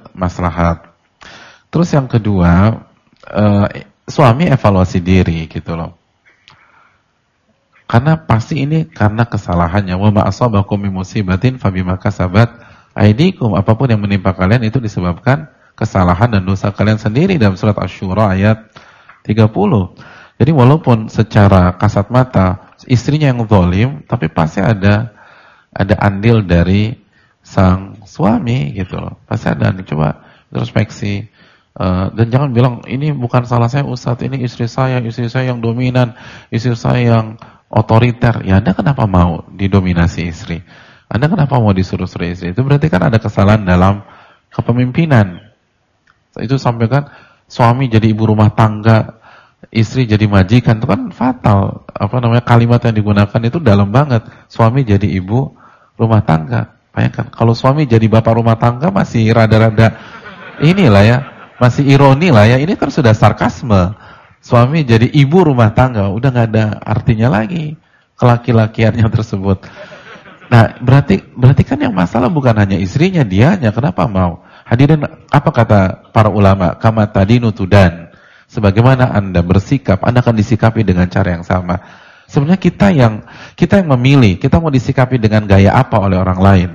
Terus yang kedua, suami evaluasi diri gitu loh. Karena pasti ini karena kesalahannya. Wa ma asabakum min musibatin fabima kasabat aydikum. Apapun yang menimpa kalian itu disebabkan kesalahan dan dosa kalian sendiri, dalam surat Asy-Syura ayat 30. Jadi walaupun secara kasat mata istrinya yang zalim, tapi pasti ada andil dari sang suami gitu loh. Pasti ada andil. Coba introspeksi. Dan jangan bilang ini bukan salah saya Ustadz, ini istri saya yang dominan, istri saya yang otoriter. Ya Anda kenapa mau didominasi istri? Anda kenapa mau disuruh-suruh istri? Itu berarti kan ada kesalahan dalam kepemimpinan. Itu sampaikan suami jadi ibu rumah tangga, istri jadi majikan, itu kan fatal. Kalimat yang digunakan itu dalam banget. Suami jadi ibu rumah tangga. Bayangkan, kalau suami jadi bapak rumah tangga masih rada-rada inilah ya, masih ironi lah ya. Ini kan sudah sarkasme. Suami jadi ibu rumah tangga, udah nggak ada artinya lagi kelaki-lakiannya tersebut. Nah, berarti kan yang masalah bukan hanya istrinya, dianya. Kenapa mau? Hadirin, apa kata para ulama? Kama tadinu tudan. Sebagaimana Anda bersikap, Anda akan disikapi dengan cara yang sama. Sebenarnya kita yang memilih, kita mau disikapi dengan gaya apa oleh orang lain.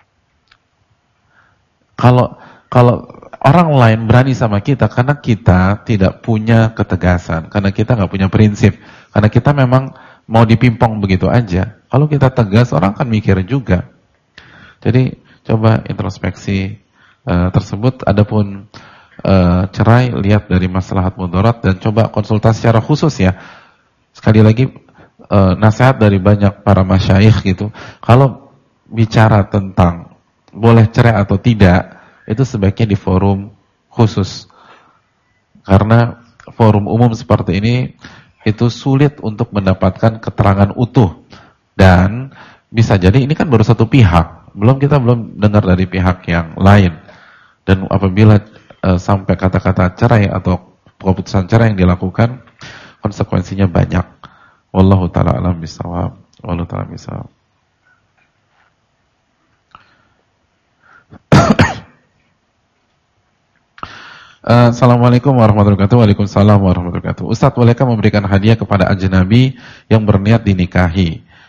Kalau orang lain berani sama kita karena kita tidak punya ketegasan, karena kita nggak punya prinsip, karena kita memang mau dipimpong begitu aja. Kalau kita tegas, orang akan mikir juga. Jadi coba introspeksi tersebut. Adapun cerai, lihat dari maslahat mudarat dan coba konsultasi secara khusus ya. Sekali lagi nasihat dari banyak para masyayikh gitu. Kalau bicara tentang boleh cerai atau tidak, itu sebaiknya di forum khusus. Karena forum umum seperti ini itu sulit untuk mendapatkan keterangan utuh. Dan bisa jadi ini kan baru satu pihak. Kita belum dengar dari pihak yang lain. Dan apabila sampai kata-kata cerai atau keputusan cerai yang dilakukan, konsekuensinya banyak. Wallahu ta'ala alam bisawab. Wallahu ta'ala bisawab. Assalamualaikum warahmatullahi wabarakatuh. Waalaikumsalam warahmatullahi wabarakatuh. Ustaz, bolehkah memberikan hadiah kepada ajnabi yang berniat dinikahi?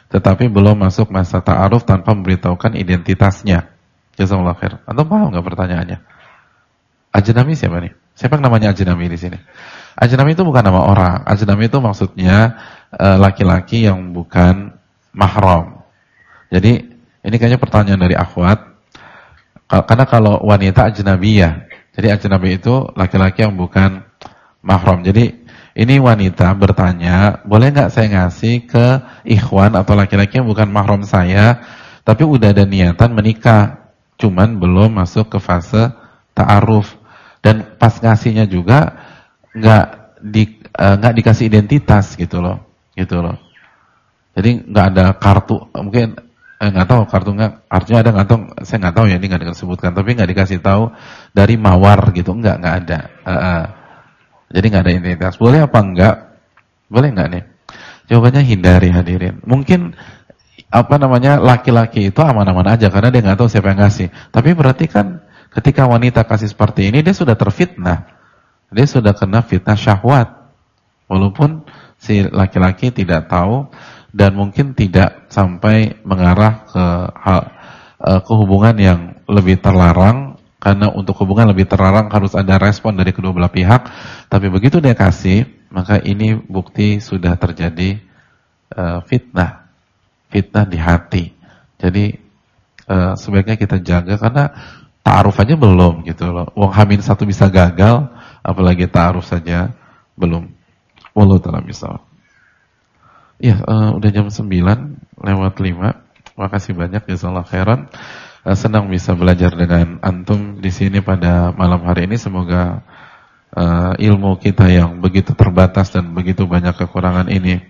tetapi belum masuk masa ta'aruf tanpa memberitahukan identitasnya. Jazakallahu khair. Antum paham nggak pertanyaannya? Ajnami siapa nih? Siapa yang namanya ajnami di sini? Ajnami itu bukan nama orang. Ajnami itu maksudnya laki-laki yang bukan mahram. Jadi ini kayaknya pertanyaan dari akhwat. Karena kalau wanita ajnabiyah, jadi ajnabi itu laki-laki yang bukan mahram. Jadi ini wanita bertanya, boleh nggak saya ngasih ke ikhwan atau laki-laki yang bukan mahram saya, tapi udah ada niatan menikah, cuman belum masuk ke fase ta'aruf. Dan pas ngasihnya juga nggak dikasih identitas gitu loh. Jadi nggak ada kartu, mungkin nggak tahu kartu nggak, artinya ada nggak tahu, saya nggak tahu ya, ini nggak disebutkan, tapi nggak dikasih tahu dari mawar gitu, nggak ada. Jadi nggak ada identitas. Boleh apa enggak? Boleh nggak nih? Jawabannya hindari hadirin. Mungkin laki-laki itu aman-aman aja karena dia nggak tahu siapa yang ngasih. Tapi berarti kan ketika wanita kasih seperti ini dia sudah terfitnah. Dia sudah kena fitnah syahwat. Walaupun si laki-laki tidak tahu dan mungkin tidak sampai mengarah ke hubungan yang lebih terlarang. Karena untuk hubungan lebih terlarang harus ada respon dari kedua belah pihak. Tapi begitu dia kasih, maka ini bukti sudah terjadi fitnah di hati. Jadi sebaiknya kita jaga karena ta'aruf aja belum gitu loh. Wong H-1 bisa gagal, apalagi ta'aruf saja belum. Wallahu ta'ala misal. Iya, udah jam 9:05. Makasih banyak, jazakallahu khairan. Senang bisa belajar dengan antum di sini pada malam hari ini. Semoga ilmu kita yang begitu terbatas dan begitu banyak kekurangan ini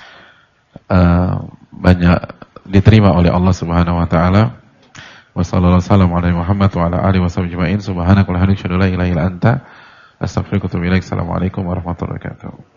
banyak diterima oleh Allah Subhanahu wa taala. Wassalamualaikum warahmatullahi wabarakatuh. Subhanakallahumma wa bihamdika asyhadu an la ilaha illa anta astaghfiruka wa atubu ilaik. Assalamualaikum warahmatullahi wabarakatuh.